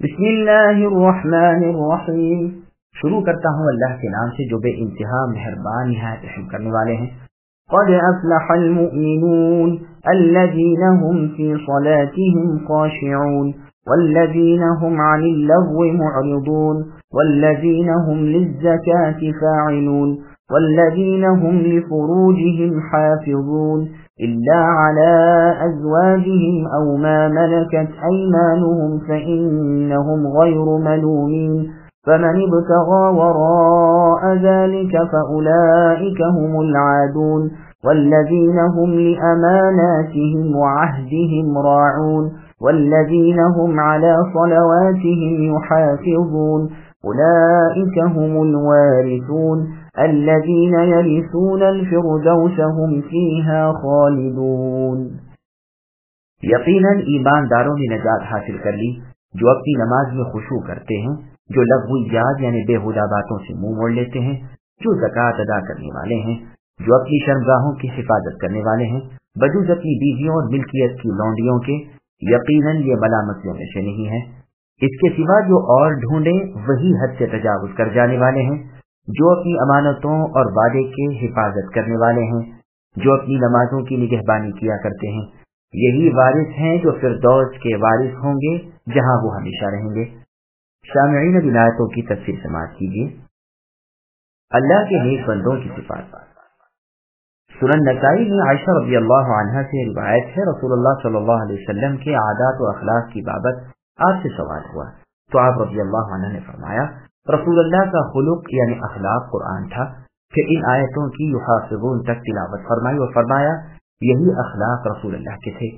बिस्मिल्लाहिर्रहमानिर्रहीम। शुरू करता हूँ अल्लाह के नाम से जो बे इंतहा मेहरबान निहायत रहम करने वाले हैं। क़द अफ़लहल मुमिनून अल्लज़ीना हुम फ़ी सलातिहिम ख़ाशिऊन वल्लज़ीना हुम अनिल लग़्वी मुअरिदून वल्लज़ीना हुम लिज़्ज़काति फ़ाइलून वल्लज़ीना हुम लिफ़ुरूजिहिम हाफ़िज़ून इल्ला अला अज़वाजिहिम औ मा मलकत अयमानुहुम फ़इन्नहुम ग़ैरु मलूमीन فمن ابتغى وراء ذلك فأولئك هم العادون والذين هم لأماناتهم وعهدهم راعون والذين هم على صلواتهم يحافظون أولئك هم الوارثون الذين يرثون الفردوس هم فيها خالدون۔ یقیناً ایمانداروں نے نجات حاصل کر لی جو اپنی نماز میں خشوع کرتے ہیں، جو لغویات یعنی بےہودہ باتوں سے منہ موڑ لیتے ہیں، جو زکوٰۃ ادا کرنے والے ہیں، جو اپنی شرمگاہوں کی حفاظت کرنے والے ہیں بجز اپنی بیویوں اور ملکیت کی لونڈیوں کے، یقیناً یہ ملامتیوں میں سے نہیں ہے۔ اس کے سوا جو اور ڈھونڈیں وہی حد سے تجاوز کر جانے والے ہیں، جو اپنی امانتوں اور وعدے کے حفاظت کرنے والے ہیں، جو اپنی نمازوں کی نگہبانی کیا کرتے ہیں، یہی وارث ہیں جو فردوس کے وارث ہوں گے جہاں وہ ہمیشہ رہیں گے۔ سامعین اب آیتوں کی تفسیر سماعت کیجیے۔ اللہ کے نیک بندوں کی صفات۔ سنن نسائی میں عائشہ رضی اللہ عنہا سے روایت ہے، رسول اللہ صلی اللہ علیہ وسلم کے عادات و اخلاق کی بابت آپ سے سوال ہوا تو آپ رضی اللہ عنہ نے فرمایا رسول اللہ کا خلق یعنی اخلاق قرآن تھا۔ پھر ان آیتوں کی یحافظون تک تلاوت فرمائی اور فرمایا یہی اخلاق رسول اللہ کے تھے۔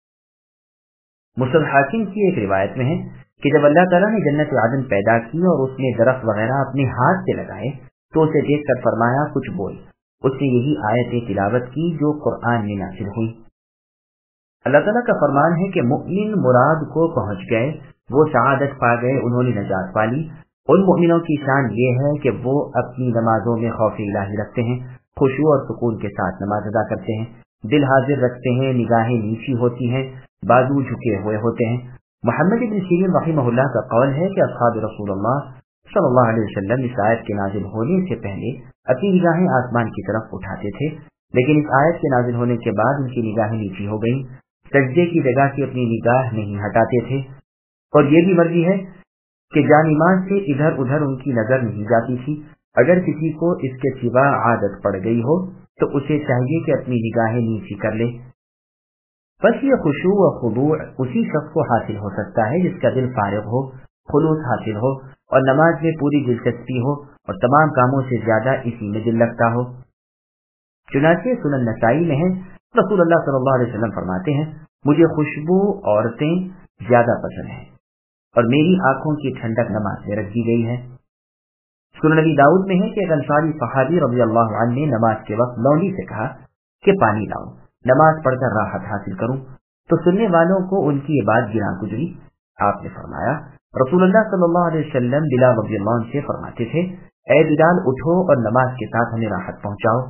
مسند حاکم کی ایک روایت میں ہے کہ جب اللہ تعالیٰ نے جنت عدن پیدا کی اور اس میں درخت وغیرہ اپنے ہاتھ سے لگائے تو اسے دیکھ کر فرمایا کچھ بول۔ اس نے یہی آیت تلاوت کی جو قرآن میں نازل ہوئی۔ اللہ تعالیٰ کا فرمان ہے کہ مؤمن مراد کو پہنچ گئے، وہ سعادت پا گئے، انہوں نے نجات پالی۔ ان مؤمنوں کی شان یہ ہے کہ وہ اپنی نمازوں میں خوف الہی رکھتے ہیں، خشوع اور سکون کے ساتھ نماز ادا کرتے ہیں، دل حاضر رکھتے ہیں، نگاہیں نیچی ہوتی ہیں، بازو جھکے ہوئے ہوتے ہیں۔ محمد بن سیرین رحمہ اللہ کا قول ہے کہ اصحاب رسول اللہ صلی اللہ علیہ وسلم اس آیت کے نازل ہونے سے پہلے اپنی نگاہیں آسمان کی طرف اٹھاتے تھے، لیکن اس آیت کے نازل ہونے کے بعد ان کی نگاہیں نیچی ہو گئیں، سجدے کی جگہ سے اپنی نگاہ نہیں ہٹاتے تھے، اور یہ بھی مرضی ہے کہ جانماز سے ادھر ادھر ان کی نظر نہیں جاتی تھی۔ اگر کسی کو اس کے سوا عادت پڑ گئی ہو تو اسے چاہیے کہ اپنی نگاہیں نیچی کر لے۔ بس یہ خشوع و خضوع اسی شخص کو حاصل ہو سکتا ہے جس کا دل فارغ ہو، خلوص حاصل ہو اور نماز میں پوری دلچسپی ہو اور تمام کاموں سے زیادہ اسی میں دل لگتا ہو۔ چنانچہ سنن نسائی میں ہے رسول اللہ صلی اللہ علیہ وسلم فرماتے ہیں مجھے خوشبو عورتیں زیادہ پسند ہیں اور میری آنکھوں کی ٹھنڈک نماز میں رکھ دی گئی ہے۔ سنن ابی داؤد میں ہے کہ ایک انصاری صحابی رضی اللہ عنہ نے نماز کے وقت لونڈی سے کہا کہ پانی لاؤ، نماز پڑھ کر راحت حاصل کروں، تو سننے والوں کو ان کی یہ بات گراں گزری۔ آپ نے فرمایا رسول اللہ صلی اللہ علیہ وسلم بلال رضی اللہ عنہ سے فرماتے تھے اے بلال اٹھو اور نماز کے ساتھ ہمیں راحت پہنچاؤ۔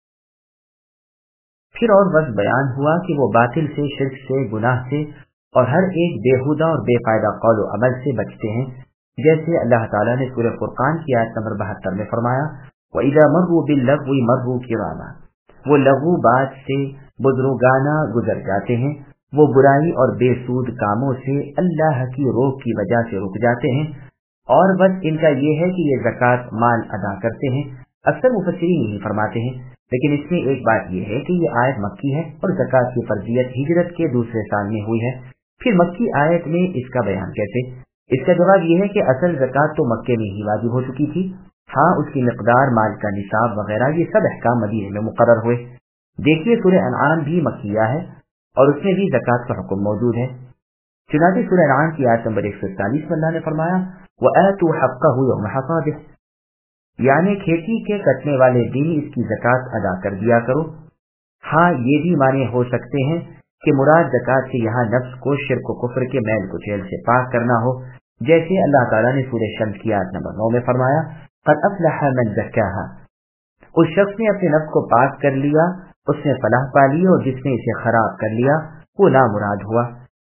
پھر اور بس بیان ہوا کہ وہ باطل سے، شرک سے، گناہ سے اور ہر ایک بےہودہ اور بے فائدہ قول و عمل سے بچتے ہیں، جیسے اللہ تعالیٰ نے سورہ فرقان کی آیت نمبر 72 میں فرمایا وَإِذَا مَرُّوا بِاللَّغْوِ مَرُّوا كِرَامًا۔ وہ لغو بات سے بزرگانہ گزر جاتے ہیں، وہ برائی اور بے سود کاموں سے اللہ کی روک کی وجہ سے رک جاتے ہیں، اور بس ان کا یہ ہے کہ یہ زکوٰۃ مال ادا کرتے ہیں۔ اکثر مفسرین یہی فرماتے ہیں، لیکن اس میں ایک بات یہ ہے کہ یہ آیت مکی ہے اور زکوٰۃ کی فرضیت ہجرت کے دوسرے سال میں ہوئی ہے، پھر مکی آیت میں اس کا بیان کیسے؟ اس کا جواب یہ ہے کہ اصل زکوٰۃ تو مکے میں ہی واجب ہو چکی تھی، ہاں اس کی مقدار، مال کا نصاب وغیرہ یہ سب احکام مدینے میں مقرر ہوئے۔ دیکھیے سورہ انعام بھی مکیہ ہے اور اس میں بھی زکوٰۃ کا حکم موجود ہے۔ چنانچہ سورہ انعام کی آیت نمبر 141 میں اللہ نے فرمایا وَآتُوا حَقَّهُ يَوْمَ حَصَادِهِ، یعنی کھیتی کے کٹنے والے دن اس کی زکوٰۃ ادا کر دیا کرو۔ ہاں یہ بھی معنی ہو سکتے ہیں کہ مراد زکوٰۃ سے یہاں نفس کو شرک و کفر کے میل کچیل سے پاک کرنا ہو، جیسے اللہ تعالیٰ نے سورہ شمس کی آیت نمبر 9 میں فرمایا قَدْ أَفْلَحَ مَنْ زَكَّاهَا، اس شخص نے اپنے نفس کو پاک کر لیا، اس نے فلاح پا لی، اور جس نے اسے خراب کر لیا وہ نامراد ہوا۔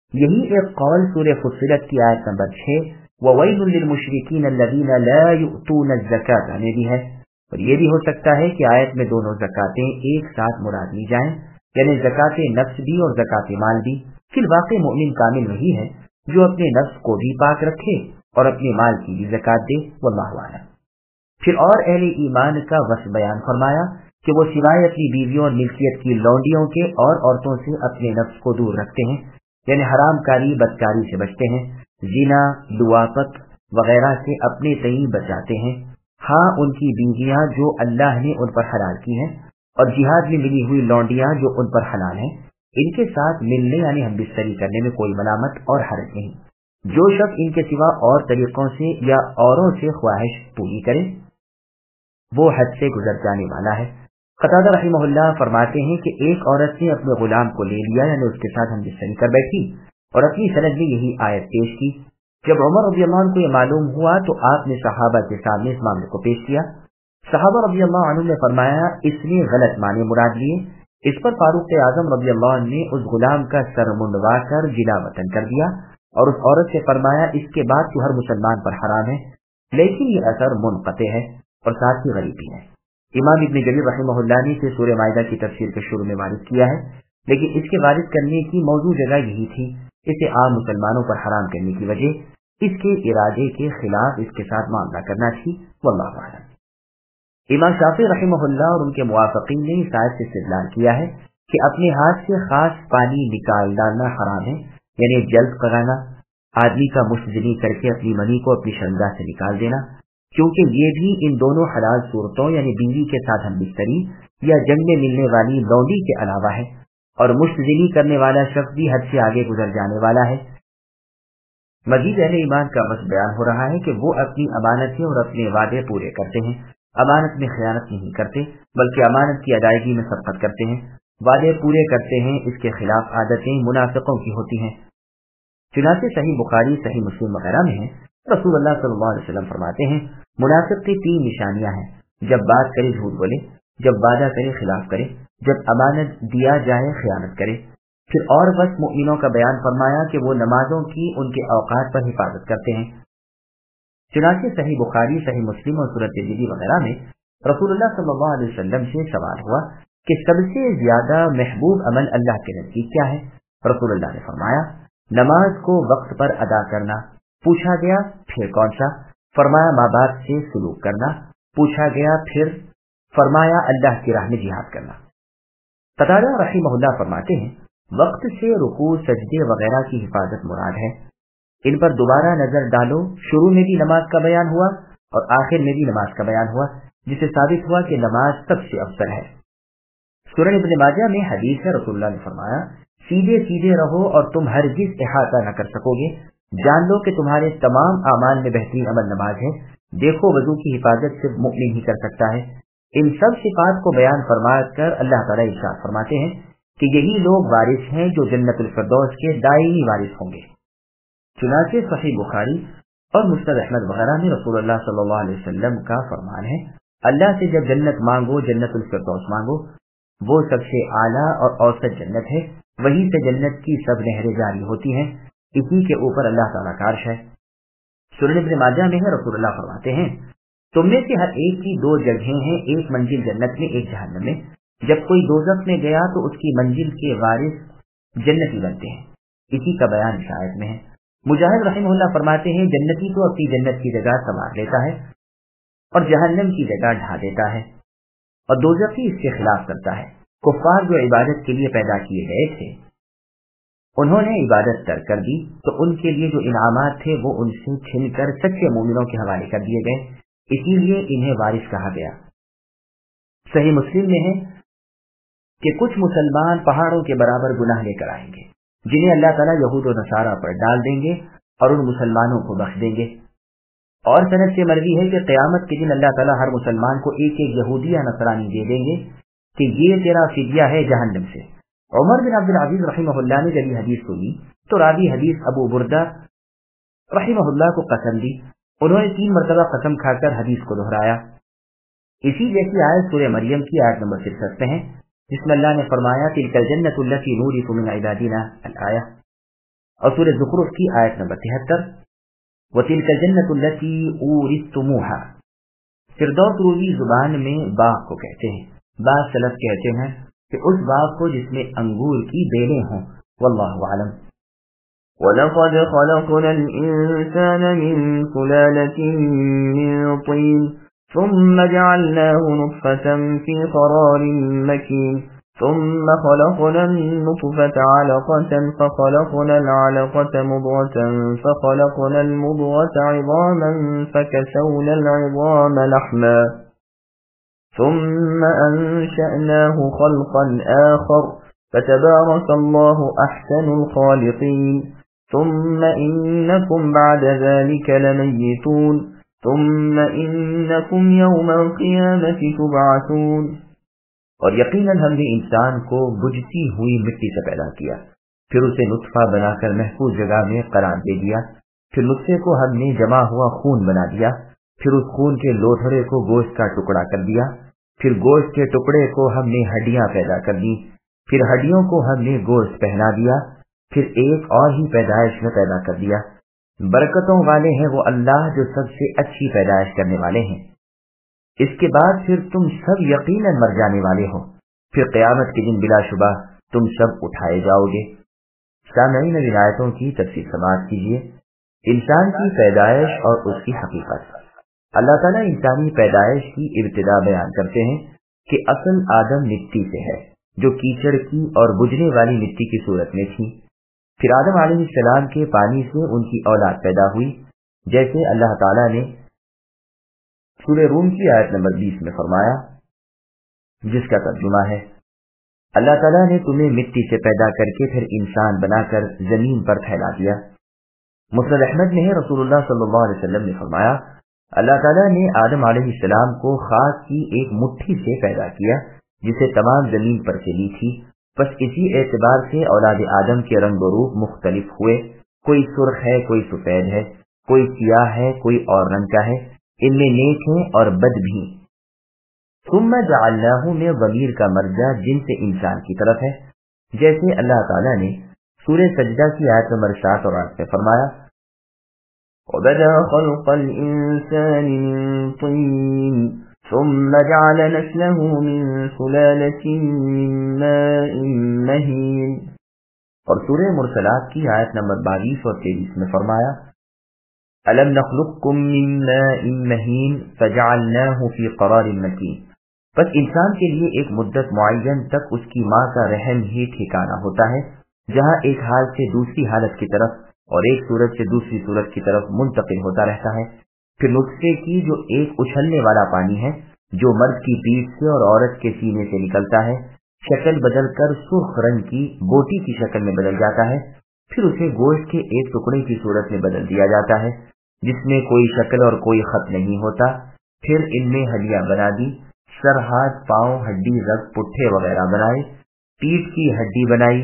یہی ایک قول سورہ فصلت کی آیت نمبر 6 وَوَيْلٌ لِّلْمُشْرِكِينَ الَّذِينَ لَا يُؤْتُونَ الزَّكَاةَ میں بھی ہے، اور یہ بھی ہو سکتا ہے کہ آیت میں دونوں زکاتیں ایک ساتھ مراد لی جائیں، یعنی زکات نفس بھی اور زکات مال بھی۔ فی الواقع مومن کامل وہی ہے جو اپنے نفس کو بھی پاک رکھے اور اپنے مال کی بھی زکات دے، واللہ اعلم۔ پھر اور اہل ایمان کا وصف بیان فرمایا کہ وہ سوائے اپنی بیویوں اور ملکیت کی لونڈیوں کے اور عورتوں سے اپنے نفس کو دور رکھتے ہیں، یعنی حرام کاری بدکاری سے بچتے ہیں، زنا لواطت وغیرہ سے اپنے تئیں بچاتے ہیں، ہاں ان کی بیویاں جو اللہ نے ان پر حلال کی ہیں اور جہاد میں ملی ہوئی لونڈیاں جو ان پر حلال ہیں، ان کے ساتھ ملنے یعنی ہم بستری کرنے میں کوئی ملامت اور حرج نہیں۔ جو شخص ان کے سوا اور طریقوں سے یا اوروں سے خواہش پوری کرے وہ حد سے گزر جانے والا ہے۔ قتادہ رحمہ اللہ فرماتے ہیں کہ ایک عورت نے اپنے غلام کو لے لیا، یعنی اس کے ساتھ ہم بستری کر بیٹھی اور اپنی سند میں یہی آیت پیش کی۔ جب عمر رضی اللہ عنہ کو یہ معلوم ہوا تو آپ نے صحابہ کے سامنے اس معاملے کو پیش کیا۔ صحابہ رضی اللہ عنہ نے فرمایا اس نے غلط معنی مراد لیے۔ اس پر فاروق اعظم رضی اللہ عنہ نے اس غلام کا سر منڈوا کر جلا وطن کر دیا اور اس عورت سے فرمایا اس کے بعد تو ہر مسلمان پر حرام ہے، لیکن یہ اثر منقطع ہے اور ساتھ ہی غریبی ہے۔ امام ابن جریر رحمہ اللہ نے اسے سورہ مائدہ کی تفسیر کے شروع میں وارد کیا ہے، لیکن اس کے وارد کرنے کی موضوع جگہ یہی تھی، اسے عام مسلمانوں پر حرام کرنے کی وجہ اس کے ارادے کے خلاف اس کے ساتھ معاملہ کرنا تھی، واللہ اعلم۔ امام شافعی رحمہ اللہ اور ان کے موافقین نے اس آیت سے استدلال کیا ہے کہ اپنے ہاتھ سے خاص پانی نکال ڈالنا حرام ہے، یعنی جلد کرانا، آدمی کا مشتجنی کر کے اپنی منی کو اپنی شرمگاہ سے نکال دینا، کیونکہ یہ بھی ان دونوں حلال صورتوں یعنی بیوی کے ساتھ ہم بستری یا جنگ میں ملنے والی لونڈی کے علاوہ ہے، اور مشتجنی کرنے والا شخص بھی حد سے آگے گزر جانے والا ہے۔ مزید اہل ایمان کا بس بیان ہو رہا ہے کہ وہ اپنی امانتیں اور اپنے وعدے پورے کرتے ہیں، امانت میں خیانت نہیں کرتے بلکہ امانت کی ادائیگی میں سبقت کرتے ہیں، وعدے پورے کرتے ہیں، اس کے خلاف عادتیں منافقوں کی ہوتی ہیں۔ چنانچہ صحیح بخاری صحیح مسلم وغیرہ میں ہے، رسول اللہ صلی اللہ علیہ وسلم فرماتے ہیں منافق کی 3 نشانیاں ہیں، جب بات کرے جھوٹ بولے، جب وعدہ کرے خلاف کرے، جب امانت دیا جائے خیانت کرے۔ پھر اور بس مؤمنوں کا بیان فرمایا کہ وہ نمازوں کی ان کے اوقات پر حفاظت کرتے ہیں۔ چنانچہ صحیح بخاری صحیح مسلم اور سنن ترمذی وغیرہ میں رسول اللہ صلی اللہ علیہ وسلم سے سوال ہوا کہ سب سے زیادہ محبوب عمل اللہ کے نزدیک کیا ہے؟ رسول اللہ نے فرمایا نماز کو وقت پر ادا کرنا۔ پوچھا گیا پھر کون سا؟ فرمایا ماں باپ سے سلوک کرنا۔ پوچھا گیا پھر؟ فرمایا اللہ کی راہ میں جہاد کرنا۔ قتادہ رحمہ اللہ فرماتے ہیں وقت سے رکوع سجدے وغیرہ کی حفاظت مراد ہے، ان پر دوبارہ نظر ڈالو۔ شروع میں بھی نماز کا بیان ہوا اور آخر میں بھی نماز کا بیان ہوا، جس سے ثابت ہوا کہ نماز سب سے افضل ہے۔ سنن ابن ماجہ میں حدیث ہے، رسول اللہ نے فرمایا سیدھے سیدھے رہو اور تم ہرگز احاطہ نہ کر سکو گے، جان لو کہ تمہارے تمام اعمال میں بہترین عمل نماز ہے۔ دیکھو وضو کی حفاظت صرف مؤمن ہی کر سکتا ہے۔ ان سب صفات کو بیان فرما کر اللہ تعالیٰ ارشاد فرماتے ہیں کہ یہی لوگ وارث ہیں جو جنت الفردوس کے دائمی وارث ہوں گے۔ چنانچہ صحیح بخاری اور مسند احمد وغیرہ میں رسول اللہ صلی اللہ علیہ وسلم کا فرمان ہے اللہ سے جب جنت مانگو جنت الفردوس مانگو، وہ سب سے اعلیٰ اور اوسط جنت ہے، وہی سے جنت کی سب نہریں جاری ہوتی ہیں، اسی کے اوپر اللہ تعالیٰ کا عرش ہے۔ سنن ابن ماجہ میں ہے، رسول اللہ فرماتے ہیں تم میں سے ہر ایک کی 2 جگہیں ہیں، ایک منزل جنت میں ایک جہنم میں، جب کوئی دوزخ میں گیا تو اس کی منزل کے وارث جنتی بنتے ہیں، اسی کا بیان شاید میں ہے۔ مجاہد رحمہ اللہ فرماتے ہیں جنتی تو اپنی جنت کی جگہ سنوار لیتا ہے اور جہنم کی جگہ ڈھا دیتا ہے، اور دوزخی اس کے خلاف کرتا ہے۔ کفار جو عبادت کے لیے پیدا کیے گئے تھے انہوں نے عبادت ترک کر دی تو ان کے لیے جو انعامات تھے وہ ان سے چھن کر سچے مومنوں کے حوالے کر دیے گئے، اسی لیے انہیں وارث کہا گیا۔ صحیح مسلم میں ہے کہ کچھ مسلمان پہاڑوں کے برابر گناہ لے کر آئیں گے جنہیں اللہ تعالیٰ یہود و نصارہ پر ڈال دیں گے اور ان مسلمانوں کو بخش دیں گے۔ اور سند سے مروی ہے کہ قیامت کے دن اللہ تعالیٰ ہر مسلمان کو ایک ایک یہودی یا نصرانی دے دیں گے کہ یہ تیرا فدیہ ہے جہنم سے۔ عمر بن عبد العزیز رحمہ اللہ نے جب یہ حدیث سنی تو راوی حدیث ابو بردہ رحمہ اللہ کو قسم دی، انہوں نے 3 مرتبہ قسم کھا کر حدیث کو دہرایا۔ اسی جیسی آیت سورہ مریم کی آیت نمبر 63 میں ہے، جس میں اللہ نے فرمایا تلک الجنۃ التی نورث من عبادنا الآیہ۔ اور سورہ زخرف کی آیت نمبر 73 وَتِلْكَ الْجَنَّةُ الَّتِي أُورِثْتُمُوهَا. فردوس روزی زبان میں باغ کو کہتے ہیں. بعض سلف کہتے ہیں کہ اس باغ کو جس میں انگور کی بیلیں ہوں. واللہ اعلم. وَلَقَدْ خَلَقْنَا الْإِنسَانَ مِنْ سُلَالَةٍ مِنْ طِينٍ ثُمَّ جَعَلْنَاهُ نُطْفَةً فِي قَرَارٍ مَكِينٍ ثُمَّ خَلَقْنَا النُّطْفَةَ عَلَقَةً فَخَلَقْنَا الْعَلَقَةَ مُضْغَةً فَخَلَقْنَا الْمُضْغَةَ عِظَامًا فَكَسَوْنَا الْعِظَامَ لَحْمًا ثُمَّ أَنشَأْنَاهُ خَلْقًا آخَرَ فَتَبَارَكَ اللَّهُ أَحْسَنُ الْخَالِقِينَ. ثُمَّ إِنَّكُمْ بَعْدَ ذَلِكَ لَمَيِّتُونَ ثُمَّ إِنَّكُمْ يَوْمَ الْقِيَامَةِ تُبْعَثُونَ. اور یقیناً ہم نے انسان کو بجھتی ہوئی مٹی سے پیدا کیا، پھر اسے نطفہ بنا کر محفوظ جگہ میں قرار دے دیا، پھر نطفے کو ہم نے جمع ہوا خون بنا دیا، پھر اس خون کے لوتھڑے کو گوشت کا ٹکڑا کر دیا، پھر گوشت کے ٹکڑے کو ہم نے ہڈیاں پیدا کر دی، پھر ہڈیوں کو ہم نے گوشت پہنا دیا، پھر ایک اور ہی پیدائش میں پیدا کر دیا. برکتوں والے ہیں وہ اللہ جو سب سے اچھی پیدائش کرنے والے ہیں. اس کے بعد پھر تم سب یقیناً مر جانے والے ہو، پھر قیامت کے دن بلا شبہ تم سب اٹھائے جاؤ گے. سامعین اب آیتوں کی تفسیر سماعت کیجیے. انسان کی پیدائش اور اس کی حقیقت. اللہ تعالیٰ انسانی پیدائش کی ابتدا بیان کرتے ہیں کہ اصل آدم مٹی سے ہے جو کیچڑ کی اور بجھنے والی مٹی کی صورت میں تھی. پھر آدم علیہ السلام کے پانی سے ان کی اولاد پیدا ہوئی، جیسے اللہ تعالیٰ نے سورہ روم کی آیت نمبر 20 میں فرمایا، جس کا ترجمہ ہے اللہ تعالیٰ نے تمہیں مٹی سے پیدا کر کے پھر انسان بنا کر زمین پر پھیلا دیا. مسند احمد میں ہے رسول اللہ صلی اللہ علیہ وسلم نے فرمایا اللہ تعالیٰ نے آدم علیہ السلام کو خاک کی ایک مٹھی سے پیدا کیا جسے تمام زمین پر سے لی تھی. بس اسی اعتبار سے اولاد آدم کے رنگ و روپ مختلف ہوئے، کوئی سرخ ہے، کوئی سفید ہے، کوئی سیاہ ہے، کوئی اور رنگ کا ہے. ان میں نیک ہیں اور بد بھی. ثم جعلناہ میں ضمیر کا مرجع جن سے انسان کی طرف ہے، جیسے اللہ تعالیٰ نے سورہ سجدہ کی آیت نمبر 7 اور 8 میں فرمایا وَبَدَأَ خَلْقَ الْإِنسَانِ مِنْ طِينٍ ثُمَّ جَعَلَ نَسْلَهُ مِنْ سُلَالَةٍ مِنْ مَاءٍ مَهِينٍ. اور سورہ مرسلات کی آیت نمبر 22 اور 23 میں فرمایا أَلَمْ نَخْلُقكُّم مِّن مَّاءٍ مَّهِينٍ فَجَعَلْنَاهُ فِي قَرَارٍ مَّكِينٍ. بس انسان کے لیے ایک مدت معین تک اس کی ماں کا رحم ہی ٹھکانہ ہوتا ہے، جہاں ایک حال سے دوسری حالت کی طرف اور ایک صورت سے دوسری صورت کی طرف منتقل ہوتا رہتا ہے. پھر نطفے کی جو ایک اچھلنے والا پانی ہے جو مرد کی پیٹھ سے اور عورت کے سینے سے نکلتا ہے، شکل بدل کر سرخ رنگ کی بوٹی کی شکل میں بدل جاتا ہے. پھر اسے گوشت کے ایک ٹکڑے کی صورت میں بدل دیا جاتا ہے جس میں کوئی شکل اور کوئی خط نہیں ہوتا. پھر ان میں ہڈیاں بنا دی، سر، ہاتھ، پاؤں، ہڈی، رگ، پٹھے وغیرہ بنائے، پیٹھ کی ہڈی بنائی.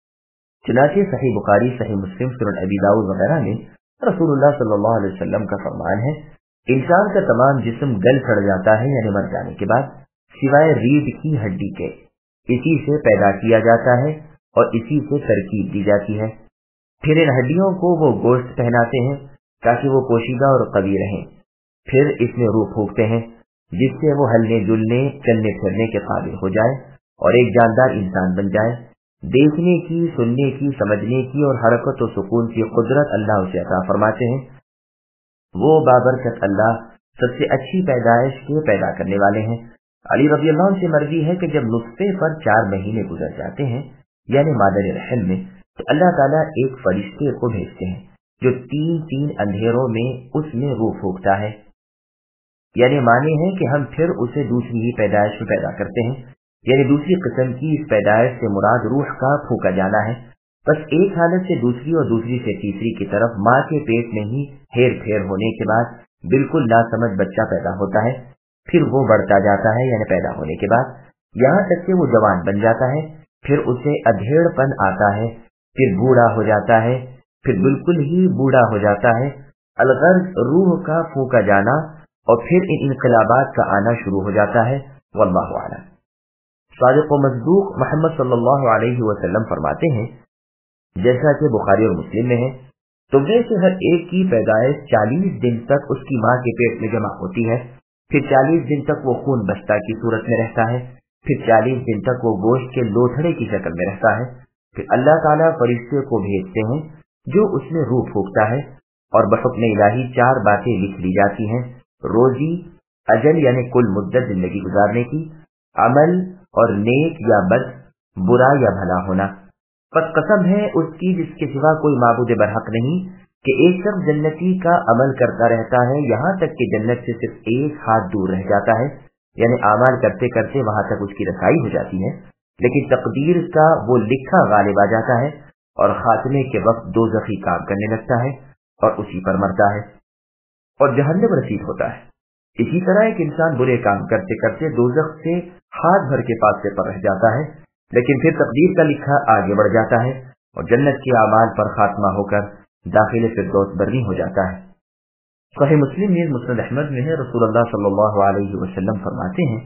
چنانچہ صحیح بخاری، صحیح مسلم، سنن ابی داؤد وغیرہ میں رسول اللہ صلی اللہ علیہ وسلم کا فرمان ہے انسان کا تمام جسم گل سڑ جاتا ہے یعنی مر جانے کے بعد، سوائے ریڑھ کی ہڈی کے. اسی سے پیدا کیا جاتا ہے اور اسی سے ترکیب دی جاتی ہے. پھر ان ہڈیوں کو وہ گوشت پہناتے ہیں تاکہ وہ پوشیدہ اور قوی رہیں. پھر اس میں روح پھونکتے ہیں جس سے وہ ہلنے جلنے، چلنے پھرنے کے قابل ہو جائے اور ایک جاندار انسان بن جائے. دیکھنے کی، سننے کی، سمجھنے کی اور حرکت و سکون کی قدرت اللہ اسے عطا فرماتے ہیں. وہ بابرکت اللہ سب سے اچھی پیدائش کے پیدا کرنے والے ہیں. علی رضی اللہ عنہ سے مروی ہے کہ جب نطفے پر 4 مہینے گزر جاتے ہیں یعنی مادر رحم میں، تو اللہ تعالیٰ ایک فرشتے کو بھیجتے ہیں جو 3 اندھیروں میں اس میں روح پھونکتا ہے. یعنی معنی ہے کہ ہم پھر اسے دوسری ہی پیدائش میں پیدا کرتے ہیں، یعنی دوسری قسم کی اس پیدائش سے مراد روح کا پھونکا جانا ہے. بس ایک حالت سے دوسری اور دوسری سے تیسری کی طرف ماں کے پیٹ میں ہی ہیر پھیر ہونے کے بعد بالکل ناسمجھ بچہ پیدا ہوتا ہے. پھر وہ بڑھتا جاتا ہے یعنی پیدا ہونے کے بعد یہاں تک کہ وہ جوان بن جاتا ہے. پھر اسے ادھیڑ پن آتا ہے، پھر بوڑھا ہو جاتا ہے، پھر بالکل ہی بوڑھا ہو جاتا ہے. الغرض روح کا پھونکا جانا اور پھر ان انقلابات کا آنا شروع ہو جاتا ہے. واللہ اعلم. صادق و مصدوق محمد صلی اللہ علیہ وسلم فرماتے ہیں जैसा कि बुखारी और मुस्लिम में है। तो वैसे हर एक की पैदाइश 40 दिन तक उसकी माँ के पेट में जमा होती है, फिर 40 दिन तक वो खून बस्ता की सूरत में रहता है, फिर 40 दिन तक वो गोश्त के लोथड़े की शक्ल में रहता है। फिर अल्लाह ताला फरिश्ते को भेजते हैं जो उसमें रूह फूंकता है, और बहुक्म इलाही 4 बातें लिख ली जाती हैं: रोजी, अजल यानी कुल मुद्दत जिंदगी गुजारने की, अमल और नेक या बद, बुरा या भला होना। पर कसम है उसकी जिसके सिवा कोई माबूद बरहक नहीं कि एक शख्स जन्नती का अमल करता रहता है यहाँ तक कि जन्नत से सिर्फ एक हाथ दूर रह जाता है, यानी अमल करते करते वहां तक उसकी रसाई हो जाती है, लेकिन तकदीर का वो लिखा गालिब आ जाता है और खात्मे के वक्त दोज़खी काम करने लगता है और उसी पर मरता है और जहन्नम रसीद होता है। इसी तरह एक इंसान बुरे काम करते करते दोज़ख से हाथ भर के फासले पर रह जाता है, लेकिन फिर तकदीर का लिखा आगे बढ़ जाता है और जन्नत के अमाल पर खात्मा होकर दाखिल फिरदौस बर्री हो जाता है। सहीह मुस्लिम में मुस्नद अहमद में है, रसूलुल्लाह सल्लल्लाहु अलैहि वसल्लम फरमाते हैं,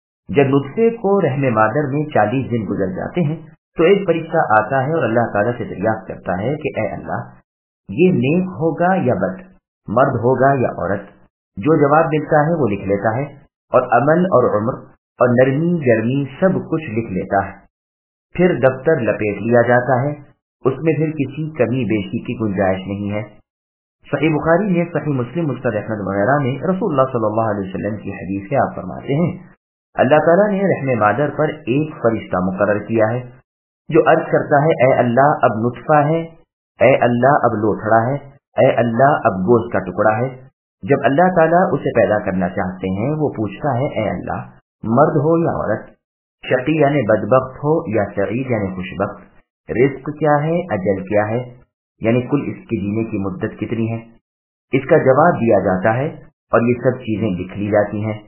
जब नुत्फे को रहमे मादर में 40 दिन गुजर जाते हैं तो एक फरिश्ता आता है और अल्लाह ताला से दरियाफ्त करता है कि ऐ अल्लाह, ये नेक होगा या बद, मर्द होगा या औरत। जो जवाब मिलता है वो लिख लेता है और अमल और उम्र और नरमी गर्मी सब कुछ लिख लेता है। फिर दफ्तर लपेट लिया जाता है, उसमें फिर किसी कमी बेशी की गुंजाइश नहीं है। सही बुखारी में, सही मुस्लिम, मुस्नद अहमद वगैरह में रसूलुल्लाह सल्लल्लाहु अलैहि वसल्लम की हदीस है। आप फरमाते हैं, अल्लाह ताला ने रहमे मादर पर एक फरिश्ता मुकर्रर किया है जो अर्ज करता है, ऐ अल्लाह अब नुत्फा है, ऐ अल्लाह अब लोथड़ा है, ऐ अल्लाह अब गोश्त का टुकड़ा है। जब अल्लाह ताला उसे पैदा करना चाहते हैं वो पूछता है, ऐ अल्लाह, मर्द हो या औरत, शकी यानी बदबख्त हो या सईद यानी खुशबख्त, रिज्क क्या है, अजल क्या है, यानी कुल इसके जीने की मुद्दत कितनी है। इसका जवाब दिया जाता है और ये सब चीजें लिख ली जाती हैं।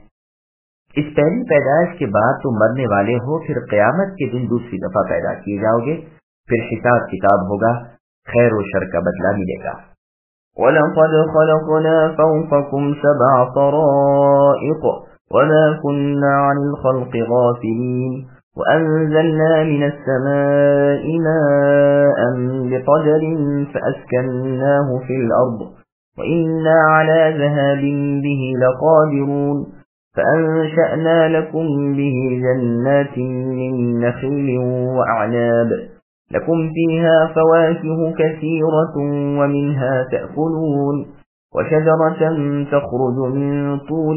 इस पहली पैदाइश के बाद तुम मरने वाले हो, फिर क़यामत के दिन दूसरी दफा पैदा किए जाओगे, फिर हिसाब किताब होगा, खैर व शर का बदला मिलेगा। وَلَقَدْ خَلَقْنَا فَوْقَكُمْ سَبْعَ طَرَائِقَ وَمَا كُنَّا عَنِ الْخَلْقِ غَافِلِينَ وَأَنزَلْنَا مِنَ السَّمَاءِ مَاءً بِقَدَرٍ فَأَسْكَنَّاهُ فِي الْأَرْضِ وَإِنَّا عَلَى ذَهَابٍ بِهِ لَقَادِرُونَ فَأَنشَأْنَا لَكُمْ بِهِ جَنَّاتٍ مِّن نَخِيلٍ وَأَعْنَابٍ لكم فيها فواكه كثيرة ومنها تأكلون وشجرة تخرج من طور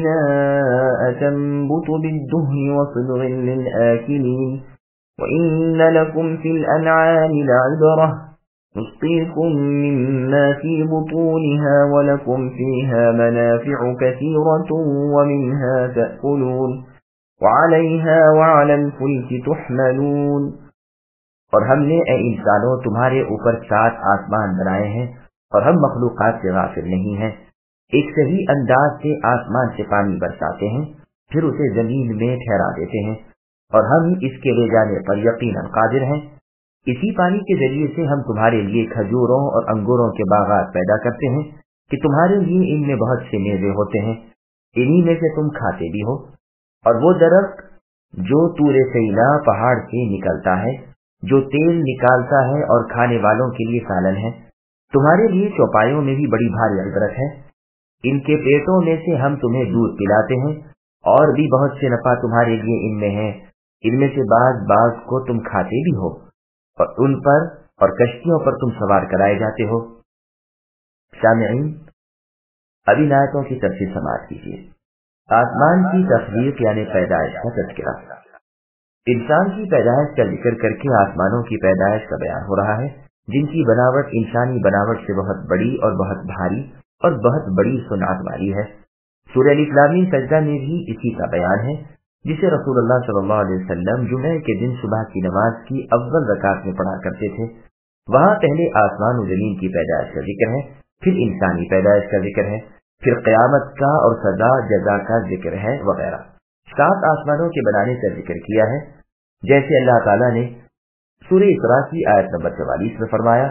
سيناء تنبت بالدهن وصبغ للآكلين وإن لكم في الأنعام لعبرة نسقيكم مما في بطونها ولكم فيها منافع كثيرة ومنها تأكلون وعليها وعلى الفلك تحملون۔ اور ہم نے اے انسانوں تمہارے اوپر 7 آسمان بنائے ہیں اور ہم مخلوقات سے غافل نہیں ہیں۔ ایک صحیح انداز سے آسمان سے پانی برساتے ہیں، پھر اسے زمین میں ٹھہرا دیتے ہیں اور ہم اس کے لے جانے پر یقیناً قادر ہیں۔ اسی پانی کے ذریعے سے ہم تمہارے لیے کھجوروں اور انگوروں کے باغات پیدا کرتے ہیں کہ تمہارے لیے ان میں بہت سے میوے ہوتے ہیں، انہی میں سے تم کھاتے بھی ہو۔ اور وہ درخت جو طور سینا پہاڑ سے نکلتا ہے، جو تیل نکالتا ہے اور کھانے والوں کے لیے سالن ہے، تمہارے لیے چوپایوں میں بھی بڑی بھاری عبرت ہے۔ ان کے پیٹوں میں سے ہم تمہیں دودھ پلاتے ہیں اور بھی بہت سے نفع تمہارے لیے ان میں ہے، ان میں سے بعض کو تم کھاتے بھی ہو اور ان پر اور کشتیوں پر تم سوار کرائے جاتے ہو۔ سامعین، اب ان آیتوں کی تفصیل سماعت کیجیے۔ آسمان کی تخلیق یعنی پیدائش کا تذکرہ۔ انسان کی پیدائش کا ذکر کر کے آسمانوں کی پیدائش کا بیان ہو رہا ہے، جن کی بناوٹ انسانی بناوٹ سے بہت بڑی اور بہت بھاری اور بہت بڑی صنعت والی ہے۔ سورہ الف لام میم سجدہ میں بھی اسی کا بیان ہے، جسے رسول اللہ صلی اللہ علیہ وسلم جمعہ کے دن صبح کی نماز کی اول رکعت میں پڑھا کرتے تھے۔ وہاں پہلے آسمان و زمین کی پیدائش کا ذکر ہے، پھر انسانی پیدائش کا ذکر ہے، پھر قیامت کا اور سزا جزا کا ذکر ہے وغیرہ۔ 7 آسمانوں کے بنانے کا ذکر کیا ہے، جیسے اللہ تعالیٰ نے سورہ اسراء کی آیت نمبر 44 میں فرمایا،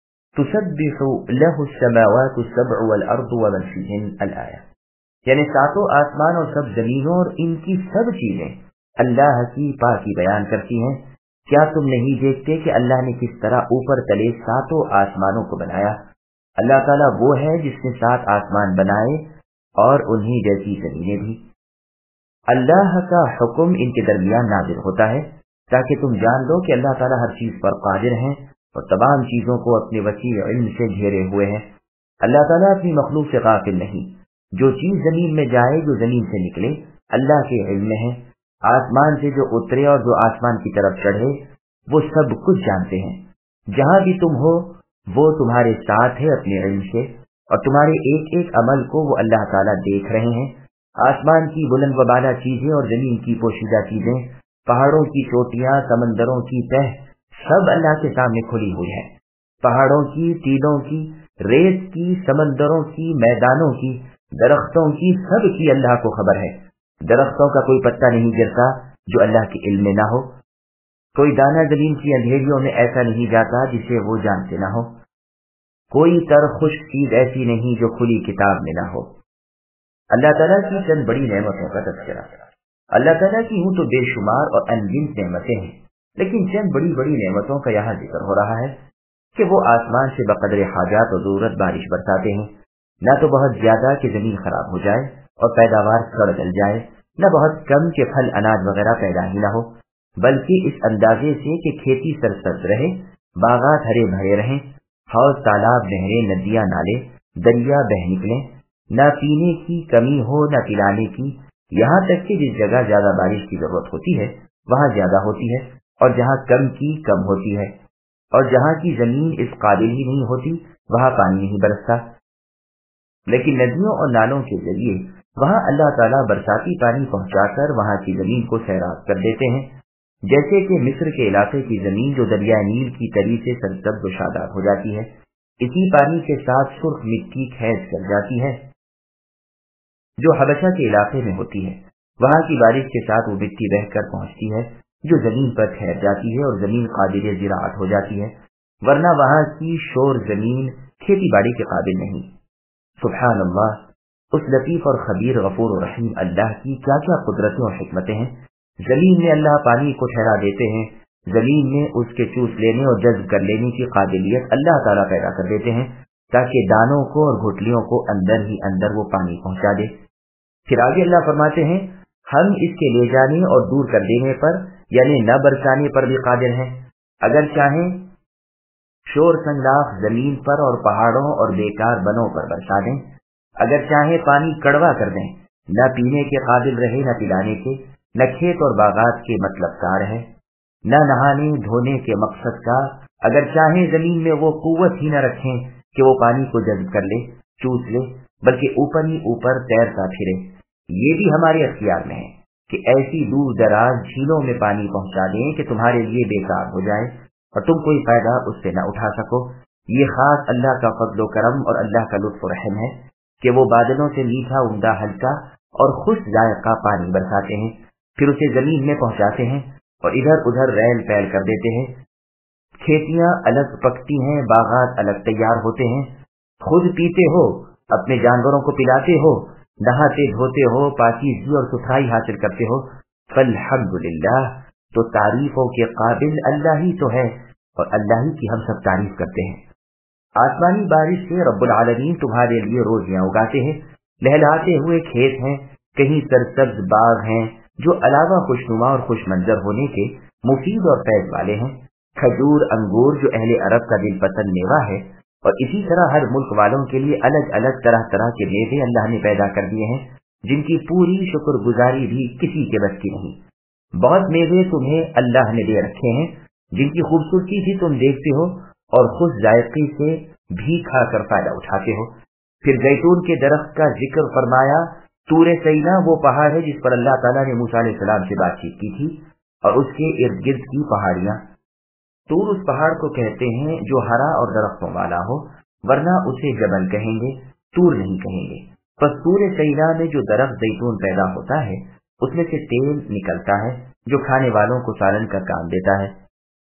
تسبح له السماوات السبع والارض ومن فيهن الآیہ، یعنی 7 آسمان اور سب زمینوں اور ان کی سب چیزیں اللہ کی پاکی بیان کرتی ہیں، کیا تم نہیں دیکھتے کہ اللہ نے کس طرح اوپر تلے 7 آسمانوں کو بنایا؟ اللہ تعالیٰ وہ ہے جس نے 7 آسمان بنائے اور انہی جیسی زمینیں بھی۔ اللہ کا حکم ان کے درمیان نازل ہوتا ہے تاکہ تم جان لو کہ اللہ تعالیٰ ہر چیز پر قادر ہیں اور تمام چیزوں کو اپنے وسیع علم سے گھیرے ہوئے ہیں۔ اللہ تعالیٰ اپنی مخلوق سے غافل نہیں۔ جو چیز زمین میں جائے، جو زمین سے نکلے، اللہ کے علم میں ہے۔ آسمان سے جو اترے اور جو آسمان کی طرف چڑھے، وہ سب کچھ جانتے ہیں۔ جہاں بھی تم ہو وہ تمہارے ساتھ ہے اپنے علم سے، اور تمہارے ایک ایک عمل کو وہ اللہ تعالیٰ دیکھ رہے ہیں۔ آسمان کی بلند و بالا چیزیں اور زمین کی پوشیدہ چیزیں، پہاڑوں کی چوٹیاں، سمندروں کی تہ، سب اللہ کے سامنے کھلی ہوئی ہیں۔ پہاڑوں کی، ٹیلوں کی، ریت کی، سمندروں کی، میدانوں کی، درختوں کی، سب کی اللہ کو خبر ہے۔ درختوں کا کوئی پتا نہیں گرتا جو اللہ کے علم میں نہ ہو، کوئی دانہ زمین کی اندھیریوں میں ایسا نہیں جاتا جسے وہ جانتے نہ ہو، کوئی تر خشک چیز ایسی نہیں جو کھلی کتاب میں نہ ہو۔ اللہ تعالیٰ کی چند بڑی نعمتوں کا تذکرہ۔ اللہ تعالیٰ کی ہوں تو بے شمار اور انگنت نعمتیں ہیں، لیکن چند بڑی بڑی نعمتوں کا یہاں ذکر ہو رہا ہے کہ وہ آسمان سے بقدر حاجات و ضرورت بارش برساتے ہیں، نہ تو بہت زیادہ کہ زمین خراب ہو جائے اور پیداوار سڑ گل جائے، نہ بہت کم کہ پھل اناج وغیرہ پیدا ہی نہ ہو، بلکہ اس اندازے سے کہ کھیتی سرسبز رہے، باغات ہرے بھرے رہیں، حوض تالاب نہریں ندیاں نالے دریا بہ نکلیں، نہ پینے کی کمی ہو نہ پلانے کی، یہاں تک کہ جس جگہ زیادہ بارش کی ضرورت ہوتی ہے وہاں زیادہ ہوتی ہے، اور جہاں کم کی کم ہوتی ہے، اور جہاں کی زمین اس قابل ہی نہیں ہوتی وہاں پانی نہیں برستا۔ لیکن ندیوں اور نالوں کے ذریعے وہاں اللہ تعالیٰ برساتی پانی پہنچا کر وہاں کی زمین کو سیراب کر دیتے ہیں، جیسے کہ مصر کے علاقے کی زمین جو دریائے نیل کی تری سے سرسبز و شاداب ہو جاتی ہے، اسی پانی کے ساتھ سرخ مٹی خیز کر جاتی ہے جو حبشہ کے علاقے میں ہوتی ہے۔ وہاں کی بارش کے ساتھ وہ مٹی بہ کر پہنچتی ہے جو زمین پر ٹھہر جاتی ہے اور زمین قابل زراعت ہو جاتی ہے، ورنہ وہاں کی شور زمین کھیتی باڑی کے قابل نہیں۔ سبحان اللہ، اس لطیف اور خبیر غفور و رحیم اللہ کی کیا کیا قدرتیں اور حکمتیں ہیں۔ زمین میں اللہ پانی کو ٹھہرا دیتے ہیں، زمین میں اس کے چوس لینے اور جذب کر لینے کی قابلیت اللہ تعالیٰ پیدا کر دیتے ہیں تاکہ دانوں کو اور گھٹلیوں کو اندر ہی اندر وہ پانی پہنچا دے۔ پھر آگے اللہ فرماتے ہیں ہم اس کے لے جانے اور دور کر دینے پر یعنی نہ برسانے پر بھی قادر ہیں۔ اگر چاہیں شور سنگلاخ زمین پر اور پہاڑوں اور بیکار بنوں پر برسا دیں، اگر چاہیں پانی کڑوا کر دیں، نہ پینے کے قابل رہے نہ پلانے کے، نہ کھیت اور باغات کے مطلب کار ہے، نہ نہانے دھونے کے مقصد کا، اگر چاہیں زمین میں وہ قوت ہی نہ رکھیں کہ وہ پانی کو جذب کر لے چوس لے، بلکہ اوپر ہی اوپر تیرتا پھرے، یہ بھی ہمارے اختیار میں ہے کہ ایسی دور دراز جھیلوں میں پانی پہنچا دیں کہ تمہارے لیے بیکار ہو جائے اور تم کوئی فائدہ اس سے نہ اٹھا سکو۔ یہ خاص اللہ کا فضل و کرم اور اللہ کا لطف و رحم ہے کہ وہ بادلوں سے میٹھا عمدہ ہلکا اور خوش ذائقہ پانی برساتے ہیں، پھر اسے زمین میں پہنچاتے ہیں اور ادھر ادھر ریل پیل کر دیتے ہیں۔ کھیتیاں الگ پکتی ہیں، باغات الگ تیار ہوتے ہیں، خود پیتے ہو، اپنے جانوروں کو پلاتے ہو، نہاتے دھوتے ہو، پاکیزگی اور ستھرائی حاصل کرتے ہو، فالحمدللہ، تو تعریفوں کے قابل اللہ ہی تو ہے اور اللہ ہی کی ہم سب تعریف کرتے ہیں۔ آسمانی بارش سے رب العالمین تمہارے لیے روزیاں اگاتے ہیں، لہلاتے ہوئے کھیت ہیں، کہیں سرسبز باغ ہیں جو علاوہ خوشنما اور خوش منظر ہونے کے مفید اور فیض والے ہیں، کھجور انگور جو اہل عرب کا دل پسند میوہ ہے، اور اسی طرح ہر ملک والوں کے لیے الگ الگ طرح طرح کے میوے اللہ نے پیدا کر دیے ہیں جن کی پوری شکر گزاری بھی کسی کے بس کی نہیں۔ بہت میوے تمہیں اللہ نے دے رکھے ہیں جن کی خوبصورتی بھی تم دیکھتے ہو اور خوش ذائقے سے بھی کھا کر فائدہ اٹھاتے ہو۔ پھر زیتون کے درخت کا ذکر فرمایا۔ طور سینا وہ پہاڑ ہے جس پر اللہ تعالیٰ نے موسیٰ علیہ السلام سے بات چیت کی تھی، اور اس کے ارد گرد کی پہاڑیاں۔ طور اس پہاڑ کو کہتے ہیں جو ہرا اور درختوں والا ہو، ورنہ اسے جبل کہیں گے، طور نہیں کہیں گے۔ پس طور سینا میں جو درخت زیتون پیدا ہوتا ہے اس میں سے تیل نکلتا ہے جو کھانے والوں کو سالن کا کام دیتا ہے۔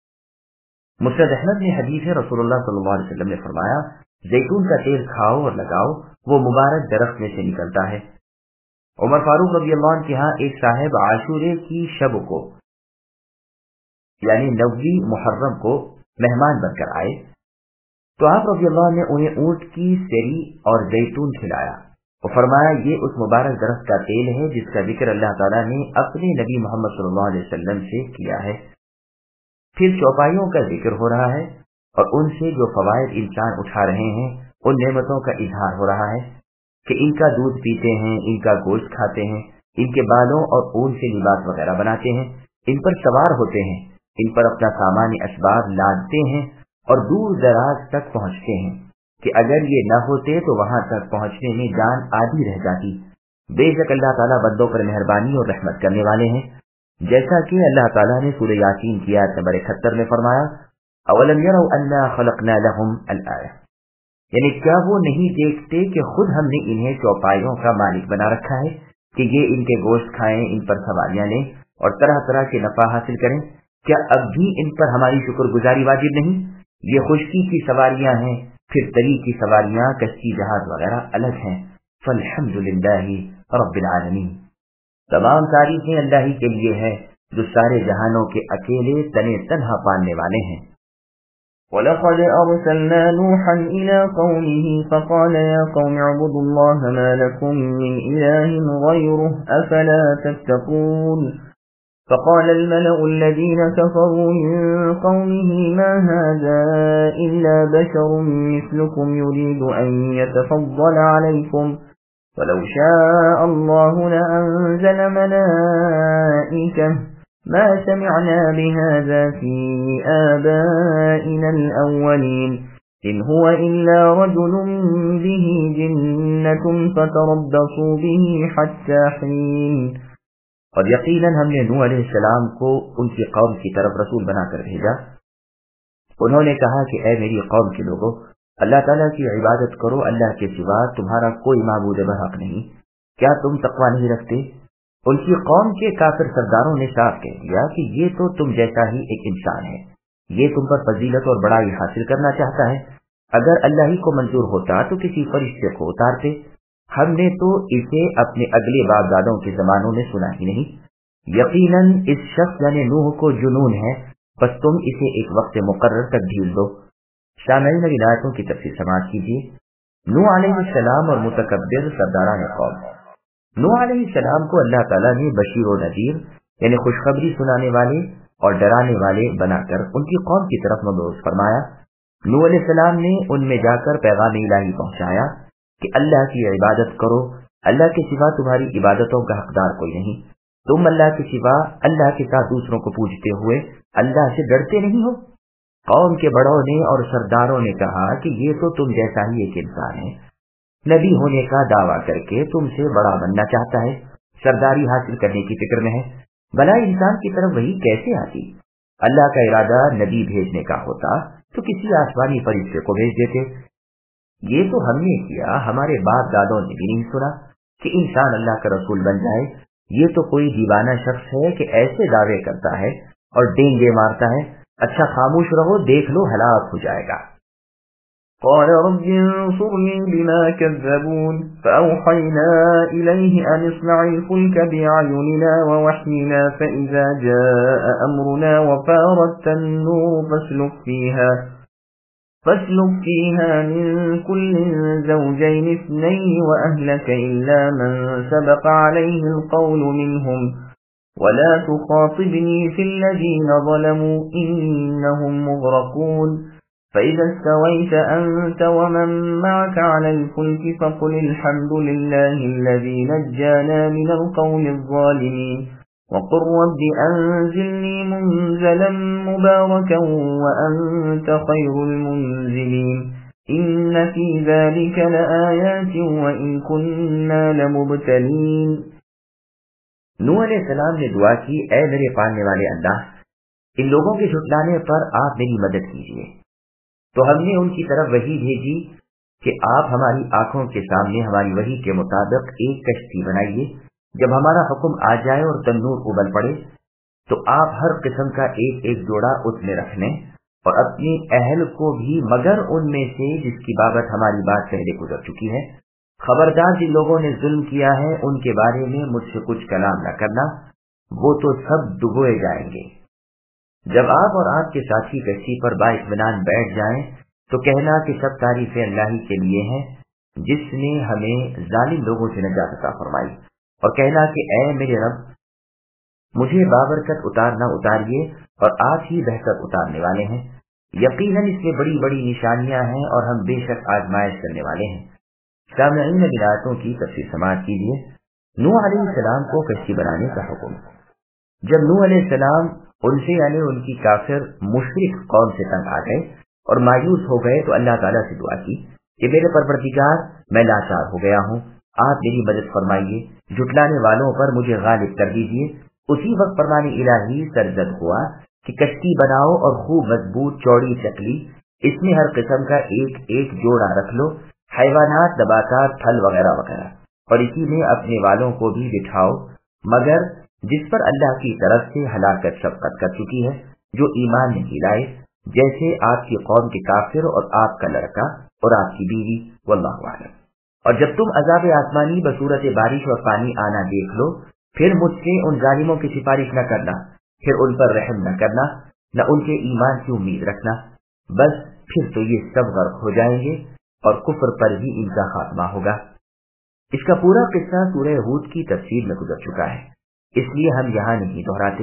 مسند احمد میں حدیث ہے، رسول اللہ صلی اللہ علیہ وسلم نے فرمایا زیتون کا تیل کھاؤ اور لگاؤ، وہ مبارک درخت میں سے نکلتا ہے۔ عمر فاروق رضی اللہ عنہ کے ہاں ایک صاحب عاشورے کی شب کو यानी 90 मुहर्रम को मेहमान बनकर आए तो आप रज़ी अल्लाह ने उन्हें ऊंट की सेरी और जैतून खिलाया और फरमाया ये उस मुबारक दरख्त का तेल है जिसका जिक्र अल्लाह ताला ने अपने नबी मोहम्मद सल्लल्लाहु अलैहि वसल्लम से किया है। फिर चौपाइयों का जिक्र हो रहा है और उनसे जो फवायद इंसान उठा रहे हैं उन नेमतों का इजहार हो रहा है कि इनका दूध पीते हैं, इनका गोश्त खाते हैं, इनके बालों और ऊन से लिबास वगैरह बनाते हैं, इन पर सवार होते हैं, इन पर अपना सामान्य असबाब लादते हैं और दूर दराज तक पहुंचते हैं कि अगर ये न होते तो वहां तक पहुंचने में जान आधी रह जाती। बेशक अल्लाह ताला बंदों पर मेहरबानी और रहमत करने वाले हैं, जैसा कि अल्लाह ताला ने सूरह यासीन की आयत नंबर 71 में फरमाया, अवलम यरौ अन्ना खलकना लहुम अल-आया, यानी क्या वो नहीं देखते कि खुद हमने इन्हें चौपाइयों का मालिक बना रखा है कि ये इनके गोश्त खाएं, इन पर सवारियां लें और तरह तरह के नफा हासिल करें। क्या अब भी इन पर हमारी शुक्रगुजारी वाजिब नहीं? ये खुश्की की सवारियां हैं, फिर तली की सवारियां, कश्ती जहाज वगैरह अलग हैं। फल्हम्दुलिल्लाहि रब्बिल आलमीन, तमाम तारीफें अल्लाह ही के लिए है जो सारे जहानों के अकेले तने तन्हा पालने वाले हैं। وَلَقَدْ أَرْسَلْنَا نُوحًا إِلَى قَوْمِهِ فَقَالَ يَا قَوْمِ اعْبُدُوا اللَّهَ مَا لَكُمْ مِنْ إِلَٰهٍ غَيْرُهُ أَفَلَا تَتَّقُونَ فَقَالَ الْمَلَأُ الَّذِينَ كَفَرُوا مِنْ قَوْمِهِ مَا هَذَا إِلَّا بَشَرٌ مِثْلُكُمْ يُرِيدُ أَنْ يَتَفَضَّلَ عَلَيْكُمْ وَلَوْ شَاءَ اللَّهُ لَأَنزَلَ مَلَائِكَةً ما سمعنا بهذا في آبائنا الأولين إن هو إلا رجل به جنة فتربصوا به حتى حين۔ اور یقیناً ہم نے نوح علیہ السلام کو ان کی قوم کی طرف رسول بنا کر بھیجا۔ انہوں نے کہا کہ اے میری قوم کے لوگوں، اللہ تعالیٰ کی عبادت کرو، اللہ کے سوا تمہارا کوئی معبود برحق نہیں، کیا تم تقوی نہیں رکھتے؟ ان کی قوم کے کافر سرداروں نے صاف کہہ دیا کہ یہ تو تم جیسا ہی ایک انسان ہے، یہ تم پر فضیلت اور بڑائی حاصل کرنا چاہتا ہے، اگر اللہ ہی کو منظور ہوتا تو کسی فرشتے کو اتارتے، ہم نے تو اسے اپنے اگلے باپ دادوں کے زمانوں میں سنا ہی نہیں۔ یقیناً اس شخص یعنی نوح کو جنون ہے، بس تم اسے ایک وقت مقرر تک ڈھیل دو۔ شامعین اب آیتوں کی تفصیل سماعت کیجیے۔ نوح علیہ السلام اور متکبر سرداران قوم۔ نوح علیہ السلام کو اللہ تعالیٰ نے بشیر و نذیر یعنی خوشخبری سنانے والے اور ڈرانے والے بنا کر ان کی قوم کی طرف مبعوث فرمایا۔ نوح علیہ السلام نے ان میں جا کر پیغام الہی پہنچایا کہ اللہ کی عبادت کرو، اللہ کے سوا تمہاری عبادتوں کا حقدار کوئی نہیں، تم اللہ کے سوا اللہ کے ساتھ دوسروں کو پوجتے ہوئے اللہ سے ڈرتے نہیں ہو۔ قوم کے بڑوں نے اور سرداروں نے کہا کہ یہ تو تم جیسا ہی ایک انسان ہے، نبی ہونے کا دعویٰ کر کے تم سے بڑا بننا چاہتا ہے، سرداری حاصل کرنے کی فکر میں ہے، بھلا انسان کی طرف وہی کیسے آتی؟ اللہ کا ارادہ نبی بھیجنے کا ہوتا تو کسی آسمانی فرشتے کو بھیج دیتے۔ یہ تو ہم نے کیا، ہمارے باپ دادوں نے بھی نہیں سنا کہ انسان اللہ کا رسول بن جائے۔ یہ تو کوئی دیوانہ شخص ہے کہ ایسے دعوے کرتا ہے اور ڈینگے مارتا ہے۔ اچھا خاموش رہو، دیکھ لو ہلاک ہو جائے گا۔ قال رب انصرني بما كذبون فأوحينا إليه أن اصنع الفلك بأعيننا ووحينا فإذا جاء أمرنا وفارت النور فاسلك فيها من كل زوجين اثنين وأهلك إلا من سبق عليه القول منهم ولا تخاطبني في الذين ظلموا إنهم مغرقون فإذا استويت أنت ومن معك على الفلك فقل الحمد لله الذي نجانا من القوم الظالمين وقل رب أنزلني منزلا مباركا وأنت خير المنزلين إن في ذلك لآيات وإن كنا لمبتلين۔ نوح علیہ السلام نے دعا کی، اے میرے پالنے والے اللہ، ان لوگوں کے جھٹلانے پر آپ میری مدد کیجیے۔ تو ہم نے ان کی طرف وحی بھیجی کہ آپ ہماری آنکھوں کے سامنے ہماری وحی کے مطابق ایک کشتی بنائیے، جب ہمارا حکم آ جائے اور تنور ابل پڑے تو آپ ہر قسم کا ایک ایک جوڑا اس میں رکھ لیں اور اپنی اہل کو بھی مگر ان میں سے جس کی بابت ہماری بات پہلے گزر چکی ہے۔ خبردار جن لوگوں نے ظلم کیا ہے ان کے بارے میں مجھ سے کچھ کلام نہ کرنا، وہ تو سب ڈبوئے جائیں گے۔ جب آپ اور آپ کے ساتھی کشتی پر بااطمینان بیٹھ جائیں تو کہنا کہ سب تعریفیں اللہ ہی کے لیے ہیں جس نے ہمیں ظالم لوگوں سے نجات عطا فرمائی، اور کہنا کہ اے میرے رب مجھے بابرکت اتارنا اتاریے، اور آپ ہی بہتر اتارنے والے ہیں۔ یقیناً اس میں بڑی بڑی نشانیاں ہیں اور ہم بے شک آزمائش کرنے والے ہیں۔ سامعین آیاتوں کی تفسیر سماعت کیجیے۔ نوح علیہ السلام کو کشتی بنانے کا حکم۔ جب نوح علیہ السلام ان سے یعنی ان کی کافر مشرک قوم سے تنگ آ گئے اور مایوس ہو گئے تو اللہ تعالیٰ سے دعا کی کہ میرے پروردگار میں لاچار ہو گیا ہوں، آپ میری مدد فرمائیے، جھٹلانے والوں پر مجھے غالب کر دیجیے۔ اسی وقت فرمان الہی سرزد ہوا کہ کشتی بناؤ اور خوب مضبوط چوڑی چکلی، اس میں ہر قسم کا ایک ایک جوڑا رکھ لو، حیوانات، نباتات، پھل وغیرہ وغیرہ، اور اسی میں اپنے والوں کو بھی بٹھاؤ، مگر جس پر اللہ کی طرف سے ہلاکت شفقت کر چکی ہے، جو ایمان نہیں لائے، جیسے آپ کی قوم کے کافر اور آپ کا لڑکا اور آپ کی بیوی، واللہ اعلم۔ اور جب تم عذاب آسمانی بصورت بارش اور پانی آنا دیکھ لو، پھر مجھ سے ان ظالموں کی سفارش نہ کرنا، پھر ان پر رحم نہ کرنا، نہ ان کے ایمان کی امید رکھنا، بس پھر تو یہ سب غرق ہو جائیں گے اور کفر پر ہی ان کا خاتمہ ہوگا۔ اس کا پورا قصہ سورہ ہود کی تفسیر میں گزر چکا ہے، اس لیے ہم یہاں نہیں دہراتے۔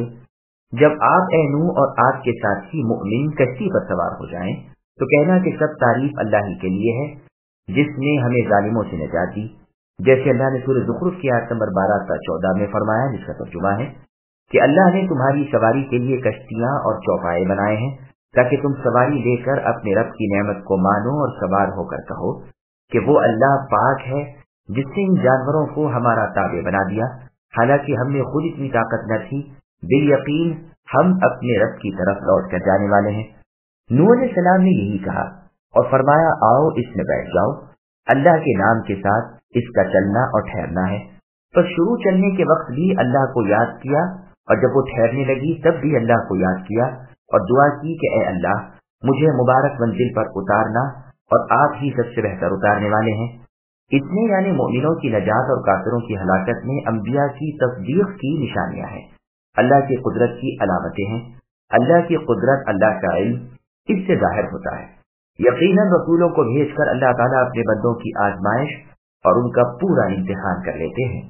جب آپ اے نوح اور آپ کے ساتھی مؤمن کشتی پر سوار ہو جائیں تو کہنا کہ سب تعریف اللہ ہی کے لیے ہے جس نے ہمیں ظالموں سے نجات دی، جیسے اللہ نے سورہ زخرف کی آیت نمبر 12 تا 14 میں فرمایا، جس کا ترجمہ ہے کہ اللہ نے تمہاری سواری کے لیے کشتیاں اور چوپائے بنائے ہیں تاکہ تم سواری لے کر اپنے رب کی نعمت کو مانو اور سوار ہو کر کہو کہ وہ اللہ پاک ہے جس نے ان جانوروں کو ہمارا تابع بنا دیا، حالانکہ ہم نے خود اتنی طاقت نہ تھی، بالیقین ہم اپنے رب کی طرف لوٹ کر جانے والے ہیں۔ نوح علیہ السلام نے یہی کہا اور فرمایا آؤ اس میں بیٹھ جاؤ، اللہ کے نام کے ساتھ اس کا چلنا اور ٹھہرنا ہے۔ تو شروع چلنے کے وقت بھی اللہ کو یاد کیا، اور جب وہ ٹھہرنے لگی تب بھی اللہ کو یاد کیا اور دعا کی کہ اے اللہ مجھے مبارک منزل پر اتارنا، اور آپ ہی سب سے بہتر اتارنے والے ہیں۔ اس میں یعنی مومنوں کی نجات اور کافروں کی ہلاکت میں انبیاء کی تصدیق کی نشانیاں ہیں، اللہ کی قدرت کی علامتیں ہیں۔ اللہ کی قدرت، اللہ کا علم اس سے ظاہر ہوتا ہے۔ یقیناً رسولوں کو بھیج کر اللہ تعالیٰ اپنے بندوں کی آزمائش اور ان کا پورا امتحان کر لیتے ہیں۔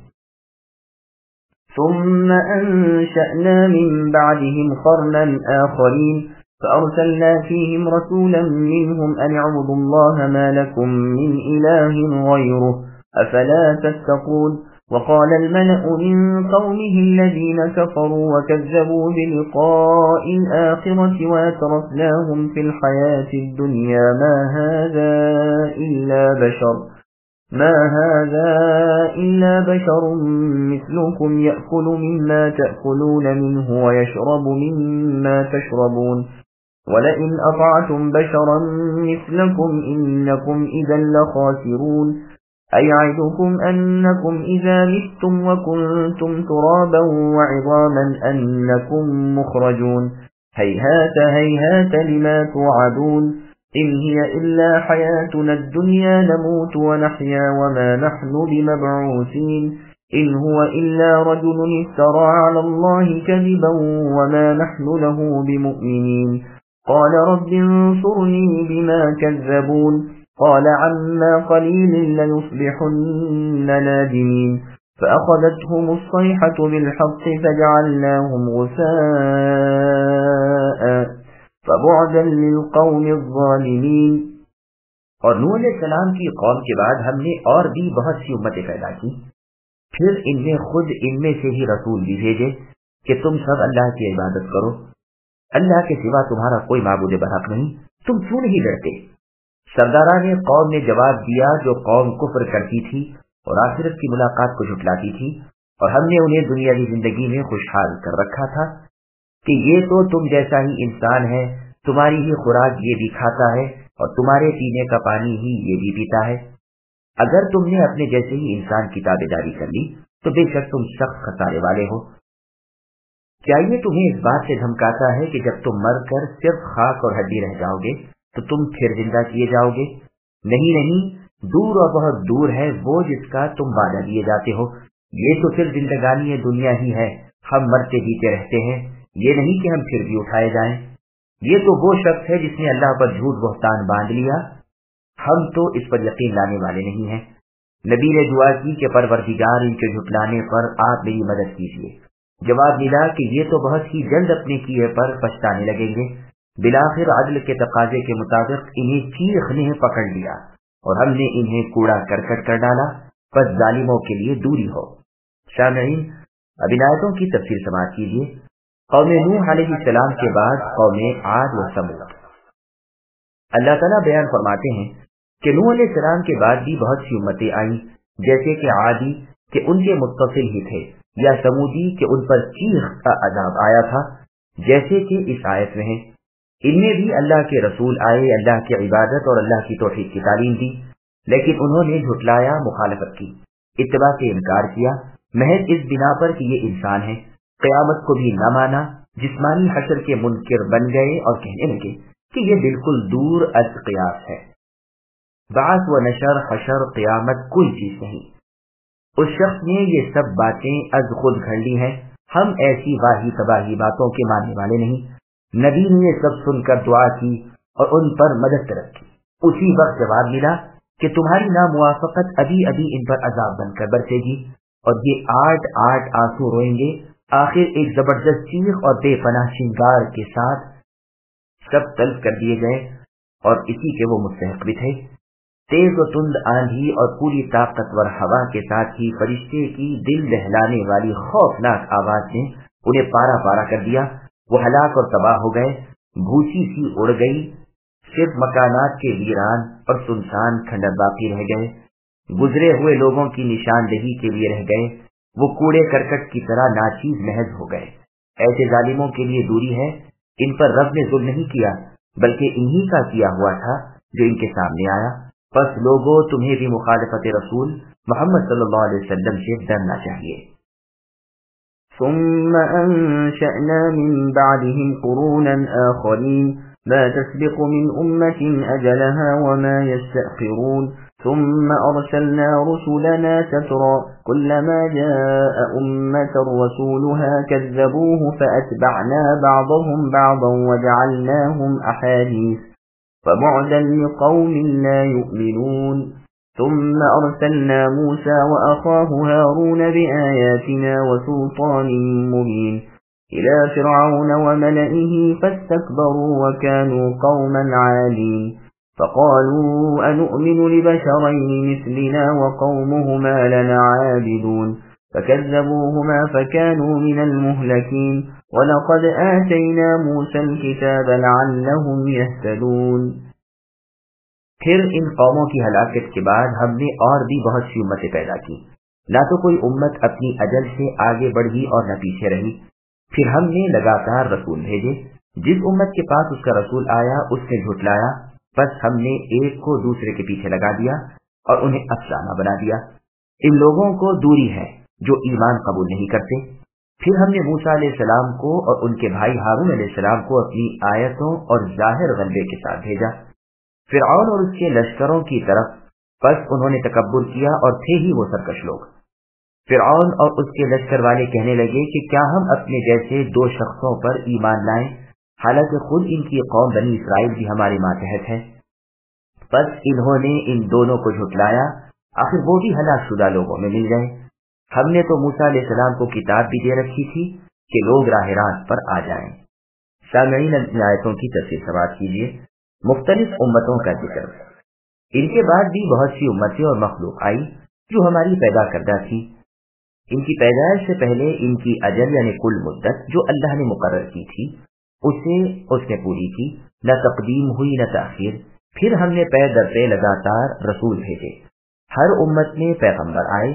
ثم أنشأنا من بعدهم قرنا آخرين فأرسلنا فيهم رسولا منهم أن اعبدوا الله ما لكم من إله غيره أفلا تتقون وقال الملأ من قومه الذين كفروا وكذبوا بلقاء الآخرة وأترفناهم في الحياة الدنيا ما هذا إلا بشر مثلكم يأكل مما تأكلون منه ويشرب مما تشربون ولئن أطعتم بشرا مثلكم إنكم إذا لخاسرون أيعدكم أنكم إذا متم وكنتم ترابا وعظاما أنكم مخرجون هيهات هيهات لما توعدون إن هي إلا حياتنا الدنيا نموت ونحيا وما نحن بمبعوثين إن هو إلا رجل افترى على الله كذبا وما نحن له بمؤمنين قال رب انصرني بما كذبون قال عما قليل ليصبحن نادمين فأخذتهم الصيحة بالحق فجعلناهم غثاء فبعدا للقوم الظالمين۔ اور نوح علیہ السلام کی قوم کے بعد ہم نے اور بھی بہت سی امتیں پیدا کی، پھر ان میں سے ہی رسول بھی بھیجے کہ تم سب اللہ کی عبادت کرو، اللہ کے سوا تمہارا کوئی معبود برحق نہیں، تم کیوں نہیں ڈرتے؟ سرداران قوم نے جواب دیا جو قوم کفر کرتی تھی اور آخرت کی ملاقات کو جھٹلاتی تھی، اور ہم نے انہیں دنیاوی زندگی میں خوشحال کر رکھا تھا کہ یہ تو تم جیسا ہی انسان ہے، تمہاری ہی خوراک یہ بھی کھاتا ہے اور تمہارے پینے کا پانی ہی یہ بھی پیتا ہے، اگر تم نے اپنے جیسے ہی انسان کی تابعداری کر لی تو بے شک تم سخت خسارے والے ہو۔ کیا یہ تمہیں اس بات سے دھمکاتا ہے کہ جب تم مر کر صرف خاک اور ہڈی رہ جاؤ گے تو تم پھر زندہ کیے جاؤ گے؟ نہیں، دور اور بہت دور ہے وہ جس کا تم وعدہ دیے جاتے ہو، یہ تو صرف زندگانی دنیا ہی ہے، ہم مرتے جیتے رہتے ہیں، یہ نہیں کہ ہم پھر بھی اٹھائے جائیں۔ یہ تو وہ شخص ہے جس نے اللہ پر جھوٹ بہتان باندھ لیا، ہم تو اس پر یقین لانے والے نہیں ہیں۔ نبی نے دعا کی کہ پروردگار ان کے جھٹلانے پر آپ میری مدد کیجیے۔ جواب ملا کہ یہ تو بہت ہی جلد اپنے کیے پر پچھتانے لگیں گے۔ بالآخر عدل کے تقاضے کے مطابق انہیں چیخ نے پکڑ لیا اور ہم نے انہیں کوڑا کرکٹ کر ڈالا، بس ظالموں کے لیے دوری ہو۔ سامعین، اب ان آیتوں کی تفسیر سماعت کیجیے۔ قوم نوح علیہ السلام کے بعد قوم عاد و ثمود۔ اللہ تعالیٰ بیان فرماتے ہیں کہ نوح علیہ السلام کے بعد بھی بہت سی امتیں آئیں، جیسے کہ عادی کہ ان کے متصل ہی تھے، یا سمودی کہ ان پر چیخ کا عذاب آیا تھا، جیسے کہ اس آیت میں ہے۔ ان میں بھی اللہ کے رسول آئے، اللہ کی عبادت اور اللہ کی توحید کی تعلیم دی، لیکن انہوں نے جھٹلایا، مخالفت کی، اتباع سے انکار کیا، محض اس بنا پر کہ یہ انسان ہے۔ قیامت کو بھی نہ مانا، جسمانی حشر کے منکر بن گئے اور کہنے لگے کہ یہ بالکل دور از قیاس ہے۔ بعث و نشر، حشر، قیامت کوئی چیز نہیں۔ اس شخص نے یہ سب باتیں از خود گھڑ لی ہیں، ہم ایسی واہی تباہی باتوں کے ماننے والے نہیں۔ نبی نے یہ سب سن کر دعا کی اور ان پر مدد رکھی۔ اسی وقت جواب ملا کہ تمہاری ناموافقت ابھی ابھی ان پر عذاب بن کر برسے گی، اور یہ آٹھ آنسو روئیں گے۔ آخر ایک زبردست چیخ اور بے پناہ شنگار کے ساتھ سب تلف کر دیے گئے، اور اسی کے وہ مستحق بھی تھے۔ تیز و تند آندھی اور پوری طاقتور ہوا کے ساتھ ہی فرشتے کی دل دہلانے والی خوفناک آواز نے انہیں پارا پارا کر دیا۔ وہ ہلاک اور تباہ ہو گئے، بھوسی سی اڑ گئی، صرف مکانات کے ویران اور سنسان کھنڈر باقی رہ گئے۔ گزرے ہوئے لوگوں کی نشاندہی کے لیے رہ گئے، وہ کوڑے کرکٹ کی طرح ناچیز محض ہو گئے۔ ایسے ظالموں کے لیے دوری ہے، ان پر رب نے ظلم نہیں کیا بلکہ انہی کا کیا ہوا تھا جو ان کے سامنے آیا۔ پس لوگوں، تمہیں بھی مخالفت رسول محمد صلی اللہ علیہ وسلم سے ڈرنا چاہیے۔ ثم أنشأنا من بعدهم قرونا آخرين ما تسبق من أمة أجلها وما يستأخرون ثم أرسلنا رسلنا تترى كلما جاء أمة رسولها كذبوه فأتبعنا بعضهم بعضا وجعلناهم أحاديث فبعدا لقوم لا يؤمنون ثم أرسلنا موسى وأخاه هارون بآياتنا وسلطان مبين إلى فرعون وملئه فاستكبروا وكانوا قوما عالين فقالوا أنؤمن لبشرين مثلنا وقومهما لنا عابدون فكذبوهما فكانوا من المهلكين وَلَقَدْ آتَيْنَا مُوسَى الْكِتَابَ لَعَلَّهُمْ يَهْتَدُونَ۔ پھر ان قوموں کی ہلاکت کے بعد ہم نے اور بھی بہت سی امتیں پیدا کی، نہ تو کوئی امت اپنی اجل سے آگے بڑھی اور نہ پیچھے رہی۔ پھر ہم نے لگاتار رسول بھیجے، جس امت کے پاس اس کا رسول آیا اس نے جھٹلایا، بس ہم نے ایک کو دوسرے کے پیچھے لگا دیا اور انہیں افسانہ بنا دیا۔ ان لوگوں کو دوری ہے جو ایمان قبول نہیں کرتے۔ پھر ہم نے موسیٰ علیہ السلام کو اور ان کے بھائی ہارون علیہ السلام کو اپنی آیتوں اور ظاہر غلبے کے ساتھ بھیجا فرعون اور اس کے لشکروں کی طرف، بس انہوں نے تکبر کیا اور تھے ہی وہ سرکش لوگ۔ فرعون اور اس کے لشکر والے کہنے لگے کہ کیا ہم اپنے جیسے دو شخصوں پر ایمان لائیں، حالانکہ خود ان کی قوم بنی اسرائیل بھی ہمارے ماتحت ہے۔ بس انہوں نے ان دونوں کو جھٹلایا، آخر وہ بھی ہلاک شدہ لوگوں میں مل گئے۔ ہم نے تو موسیٰ علیہ السلام کو کتاب بھی دے رکھی تھی کہ لوگ راہ راست پر آ جائیں۔ سامعین، ان آیتوں کی تفسیر سماعت کیجیے۔ مختلف امتوں کا ذکر، ان کے بعد بھی بہت سی امتیں اور مخلوق آئی جو ہماری پیدا کردہ تھی۔ ان کی پیدائش سے پہلے ان کی اجل یعنی کل مدت جو اللہ نے مقرر کی تھی اسے اس نے پوری کی، نہ تقدیم ہوئی نہ تاخیر۔ پھر ہم نے پے در پے لگاتار رسول بھیجے، ہر امت میں پیغمبر آئے،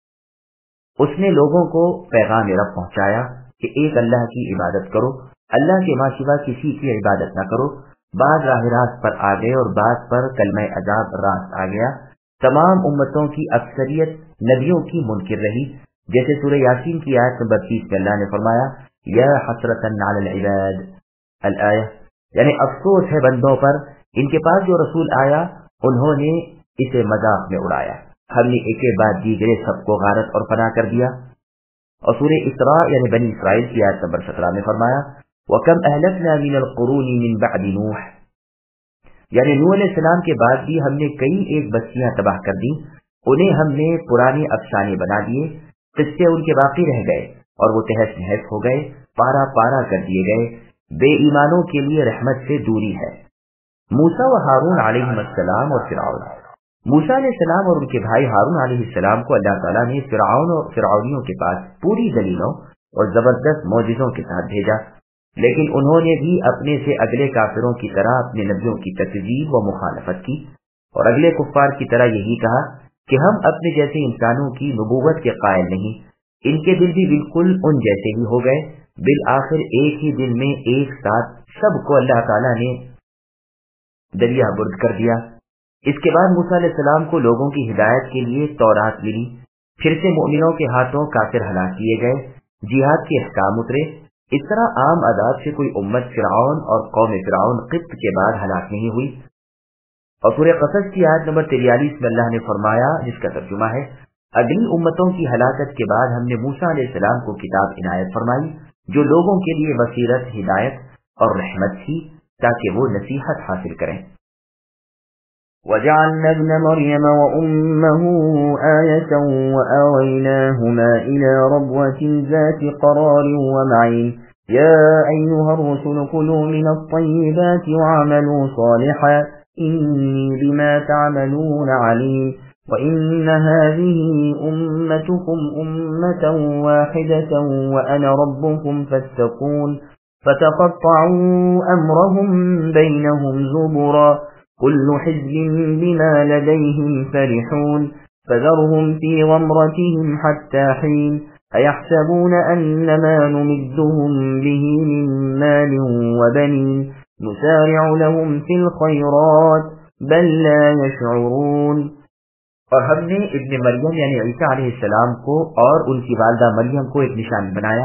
اس نے لوگوں کو پیغام رب پہنچایا کہ ایک اللہ کی عبادت کرو، اللہ کے ماں سوا کسی کی عبادت نہ کرو۔ بعض راہ راست پر آ گئے اور بعض پر کلمہ عذاب راست آ گیا۔ تمام امتوں کی اکثریت نبیوں کی منکر رہی، جیسے سورہ یاسین کی آیت نمبر 30 میں اللہ نے فرمایا یا حسرۃ علی العباد الآیہ، یعنی افسوس ہے بندوں پر، ان کے پاس جو رسول آیا انہوں نے اسے مذاق میں اڑایا۔ ہم نے ایک بعد دیگرے سب کو غارت اور فنا کر دیا۔ اور سورہ اسراء یعنی بنی اسرائیل کی آیت نمبر 17 میں فرمایا وَكَمْ أَهْلَكْنَا مِنَ الْقُرُونِ مِنْ بَعْدِ نُوحٍ، یعنی نوح علیہ السلام کے بعد بھی ہم نے کئی ایک بستیاں تباہ کر دی، انہیں ہم نے پرانے افسانے بنا دیے، قصے ان کے باقی رہ گئے اور وہ تہس نہس ہو گئے، پارا پارا کر دیے گئے۔ بے ایمانوں کے لیے رحمت سے دوری ہے۔ موسیٰ و ہارون علیہ السلام اور فرعون، موسیٰ علیہ السلام اور ان کے بھائی ہارون علیہ السلام کو اللہ تعالیٰ نے فرعون اور فرعونیوں کے پاس پوری دلیلوں اور زبردست معجزوں کے ساتھ بھیجا، لیکن انہوں نے بھی اپنے سے اگلے کافروں کی طرح اپنے نبیوں کی تکذیب و مخالفت کی، اور اگلے کفار کی طرح یہی کہا کہ ہم اپنے جیسے انسانوں کی نبوت کے قائل نہیں۔ ان کے دل بھی بالکل ان جیسے ہی ہو گئے۔ بالآخر ایک ہی دن میں ایک ساتھ سب کو اللہ تعالیٰ نے دریا برد کر دیا۔ اس کے بعد موسیٰ علیہ السلام کو لوگوں کی ہدایت کے لیے تورات ملی، پھر سے مومنوں کے ہاتھوں کافر ہلاک کیے گئے، جہاد کے احکام اترے۔ اس طرح عام عذاب سے کوئی امت فرعون اور قوم فرعون قبط کے بعد ہلاک نہیں ہوئی۔ اور سورہ قصص کی آیت نمبر 43 میں اللہ نے فرمایا، جس کا ترجمہ ہے اگلی امتوں کی ہلاکت کے بعد ہم نے موسیٰ علیہ السلام کو کتاب عنایت فرمائی جو لوگوں کے لیے بصیرت، ہدایت اور رحمت تھی تاکہ وہ نصیحت حاصل کریں۔ وَجَعَلْنَا ابْنَ مَرْيَمَ وَأُمَّهُ آيَةً وَآوَيْنَاهُمَا إِلَى رَبْوَةٍ ذَاتِ قَرَارٍ وَمَعِينٍ يَا أَيُّهَا الرُّسُلُ كُلُوا مِنَ الطَّيِّبَاتِ وَاعْمَلُوا صَالِحًا إِنِّي بِمَا تَعْمَلُونَ عَلِيمٌ وَإِنَّ هَذِهِ أُمَّتُكُمْ أُمَّةً وَاحِدَةً وَأَنَا رَبُّكُمْ فَاتَّقُونِ فَتَقَطَّعُوا أَمْرَهُمْ بَيْنَهُمْ زُبُرًا كُلُّ حِزْبٍ بِمَا لَدَيْهِمْ فَرِحُونَ فَذَرْهُمْ فِي غَمْرَتِهِمْ حَتَّى حِينٍ أَيَحْسَبُونَ أَنَّمَا نُمِدُّهُمْ بِهِ مِن مَّالٍ وَبَنِينَ نُسَارِعُ لَهُمْ فِي الْخَيْرَاتِ بَل لَّا يَشْعُرُونَ۔ اور ہم نے ابن مریم یعنی عیسیٰ علیہ السلام کو اور ان کی والدہ مریم کو ایک نشان بنایا،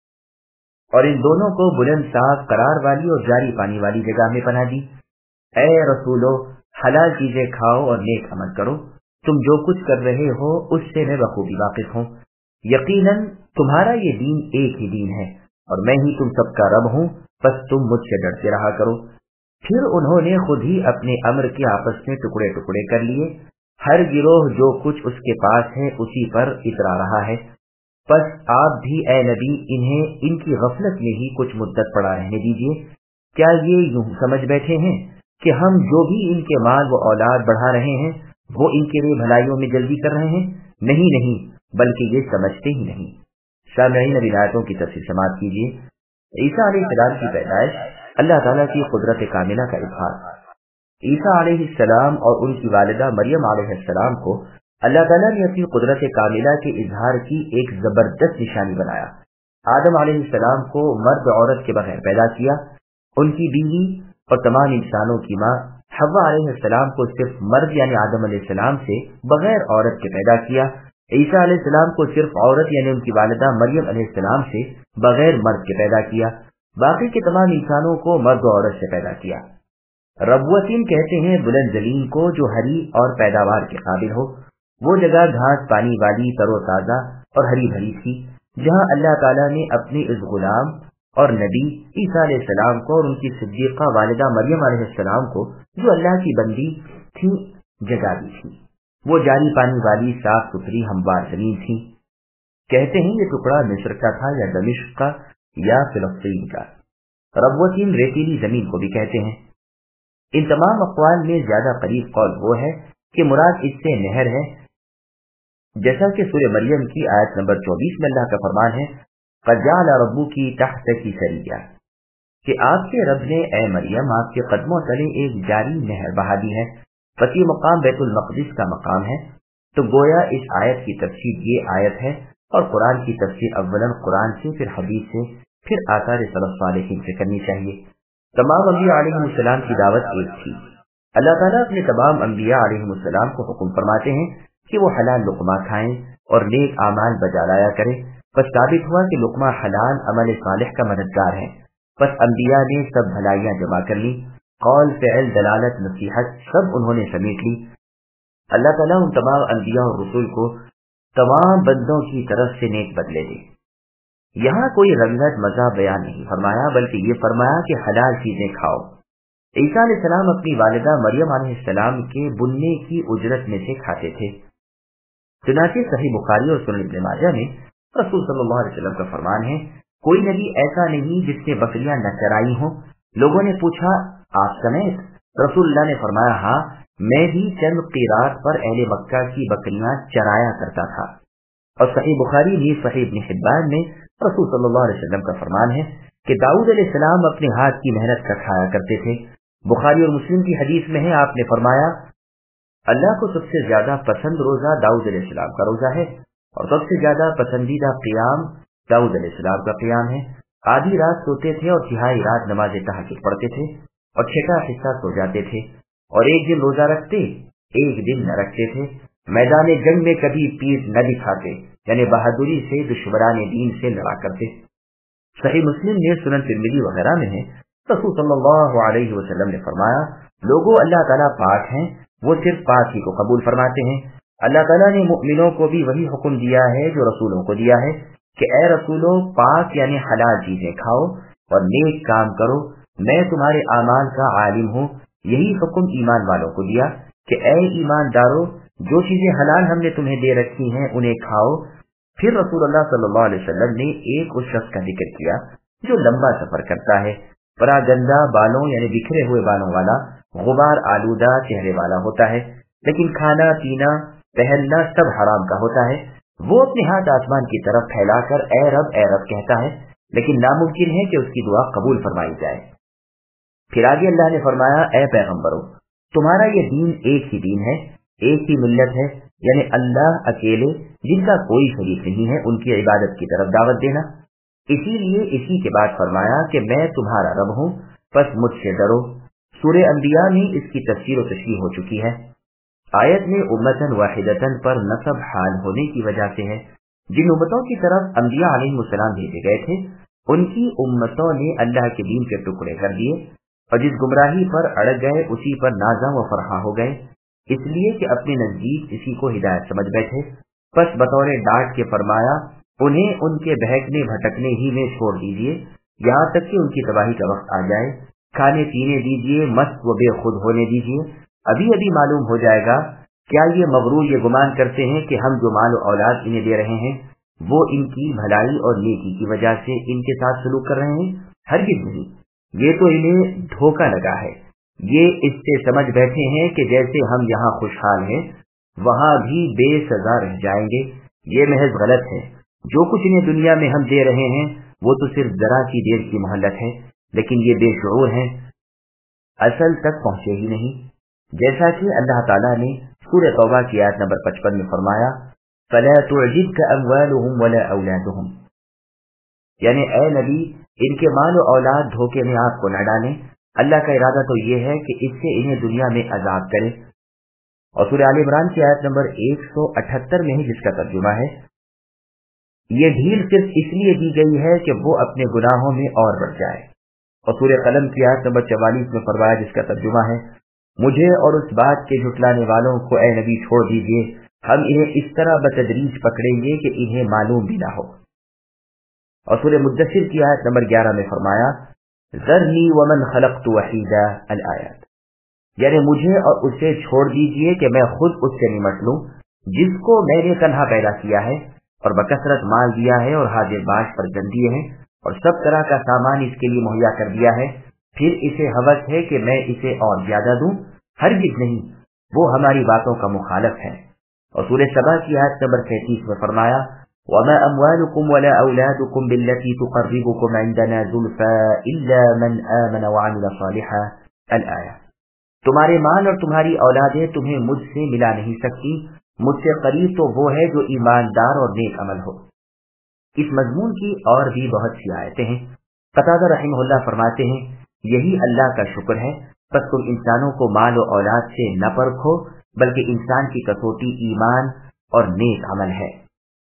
اور ان دونوں کو بلند صاف قرار والی اور جاری پانی والی جگہ میں پناہ دی۔ اے رسولو، حلال چیزیں کھاؤ اور نیک عمل کرو، تم جو کچھ کر رہے ہو اس سے میں بخوبی واقف ہوں۔ یقیناً تمہارا یہ دین ایک ہی دین ہے اور میں ہی تم سب کا رب ہوں، بس تم مجھ سے ڈرتے رہا کرو۔ پھر انہوں نے خود ہی اپنے امر کے آپس میں ٹکڑے ٹکڑے کر لیے، ہر گروہ جو کچھ اس کے پاس ہے اسی پر اترا رہا ہے۔ پس آپ بھی اے نبی انہیں ان کی غفلت میں ہی کچھ مدت پڑا رہنے دیجیے۔ کیا یہ یوں سمجھ بیٹھے ہیں کہ ہم جو بھی ان کے مال و اولاد بڑھا رہے ہیں وہ ان کے لیے بھلائیوں میں جلدی کر رہے ہیں؟ نہیں نہیں، بلکہ یہ سمجھتے ہی نہیں۔ سامعین اب آیتوں کی تفصیل سماعت کیجیے۔ عیسیٰ علیہ السلام کی پیدائش، اللہ تعالیٰ کی قدرت کاملہ کا اظہار۔ عیسیٰ علیہ السلام اور ان کی والدہ مریم علیہ السلام کو اللہ تعالیٰ نے اپنی قدرت کاملہ کے اظہار کی ایک زبردست نشانی بنایا۔ آدم علیہ السلام کو مرد عورت کے بغیر پیدا کیا، ان کی بیوی اور تمام انسانوں کی ماں حوا علیہ السلام کو صرف مرد یعنی آدم علیہ السلام سے بغیر عورت کے پیدا کیا۔ عیسیٰ علیہ السلام کو صرف عورت یعنی ان کی والدہ مریم علیہ السلام سے بغیر مرد کے پیدا کیا، باقی کے تمام انسانوں کو مرد و عورت سے پیدا کیا۔ ربوتین کہتے ہیں بلند زمین کو جو ہری اور پیداوار کے قابل ہو۔ وہ جگہ گھاس پانی والی تر و تازہ اور ہری بھری تھی جہاں اللہ تعالیٰ نے اپنے اس غلام اور نبی عیسیٰ علیہ السلام کو اور ان کی صدیقہ والدہ مریم علیہ السلام کو جو اللہ کی بندی تھی جگہ دی تھی۔ وہ جاری پانی والی صاف ستھری ہموار زمین تھی۔ کہتے ہیں یہ ٹکڑا مصر کا تھا یا دمشق کا یا فلسطین کا۔ ربوتین ریتیلی زمین کو بھی کہتے ہیں۔ ان تمام اقوال میں زیادہ قریب قول وہ ہے کہ مراد اس سے نہر ہے، جیسا کہ سورہ مریم کی آیت نمبر 24 میں اللہ کا فرمان ہے قَدْ جَعَلَ رَبُّكِ تَحْتَكِ سَرِيًّا، کہ آپ کے رب نے اے مریم آپ کے قدموں تلے ایک جاری نہر بہا دی ہے۔ پس یہ مقام بیت المقدس کا مقام ہے، تو گویا اس آیت کی تفسیر یہ آیت ہے، اور قرآن کی تفسیر اولاً قرآن سے، پھر حدیث سے، پھر آثار سلف صالحین سے کرنی چاہیے۔ تمام انبیاء علیہ السلام کی دعوت ایک تھی۔ اللہ تعالیٰ اپنے تمام انبیاء علیہ السلام کو حکم فرماتے ہیں کہ وہ حلال لقمہ کھائیں اور نیک اعمال بجا لایا کریں۔ پس ثابت ہوا کہ لقمہ حلال عمل صالح کا مددگار ہے۔ پس انبیاء نے سب بھلائیاں جمع کر لی، قول، فعل، دلالت، نصیحت سب انہوں نے سمیٹ لی۔ اللہ تعالیٰ ان تمام انبیاء اور رسول کو تمام بندوں کی طرف سے نیک بدلے دے۔ یہاں کوئی رنگت مزہ بیان نہیں فرمایا، بلکہ یہ فرمایا کہ حلال چیزیں کھاؤ۔ عیسیٰ علیہ السلام اپنی والدہ مریم علیہ السلام کے بننے کی اجرت میں سے کھاتے تھے۔ چنانچہ صحیح بخاری اور سنن ابن ماجہ میں رسول صلی اللہ علیہ وسلم کا فرمان ہے، کوئی نبی ایسا نہیں جس نے بکریاں نہ چرائی ہوں۔ لوگوں نے پوچھا آپ سمیت؟ رسول اللہ نے فرمایا ہاں، میں بھی چند قیرات پر اہل مکہ کی بکریاں چرایا کرتا تھا۔ اور صحیح بخاری بھی صحیح ابن حبان میں رسول صلی اللہ علیہ وسلم کا فرمان ہے کہ داؤد علیہ السلام اپنے ہاتھ کی محنت کا کھایا کرتے تھے۔ بخاری اور مسلم کی حدیث میں ہے، آپ نے فرمایا اللہ کو سب سے زیادہ پسند روزہ داؤد علیہ السلام کا روزہ ہے، اور سب سے زیادہ پسندیدہ قیام داؤد علیہ السلام کا قیام ہے۔ آدھی رات سوتے تھے اور تہائی رات نماز تہجد پڑھتے تھے، اور چھٹا حصہ سو جاتے تھے، اور ایک دن روزہ رکھتے ایک دن نہ رکھتے تھے۔ میدان جنگ میں کبھی پیٹھ نہ دکھاتے، یعنی بہادری سے دشمنان دین سے لڑا کرتے۔ صحیح مسلم میں سنن ترمذی وغیرہ میں ہے، رسول صلی اللہ علیہ وسلم نے فرمایا لوگوں اللہ تعالیٰ پاک ہیں، وہ صرف پاک ہی کو قبول فرماتے ہیں۔ اللہ تعالیٰ نے مؤمنوں کو بھی وہی حکم دیا ہے جو رسولوں کو دیا ہے کہ اے رسولوں پاک یعنی حلال چیزیں کھاؤ اور نیک کام کرو، میں تمہارے اعمال کا عالم ہوں۔ یہی حکم ایمان والوں کو دیا کہ اے ایماندارو جو چیزیں حلال ہم نے تمہیں دے رکھی ہیں انہیں کھاؤ۔ پھر رسول اللہ صلی اللہ علیہ وسلم نے ایک اس شخص کا ذکر کیا جو لمبا سفر کرتا ہے، پراگندہ بالوں یعنی بکھرے ہوئے بالوں والا، غبار آلودہ چہرے والا ہوتا ہے، لیکن کھانا پینا پہننا سب حرام کا ہوتا ہے۔ وہ اپنے ہاتھ آسمان کی طرف پھیلا کر اے رب کہتا ہے، لیکن ناممکن ہے کہ اس کی دعا قبول فرمائی جائے۔ پھر آگے اللہ نے فرمایا اے پیغمبرو تمہارا یہ دین ایک ہی دین ہے، ایک ہی ملت ہے، یعنی اللہ اکیلے جن کا کوئی شریک نہیں ہے ان کی عبادت کی طرف دعوت دینا۔ اسی لیے اسی کے بعد فرمایا کہ میں تمہارا رب ہوں، پس مجھ سے ڈرو۔ سورہ انبیاء میں اس کی تفسیر و تشریح ہو چکی ہے۔ آیت میں امتن واحدتن پر نصب حال ہونے کی وجہ سے ہے۔ جن امتوں کی طرف انبیاء علیہ السلام بھیجے گئے تھے ان کی امتوں نے اللہ کے دین کے ٹکڑے کر دیے، اور جس گمراہی پر اڑ گئے اسی پر نازاں و فرحاں ہو گئے، اس لیے کہ اپنے نزدیک اسی کو ہدایت سمجھ بیٹھے۔ پس بطور ڈانٹ کے فرمایا انہیں ان کے بہکنے بھٹکنے ہی میں چھوڑ دیجیے یہاں تک کہ ان کی تباہی کا وقت آ جائے۔ کھانے پینے دیجیے، مست و بے خود ہونے دیجیے، ابھی ابھی معلوم ہو جائے گا۔ کیا یہ مغرور یہ گمان کرتے ہیں کہ ہم جو مال و اولاد انہیں دے رہے ہیں وہ ان کی بھلائی اور نیکی کی وجہ سے ان کے ساتھ سلوک کر رہے ہیں؟ ہرگز نہیں، یہ تو انہیں دھوکہ لگا ہے۔ یہ اس سے سمجھ بیٹھے ہیں کہ جیسے ہم یہاں خوشحال ہیں وہاں بھی بے سزا رہ جائیں گے۔ یہ محض غلط ہے۔ جو کچھ انہیں دنیا میں ہم دے رہے ہیں وہ تو صرف ذرا کی دیر کی مہلت ہے، لیکن یہ بے شعور ہیں، اصل تک پہنچے ہی نہیں۔ جیسا کہ اللہ تعالیٰ نے سورہ توبہ کی آیت نمبر 55 میں فرمایا فَلَا تُعْجِبْكَ أَمْوَالُهُمْ وَلَا أَوْلَادُهُمْ، یعنی اے نبی ان کے مال و اولاد دھوکے میں آپ کو نہ ڈالیں۔ اللہ کا ارادہ تو یہ ہے کہ اس سے انہیں دنیا میں عذاب کرے۔ اور سورہ آل عمران کی آیت نمبر 178 میں ہی جس کا ترجمہ ہے یہ ڈھیل صرف اس لیے دی گئی ہے کہ وہ اپنے گناہوں میں اور بڑھ جائے۔ اور سورہ قلم کی آیت نمبر 44 میں فرمایا جس کا ترجمہ ہے مجھے اور اس بات کے جھٹلانے والوں کو اے نبی چھوڑ دیجیے، ہم انہیں اس طرح بتدریج پکڑیں گے کہ انہیں معلوم بھی نہ ہو۔ اور سورہ مدثر کی آیت نمبر 11 میں فرمایا ذرنی ومن خلقت وحیدا الآیات، یعنی مجھے اور اسے چھوڑ دیجیے کہ میں خود اس سے نمٹ لوں جس کو میں نے تنہا پیدا کیا ہے اور بکثرت مال دیا ہے اور حاضر باش پر جن دیے ہیں اور سب طرح کا سامان اس کے لیے مہیا کر دیا ہے، پھر اسے ہوس ہے کہ میں اسے اور زیادہ دوں؟ ہرگز نہیں، وہ ہماری باتوں کا مخالف ہے۔ اور سورہ سبا کی آیت نمبر 33 میں فرمایا وَمَا أَمْوَالُكُمْ وَلَا أَوْلَادُكُمْ بِالَّتِي تُقَرِّبُكُمْ عِنْدَنَا زُلْفَىٰ إِلَّا مَنْ آمَنَ وَعَمِلَ صَالِحًا الآیہ، تمہارے مال اور تمہاری اولادیں تمہیں مجھ سے ملا نہیں سکتی، مجھ سے قریب تو وہ ہے جو ایماندار اور نیک عمل ہو۔ اس مضمون کی اور بھی بہت سی آیتیں ہیں۔ قتادہ رحمہ اللہ فرماتے ہیں یہی اللہ کا شکر ہے، پس تم انسانوں کو مال و اولاد سے نہ پرکھو، بلکہ انسان کی کسوٹی ایمان اور نیک عمل ہے۔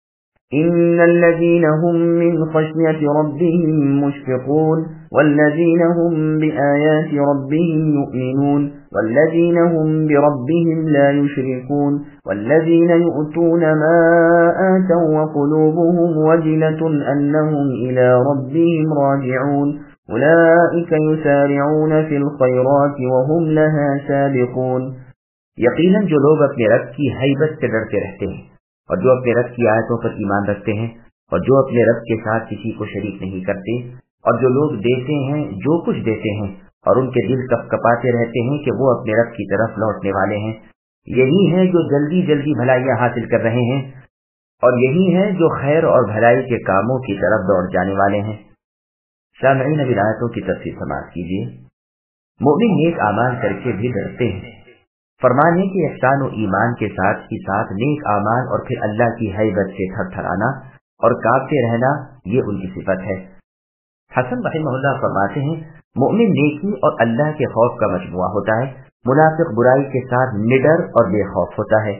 إن الذين هم من خشية ربهم مشفقون والذين هم بآيات ربهم يؤمنون والذين هم بربهم لا يشركون والذين يؤتون ما آتوا وقلوبهم وجلة أنهم إلى ربهم راجعون أولئك يسارعون في الخيرات وهم لها سابقون. یقیناً جو لوگ اپنے رب کی ہیبت سے ڈرتے رہتے ہیں اور جو اپنے رب کی آیتوں پر ایمان رکھتے ہیں اور جو اپنے رب کے ساتھ کسی کو شریک نہیں کرتے اور جو لوگ دیتے ہیں جو کچھ دیتے ہیں اور ان کے دل کپ کپاتے رہتے ہیں کہ وہ اپنے رب کی طرف لوٹنے والے ہیں، یہی ہیں جو جلدی جلدی بھلائیاں حاصل کر رہے ہیں اور یہی ہیں جو خیر اور بھلائی کے کاموں کی طرف دوڑ جانے والے ہیں. سامعین اب آیتوں کی تفسیر سماعت کیجیے. مومن نیک اعمال کر کے بھی ڈرتے ہیں. فرمان ہے کہ احسان و ایمان کے ساتھ ہی ساتھ نیک اعمال اور پھر اللہ کی ہیبت سے تھر تھرانا اور کانپتے رہنا یہ ان کی صفت ہے. حسن رحمہ اللہ فرماتے ہیں مومن نیکی اور اللہ کے خوف کا مجموعہ ہوتا ہے، منافق برائی کے ساتھ نڈر اور بے خوف ہوتا ہے.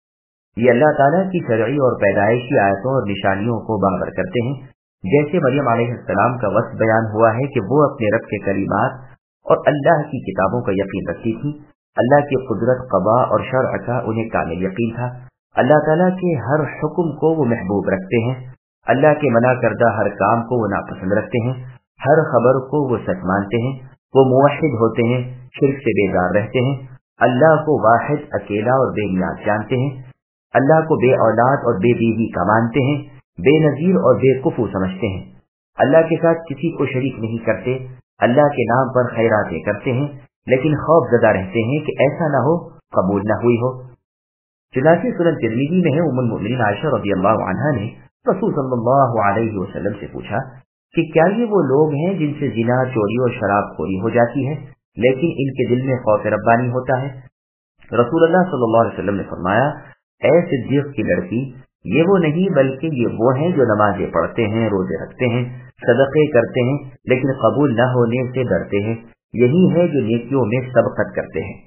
یہ اللہ تعالیٰ کی شرعی اور پیدائشی آیتوں اور نشانیوں کو باور کرتے ہیں. جیسے مریم علیہ السلام کا وصف بیان ہوا ہے کہ وہ اپنے رب کے کلمات اور اللہ کی کتابوں کا یقین رکھتی تھی. اللہ کی قدرت قضاء اور شرع کا انہیں کامل یقین تھا. اللہ تعالیٰ کے ہر حکم کو وہ محبوب رکھتے ہیں، اللہ کے منع کردہ ہر کام کو وہ ناپسند رکھتے ہیں، ہر خبر کو وہ سچ مانتے ہیں. وہ موحد ہوتے ہیں، شرک سے بیزار رہتے ہیں، اللہ کو واحد اکیلا اور بے نیاز جانتے ہیں، اللہ کو بے اولاد اور بے بیوی کا مانتے ہیں، بے نظیر اور بے کفو سمجھتے ہیں، اللہ کے ساتھ کسی کو شریک نہیں کرتے، اللہ کے نام پر خیراتیں کرتے ہیں لیکن خوف زدہ رہتے ہیں کہ ایسا نہ ہو قبول نہ ہوئی ہو. چنانچہ سنن ترمذی میں ہے ام المؤمنین عائشہ رضی اللہ عنہا نے رسول صلی اللہ علیہ وسلم سے پوچھا کہ کیا یہ وہ لوگ ہیں جن سے زنا، چوری اور شراب خوری ہو جاتی ہے لیکن ان کے دل میں خوف ربانی ہوتا ہے؟ رسول اللہ صلی اللہ علیہ وسلم نے فرمایا اے صدیق کی لڑکی، یہ وہ نہیں بلکہ یہ وہ ہیں جو نمازیں پڑھتے ہیں، روزے رکھتے ہیں، صدقے کرتے ہیں لیکن قبول نہ ہونے سے ڈرتے ہیں، یہی ہے جو نیکیوں میں سبقت کرتے ہیں.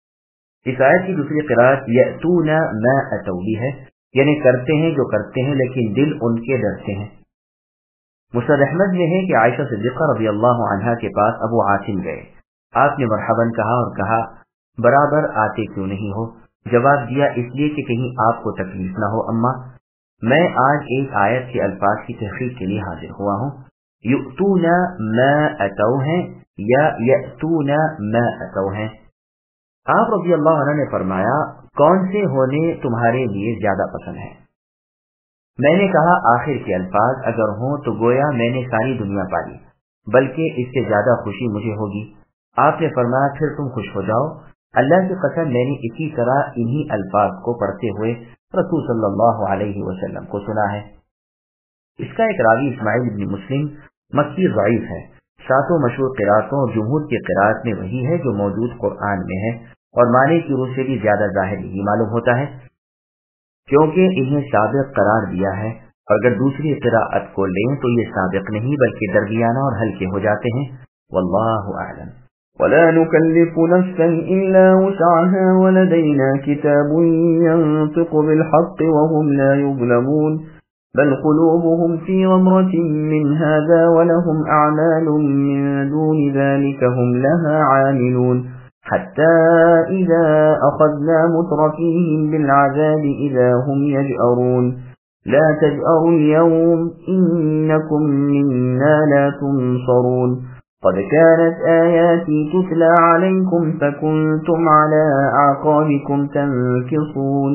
اس آیت کی دوسری قرأت یأتون ما اتوا بھی ہے، یعنی کرتے ہیں جو کرتے ہیں لیکن دل ان کے ڈرتے ہیں. مسند احمد میں ہے کہ عائشہ صدیقہ رضی اللہ عنہا کے پاس ابو عاصم گئے. آپ نے مرحباً کہا اور کہا برابر آتے کیوں نہیں ہو؟ جواب دیا اس لیے کہ کہیں آپ کو تکلیف نہ ہو اما، میں آج ایک آیت کے الفاظ کی تحقیق کے لیے حاضر ہوا ہوں. یؤتون ما اتوا ہیں یا یأتون ما اتوا ہیں. آپ رضی اللہ عنہ نے فرمایا کون سے ہونے تمہارے لیے زیادہ پسند ہے؟ میں نے کہا آخر کے الفاظ اگر ہوں تو گویا میں نے ساری دنیا پالی، بلکہ اس سے زیادہ خوشی مجھے ہوگی. آپ نے فرمایا پھر تم خوش ہو جاؤ. اللہ کی قسم میں نے اسی طرح انہی الفاظ کو پڑھتے ہوئے رسول صلی اللہ علیہ وسلم کو سنا ہے. اس کا ایک راوی اسماعیل بن مسلم مکی ضعیف ہے. ساتوں مشہور قراتوں اور جمہور کی قرات میں وہی ہے جو موجود قرآن میں ہے اور معنی کی روح سے بھی زیادہ ظاہر ہی معلوم ہوتا ہے کیونکہ انہیں سابق قرار دیا ہے. اگر دوسری قراءت کو لیں تو یہ سابق نہیں بلکہ درمیانہ اور ہلکے ہو جاتے ہیں. واللہ اعلم. ولا نكلف نفسا إلا وسعها ولدينا كتاب ينطق بالحق وهم لا يظلمون بل قلوبهم في غمرة من هذا ولهم أعمال من دون ذلك هم لها عاملون حتى إذا أخذنا مترفيهم بالعذاب إذا هم يجأرون لا تجأروا اليوم إنكم منا لا تنصرون قد كانت آياتي تتلى عليكم فكنتم على أعقابكم تنكصون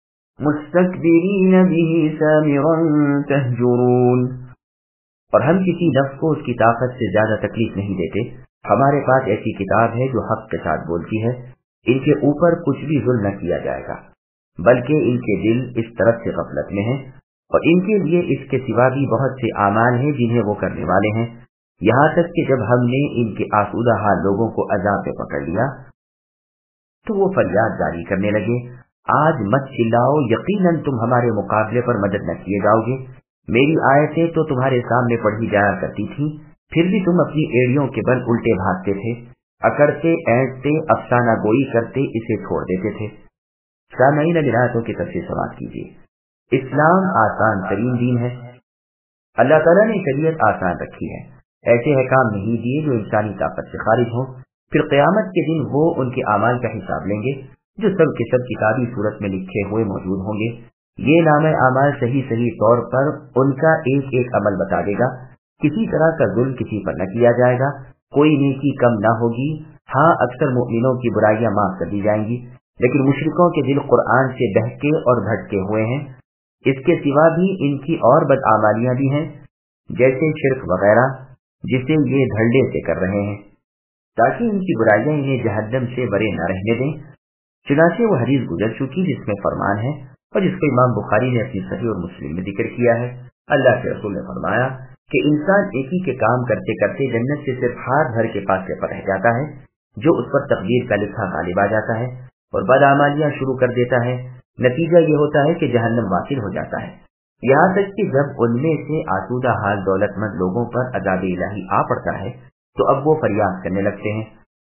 مستكبرين به سامرا تهجرون. اور ہم کسی نفس کو اس کی طاقت سے زیادہ تکلیف نہیں دیتے. ہمارے پاس ایسی کتاب ہے جو حق کے ساتھ بولتی ہے. ان کے اوپر کچھ بھی ظلم نہ کیا جائے گا بلکہ ان کے دل اس طرف سے غفلت میں ہیں اور ان کے لیے اس کے سوا بھی بہت سے اعمال ہیں جنہیں وہ کرنے والے ہیں. یہاں تک کہ جب ہم نے ان کے آسودہ حال لوگوں کو عذاب پہ پکڑ لیا تو وہ فریاد جاری کرنے لگے آج مت چلاؤ، یقیناً تم ہمارے مقابلے پر مدد نہ کیے جاؤ گے. میری آیتیں تو تمہارے سامنے پڑھی جایا کرتی تھی، پھر بھی تم اپنی ایڑیوں کے بل الٹے بھاگتے تھے، اکڑتے اینٹتے افسانہ گوئی کرتے اسے چھوڑ دیتے تھے. سامعین اب آیتوں کی تفسیر سماعت کیجیے. اسلام آسان ترین دین ہے۔ اللہ تعالیٰ نے شریعت آسان رکھی ہے، ایسے احکام نہیں دیے جو انسانی طاقت سے خارج ہوں۔ پھر قیامت کے دن وہ ان کے اعمال کا حساب لیں گے جو سب کے سب کتابی صورت میں لکھے ہوئے موجود ہوں گے۔ یہ نامہ اعمال صحیح طور پر ان کا ایک ایک عمل بتا دے گا۔ کسی طرح کا ظلم کسی پر نہ کیا جائے گا، کوئی نیکی کم نہ ہوگی۔ ہاں، اکثر مومنوں کی برائیاں معاف کر دی جائیں گی، لیکن مشرکوں کے دل قرآن سے بہکے اور بھٹکے ہوئے ہیں۔ اس کے سوا بھی ان کی اور بدعمالیاں بھی ہیں، جیسے شرک وغیرہ، جسے یہ دھڑلے سے کر رہے ہیں تاکہ ان کی برائیاں انہیں جہنم سے بری نہ رہنے دیں۔ چنانچہ وہ حدیث گزر چکی جس میں فرمان ہے اور جس کو امام بخاری نے اپنی صحیح اور مسلم میں ذکر کیا ہے۔ اللہ کے رسول نے فرمایا کہ انسان ایک ہی کے کام کرتے کرتے جنت سے صرف ہاتھ بھر کے فاصلے پر رہ جاتا ہے، جو اس پر تقدیر کا لکھا غالب آ جاتا ہے اور بدعمالیاں شروع کر دیتا ہے۔ نتیجہ یہ ہوتا ہے کہ جہنم واصل ہو جاتا ہے، یہاں تک کہ جب ان میں سے آسودہ حال دولت مند لوگوں پر عذاب الہی آ پڑتا ہے تو اب وہ فریاد کرنے لگتے ہیں۔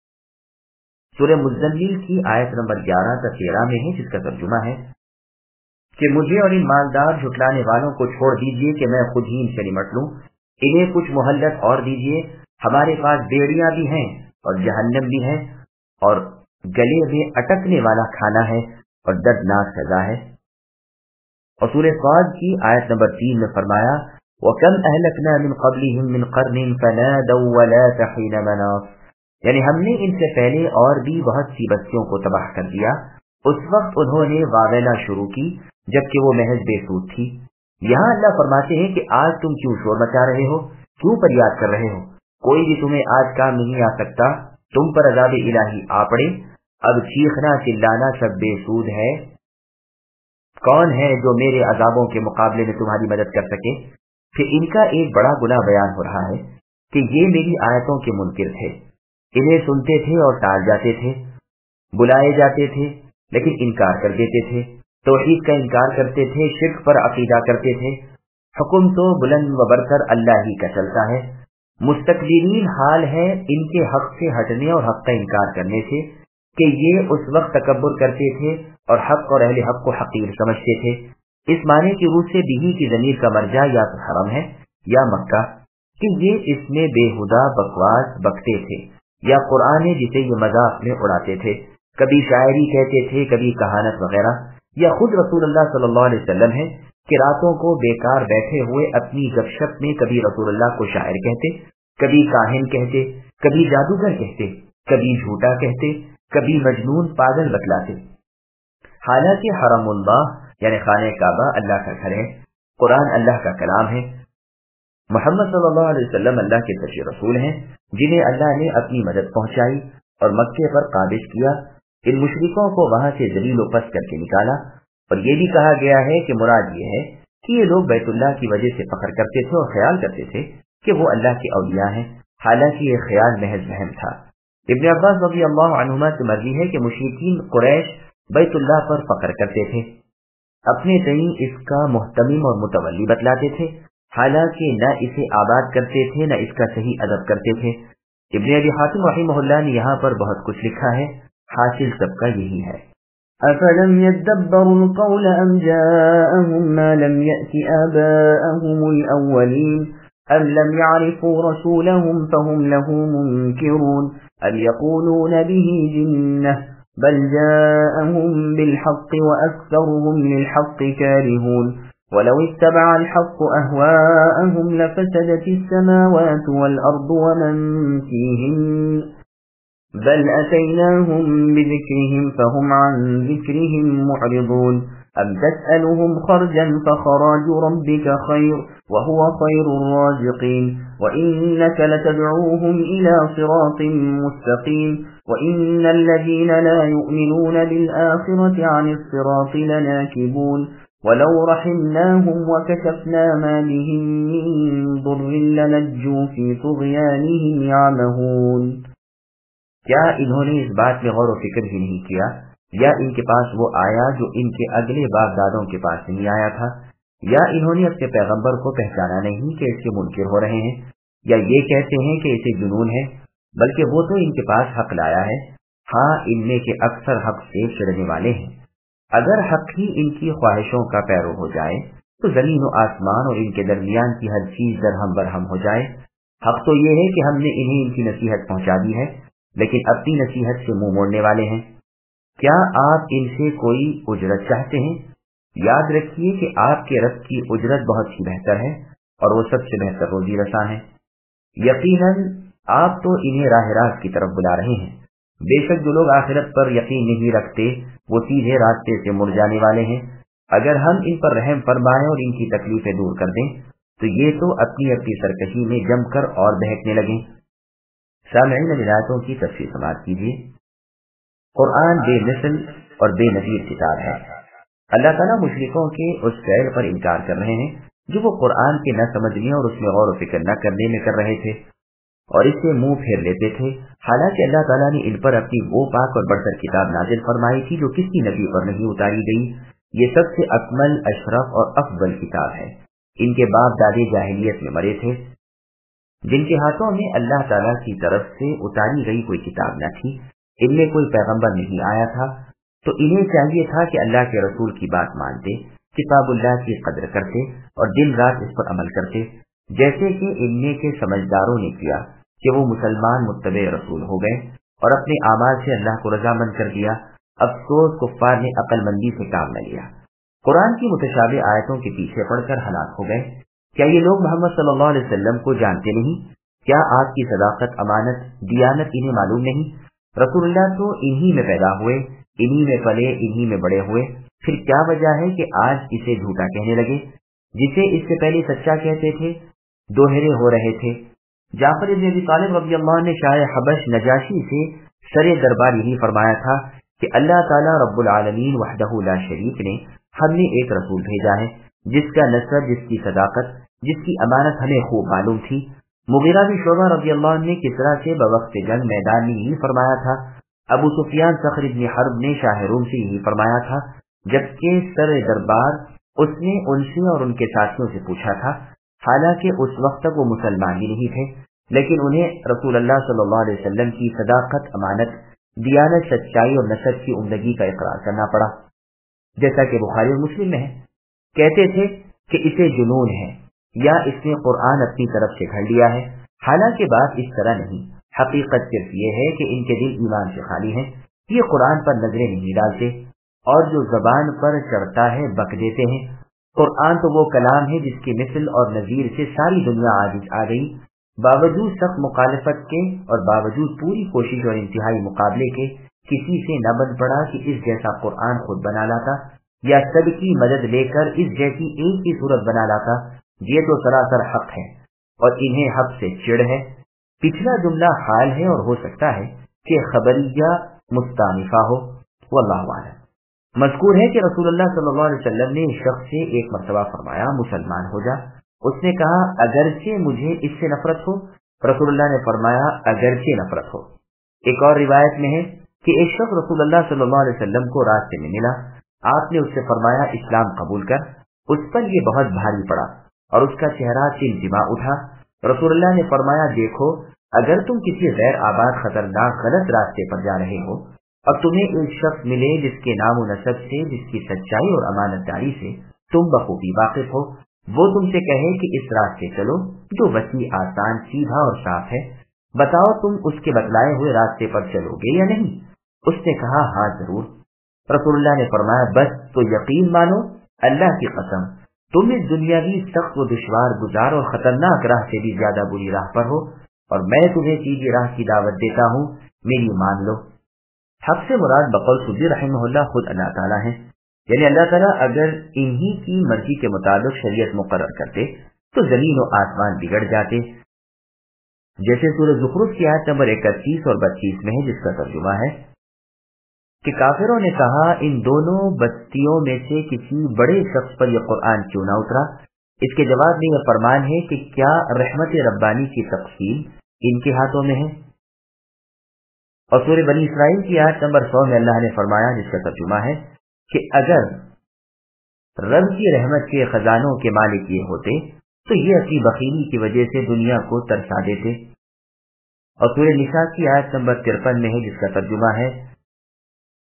سورہ مزمل کی آیت نمبر 11 تا 13 میں ہے، جس کا ترجمہ ہے کہ مجھے اور ان مالدار جھٹلانے والوں کو چھوڑ دیجئے کہ میں خود ہی ان سے نمٹ لوں، انہیں کچھ مہلت اور دیجئے، ہمارے پاس بیڑیاں بھی ہیں اور جہنم بھی ہے، اور گلے میں اٹکنے والا کھانا ہے اور دردناک سزا ہے۔ اور سورہ صاد کی آیت نمبر 3 میں فرمایا وَكَمْ أَهْلَكْنَا مِنْ قَبْلِهِمْ مِنْ قَرْنٍ فَنَادَوْا وَلَاتَ حِينَ مَنَاصٍ، یعنی ہم نے ان سے پہلے اور بھی بہت سی بستیوں کو تباہ کر دیا، اس وقت انہوں نے واویلا شروع کی جبکہ وہ محض بے سود تھی۔ یہاں اللہ فرماتے ہیں کہ آج تم کیوں شور مچا رہے ہو، کیوں فریاد کر رہے ہو، کوئی بھی تمہیں آج کام نہیں آ سکتا، تم پر عذاب الہی آ پڑے، اب چیخنا چلانا سب بے سود ہے۔ کون ہے جو میرے عذابوں کے مقابلے میں تمہاری مدد کر سکے؟ پھر ان کا ایک بڑا گناہ بیان ہو رہا ہے کہ یہ میری آیتوں کے منکر تھے، انہیں سنتے تھے اور ٹال جاتے تھے، بلائے جاتے تھے لیکن انکار کر دیتے تھے، توحید کا انکار کرتے تھے، شرک پر عقیدہ کرتے تھے۔ حکم تو بلند و برتر اللہ ہی کا چلتا ہے۔ مستکبرین حال ہے ان کے حق سے ہٹنے اور حق کا انکار کرنے سے کہ یہ اس وقت تکبر کرتے تھے اور حق اور اہل حق کو حقیر سمجھتے تھے۔ اس معنی کی روح سے بھی کی ضمیر کا مرجع یا تو حرم ہے یا مکہ، کہ یہ اس میں بے ہدا بکواس بکتے تھے، یا قرآن جسے یہ مذاق میں اڑاتے تھے، کبھی شاعری کہتے تھے، کبھی کہانت وغیرہ، یا خود رسول اللہ صلی اللہ علیہ وسلم ہے کہ راتوں کو بیکار بیٹھے ہوئے اپنی گپ شپ میں کبھی رسول اللہ کو شاعر کہتے، کبھی کاہن کہتے، کبھی جادوگر کہتے، کبھی جھوٹا کہتے، کبھی مجنون پاگل بتلاتے۔ حالانکہ حرم اللہ یعنی خانہ کعبہ اللہ کا گھر ہے، قرآن اللہ کا کلام ہے، محمد صلی اللہ علیہ وسلم اللہ کے سچے رسول ہیں جنہیں اللہ نے اپنی مدد پہنچائی اور مکے پر قابض کیا۔ ان مشرکوں کو وہاں سے ذلیل و پست کر کے نکالا، اور یہ بھی کہا گیا ہے کہ مراد یہ ہے کہ یہ لوگ بیت اللہ کی وجہ سے فخر کرتے تھے اور خیال کرتے تھے کہ وہ اللہ کے اولیاء ہیں، حالانکہ یہ خیال محض وہم تھا۔ ابن عباس رضی اللہ عنہما سے مروی ہے کہ مشرکین قریش بیت اللہ پر فخر کرتے تھے، اپنے تئیں اس کا محتمم اور متولی بتلاتے تھے، حالانکہ نہ اسے آباد کرتے تھے نہ اس کا صحیح ادب کرتے تھے۔ ابن ابی حاتم رحمہ اللہ نے یہاں پر بہت کچھ لکھا ہے، حاصل سب کا یہی ہے۔ أَفَلَمْ يَدَّبَّرُوا الْقَوْلَ أَمْ جَاءَهُمْ مَا لَمْ يَأْتِ آبَاءَهُمُ الْأَوَّلِينَ أَمْ لَمْ يَعْرِفُوا رَسُولَهُمْ فَهُمْ لَهُ مُنْكِرُونَ أَمْ يَقُولُونَ بِهِ جِنَّةٌ بَلْ جَاءَهُمْ بِالْحَقِّ وَأَكْثَرُهُمْ لِلْحَقِّ كَارِهُونَ وَلَوِ اتَّبَعَ الْحَقُّ أَهْوَاءَهُمْ لَفَسَدَتِ السَّمَاوَاتُ وَالْأَرْضُ وَمَنْ فِيهِنَّ بل أتيناهم بذكرهم فهم عن ذكرهم معرضون أم تسألهم خرجا فخراج ربك خير وهو خير الرازقين وإنك لتدعوهم إلى صراط مستقيم وإن الذين لا يؤمنون بالآخرة عن الصراط لناكبون ولو رحمناهم وكشفنا ما بهم من ضر لنجوا في طغيانهم يعمهون۔ کیا انہوں نے اس بات میں غور و فکر ہی نہیں کیا، یا ان کے پاس وہ آیا جو ان کے اگلے باپ دادوں کے پاس نہیں آیا تھا، یا انہوں نے اپنے پیغمبر کو پہچانا نہیں کہ اس کے منکر ہو رہے ہیں، یا یہ کہتے ہیں کہ اسے جنون ہے، بلکہ وہ تو ان کے پاس حق لایا ہے، ہاں ان میں کے اکثر حق سے چڑھنے والے ہیں۔ اگر حق ہی ان کی خواہشوں کا پیرو ہو جائے تو زمین و آسمان اور ان کے درمیان کی ہر چیز درہم برہم ہو جائے۔ حق تو یہ ہے کہ ہم نے انہیں ان کی نصیحت پہنچا دی ہے، لیکن اپنی نصیحت سے منہ موڑنے والے ہیں۔ کیا آپ ان سے کوئی اجرت چاہتے ہیں؟ یاد رکھیے کہ آپ کے رب کی اجرت بہت ہی بہتر ہے اور وہ سب سے بہتر روزی رساں ہے۔ یقیناً آپ تو انہیں راہ راست کی طرف بلا رہے ہیں، بے شک جو لوگ آخرت پر یقین نہیں رکھتے وہ سیدھے راستے سے مڑ جانے والے ہیں۔ اگر ہم ان پر رحم فرمائیں اور ان کی تکلیفیں دور کر دیں تو یہ تو اپنی اپنی سرکشی میں جم کر اور بہکنے لگیں۔ سامعین، آیاتوں کی تفسیر سماعت کیجیے۔ قرآن بے مثل اور بے نظیر کتاب ہے۔ اللہ تعالیٰ مشرکوں کے اس فعل پر انکار کر رہے ہیں جو وہ قرآن کے نہ سمجھنے اور اس میں غور و فکر نہ کرنے میں کر رہے تھے اور اس سے منہ پھیر لیتے تھے، حالانکہ اللہ تعالیٰ نے ان پر اپنی وہ پاک اور بڑھتر کتاب نازل فرمائی تھی جو کسی نبی پر نہیں اتاری گئی۔ یہ سب سے اکمل، اشرف اور افضل کتاب ہے۔ ان کے باپ دادے جاہلیت میں مرے تھے، جن کے ہاتھوں میں اللہ تعالیٰ کی طرف سے اتاری گئی کوئی کتاب نہ تھی، ان میں کوئی پیغمبر نہیں آیا تھا، تو انہیں چاہیے تھا کہ اللہ کے رسول کی بات مانتے، کتاب اللہ کی قدر کرتے اور دن رات اس پر عمل کرتے، جیسے کہ ان میں کے سمجھداروں نے کیا کہ وہ مسلمان متبع رسول ہو گئے اور اپنے اعمال سے اللہ کو رضامند کر دیا۔ افسوس کفار نے عقل مندی سے کام نہ لیا، قرآن کی متشابہ آیتوں کے پیچھے پڑ کر ہلاک ہو گئے۔ کیا یہ لوگ محمد صلی اللہ علیہ وسلم کو جانتے نہیں؟ کیا آپ کی صداقت، امانت، دیانت انہیں معلوم نہیں؟ رسول اللہ تو انہی میں پیدا ہوئے، انہی میں پلے، انہی میں بڑے ہوئے، پھر کیا وجہ ہے کہ آج اسے جھوٹا کہنے لگے جسے اس سے پہلے سچا کہتے تھے؟ دوہرے ہو رہے تھے۔ جعفر بن ابی طالب رضی اللہ عنہ نے شاہ حبش نجاشی سے سر دربار یہی فرمایا تھا کہ اللہ تعالیٰ رب العالمین وحدہ لا شریک نے ہم نے ایک رسول بھیجا ہے جس کا نسب، جس کی صداقت، جس کی امانت ہمیں خوب معلوم تھی۔ مغیرہ بن شعبہ رضی اللہ عنہ نے کسرا سے بوقت جنگ میدان میں یہی فرمایا تھا۔ ابو سفیان صخر بن حرب نے شاہ روم سے یہی فرمایا تھا، جبکہ سر دربار اس نے ان سے اور ان کے ساتھیوں سے پوچھا تھا، حالانکہ اس وقت تک وہ مسلمان بھی نہیں تھے، لیکن انہیں رسول اللہ صلی اللہ علیہ وسلم کی صداقت، امانت، دیانت، سچائی اور نسب کی عمدگی کا اقرار کرنا پڑا، جیسا کہ بخاری اور مسلم میں ہے۔ کہتے تھے کہ اسے جنون ہے یا اس نے قرآن اپنی طرف سے گھڑ لیا ہے، حالانکہ بات اس طرح نہیں۔ حقیقت صرف یہ ہے کہ ان کے دل ایمان سے خالی ہیں، یہ قرآن پر نظریں نہیں ڈالتے اور جو زبان پر چڑھتا ہے بک دیتے ہیں۔ قرآن تو وہ کلام ہے جس کی مثل اور نظیر سے ساری دنیا عاجز آ گئی، باوجود سخت مخالفت کے اور باوجود پوری کوشش اور انتہائی مقابلے کے کسی سے نہ بن پڑا کہ اس جیسا قرآن خود بنا لاتا یا سب کی مدد لے کر اس جیسی ایک ہی صورت بنا لاتا۔ یہ تو سراسر حق ہے اور انہیں حق سے چڑ ہے۔ پچھلا جملہ حال ہے اور ہو سکتا ہے کہ خبریہ مستانفہ ہو، واللہ اعلم۔ مذکور ہے کہ رسول اللہ صلی اللہ علیہ وسلم نے اس شخص سے ایک مرتبہ فرمایا، مسلمان ہو جا۔ اس نے کہا، اگرچہ مجھے اس سے نفرت ہو۔ رسول اللہ نے فرمایا، اگرچہ نفرت ہو۔ ایک اور روایت میں ہے کہ ایک شخص رسول اللہ صلی اللہ علیہ وسلم کو راستے میں ملا، آپ نے اس سے فرمایا، اسلام قبول کر۔ اس پر یہ بہت بھاری پڑا اور اس کا چہرہ ٹمٹما اٹھا۔ رسول اللہ نے فرمایا، دیکھو، اگر تم کسی غیر آباد خطرناک غلط راستے پر جا رہے ہو اور تمہیں ایک شخص ملے جس کے نام و نسب سے، جس کی سچائی اور امانت داری سے تم بخوبی واقف ہو، وہ تم سے کہے کہ اس راستے چلو جو وسیع، آسان، سیدھا اور صاف ہے، بتاؤ تم اس کے بتلائے ہوئے راستے پر چلو گے یا نہیں؟ اس نے کہا، ہاں ضرور۔ رسول اللہ نے فرمایا، بس تو یقین مانو، اللہ کی قسم تم اس دنیاوی سخت و دشوار گزار اور خطرناک راہ سے بھی زیادہ بری راہ پر ہو، اور میں تمہیں سیدھی راہ کی دعوت دیتا ہوں، میری مان لو۔ حق سے مراد بقول سودی رحمہ اللہ خود اللہ تعالیٰ ہیں، یعنی اللہ تعالیٰ اگر انہی کی مرضی کے مطابق شریعت مقرر کرتے تو زمین و آسمان بگڑ جاتے، جیسے سورہ زخرف کی آیت نمبر 31 اور 32 میں ہے، جس کا ترجمہ ہے کہ کافروں نے کہا، ان دونوں بستیوں میں سے کسی بڑے شخص پر یہ قرآن کیوں نہ اترا؟ اس کے جواب میں یہ فرمان ہے کہ کیا رحمت ربانی کی تقسیم ان کے ہاتھوں میں ہے؟ اور سورہ بنی اسرائیل کی آیت نمبر 100 میں اللہ نے فرمایا، جس کا ترجمہ ہے کہ اگر رب کی رحمت کے خزانوں کے مالک یہ ہوتے تو یہ اپنی بخیلی کی وجہ سے دنیا کو ترسا دیتے۔ اور سورہ نساء کی آیت نمبر 53 میں ہے، جس کا ترجمہ ہے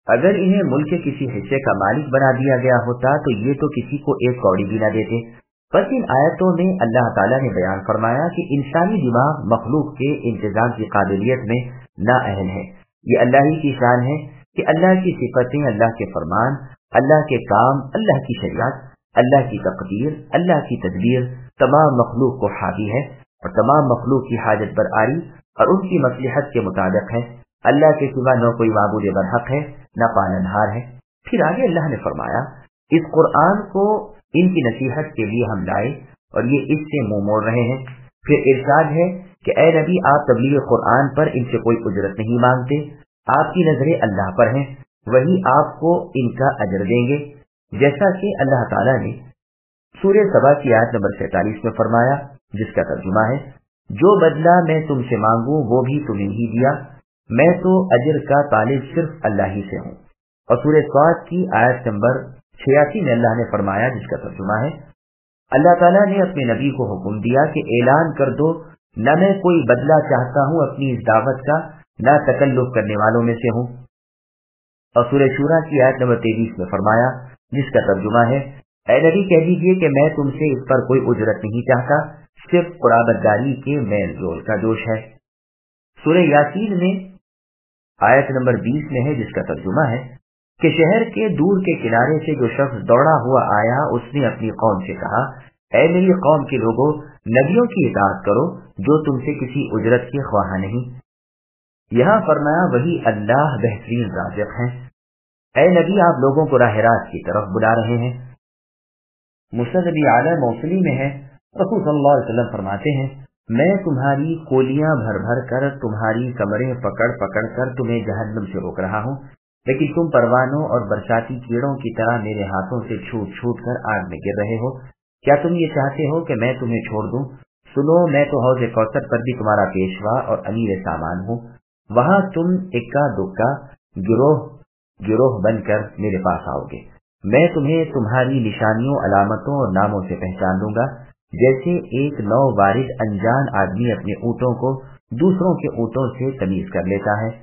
اگر انہیں ملک کے کسی حصے کا مالک بنا دیا گیا ہوتا تو یہ تو کسی کو ایک کوڑی بھی نہ دیتے۔ بس ان آیتوں میں اللہ تعالیٰ نے بیان فرمایا کہ انسانی دماغ مخلوق کے انتظام کی قابلیت میں نااہل ہے۔ یہ اللہ ہی کی شان ہے کہ اللہ کی صفتیں، اللہ کے فرمان، اللہ کے کام، اللہ کی شریعت، اللہ کی تقدیر، اللہ کی تدبیر تمام مخلوق کو حاوی ہے اور تمام مخلوق کی حاجت برآری اور ان کی مصلحت کے مطابق ہے۔ اللہ کے سوا نہ کوئی معبود برحق ہے، نہ پالنہار ہے۔ پھر آگے اللہ نے فرمایا اس قرآن کو ان کی نصیحت کے لیے ہم لائے اور یہ اس سے منہ موڑ رہے ہیں۔ پھر ارشاد ہے کہ اے نبی آپ تبلیغ قرآن پر ان سے کوئی اجرت نہیں مانگتے، آپ کی نظریں اللہ پر ہیں، وہی آپ کو ان کا اجر دیں گے، جیسا کہ اللہ تعالیٰ نے سورہ سبا کی آیت نمبر 47 میں فرمایا، جس کا ترجمہ ہے جو بدلہ میں تم سے مانگوں وہ بھی تمہیں ہی دیا، میں تو اجر کا طالب صرف اللہ ہی سے ہوں۔ اور سورہ صاد کی آیت نمبر 86 میں اللہ نے فرمایا، جس کا ترجمہ ہے اللہ تعالیٰ نے اپنے نبی کو حکم دیا کہ اعلان کر دو نہ میں کوئی بدلہ چاہتا ہوں اپنی اس دعوت کا، نہ تکلف کرنے والوں میں سے ہوں۔ اور سورہ شورا کی آیت نمبر 23 میں فرمایا، جس کا ترجمہ ہے اے نبی کہہ دیجیے کہ میں تم سے اس پر کوئی اجرت نہیں چاہتا، صرف قرابت داری کے میل جول کا جوش ہے۔ سورہ یاسین میں آیت نمبر 20 میں ہے، جس کا ترجمہ ہے کہ شہر کے دور کے کنارے سے جو شخص دوڑا ہوا آیا، اس نے اپنی قوم سے کہا اے میری قوم کے لوگوں، نبیوں کی اطاعت کرو جو تم سے کسی اجرت کے خواہاں نہیں۔ یہاں فرمایا وہی اللہ بہترین رازق ہیں۔ اے نبی آپ لوگوں کو راہ راست کی طرف بلا رہے ہیں۔ مسند ابی اعلی موصلی میں ہے، رسول صلی اللہ علیہ وسلم فرماتے ہیں میں تمہاری کولیاں بھر بھر کر، تمہاری کمریں پکڑ پکڑ کر تمہیں جہنم سے روک رہا ہوں، لیکن تم پروانوں اور برساتی کیڑوں کی طرح میرے ہاتھوں سے چھوٹ چھوٹ کر آگ میں گر رہے ہو۔ کیا تم یہ چاہتے ہو کہ میں تمہیں چھوڑ دوں؟ سنو، میں تو حوض کوثر پر بھی تمہارا پیشوا اور امیر سامان ہوں، وہاں تم اکا دکا گروہ گروہ بن کر میرے پاس آؤ گے، میں تمہیں تمہاری نشانیوں، علامتوں اور ناموں سے پہچان لوں گا، جیسے ایک نو وارد انجان آدمی اپنے اونٹوں کو دوسروں کے اونٹوں سے تمیز کر لیتا ہے۔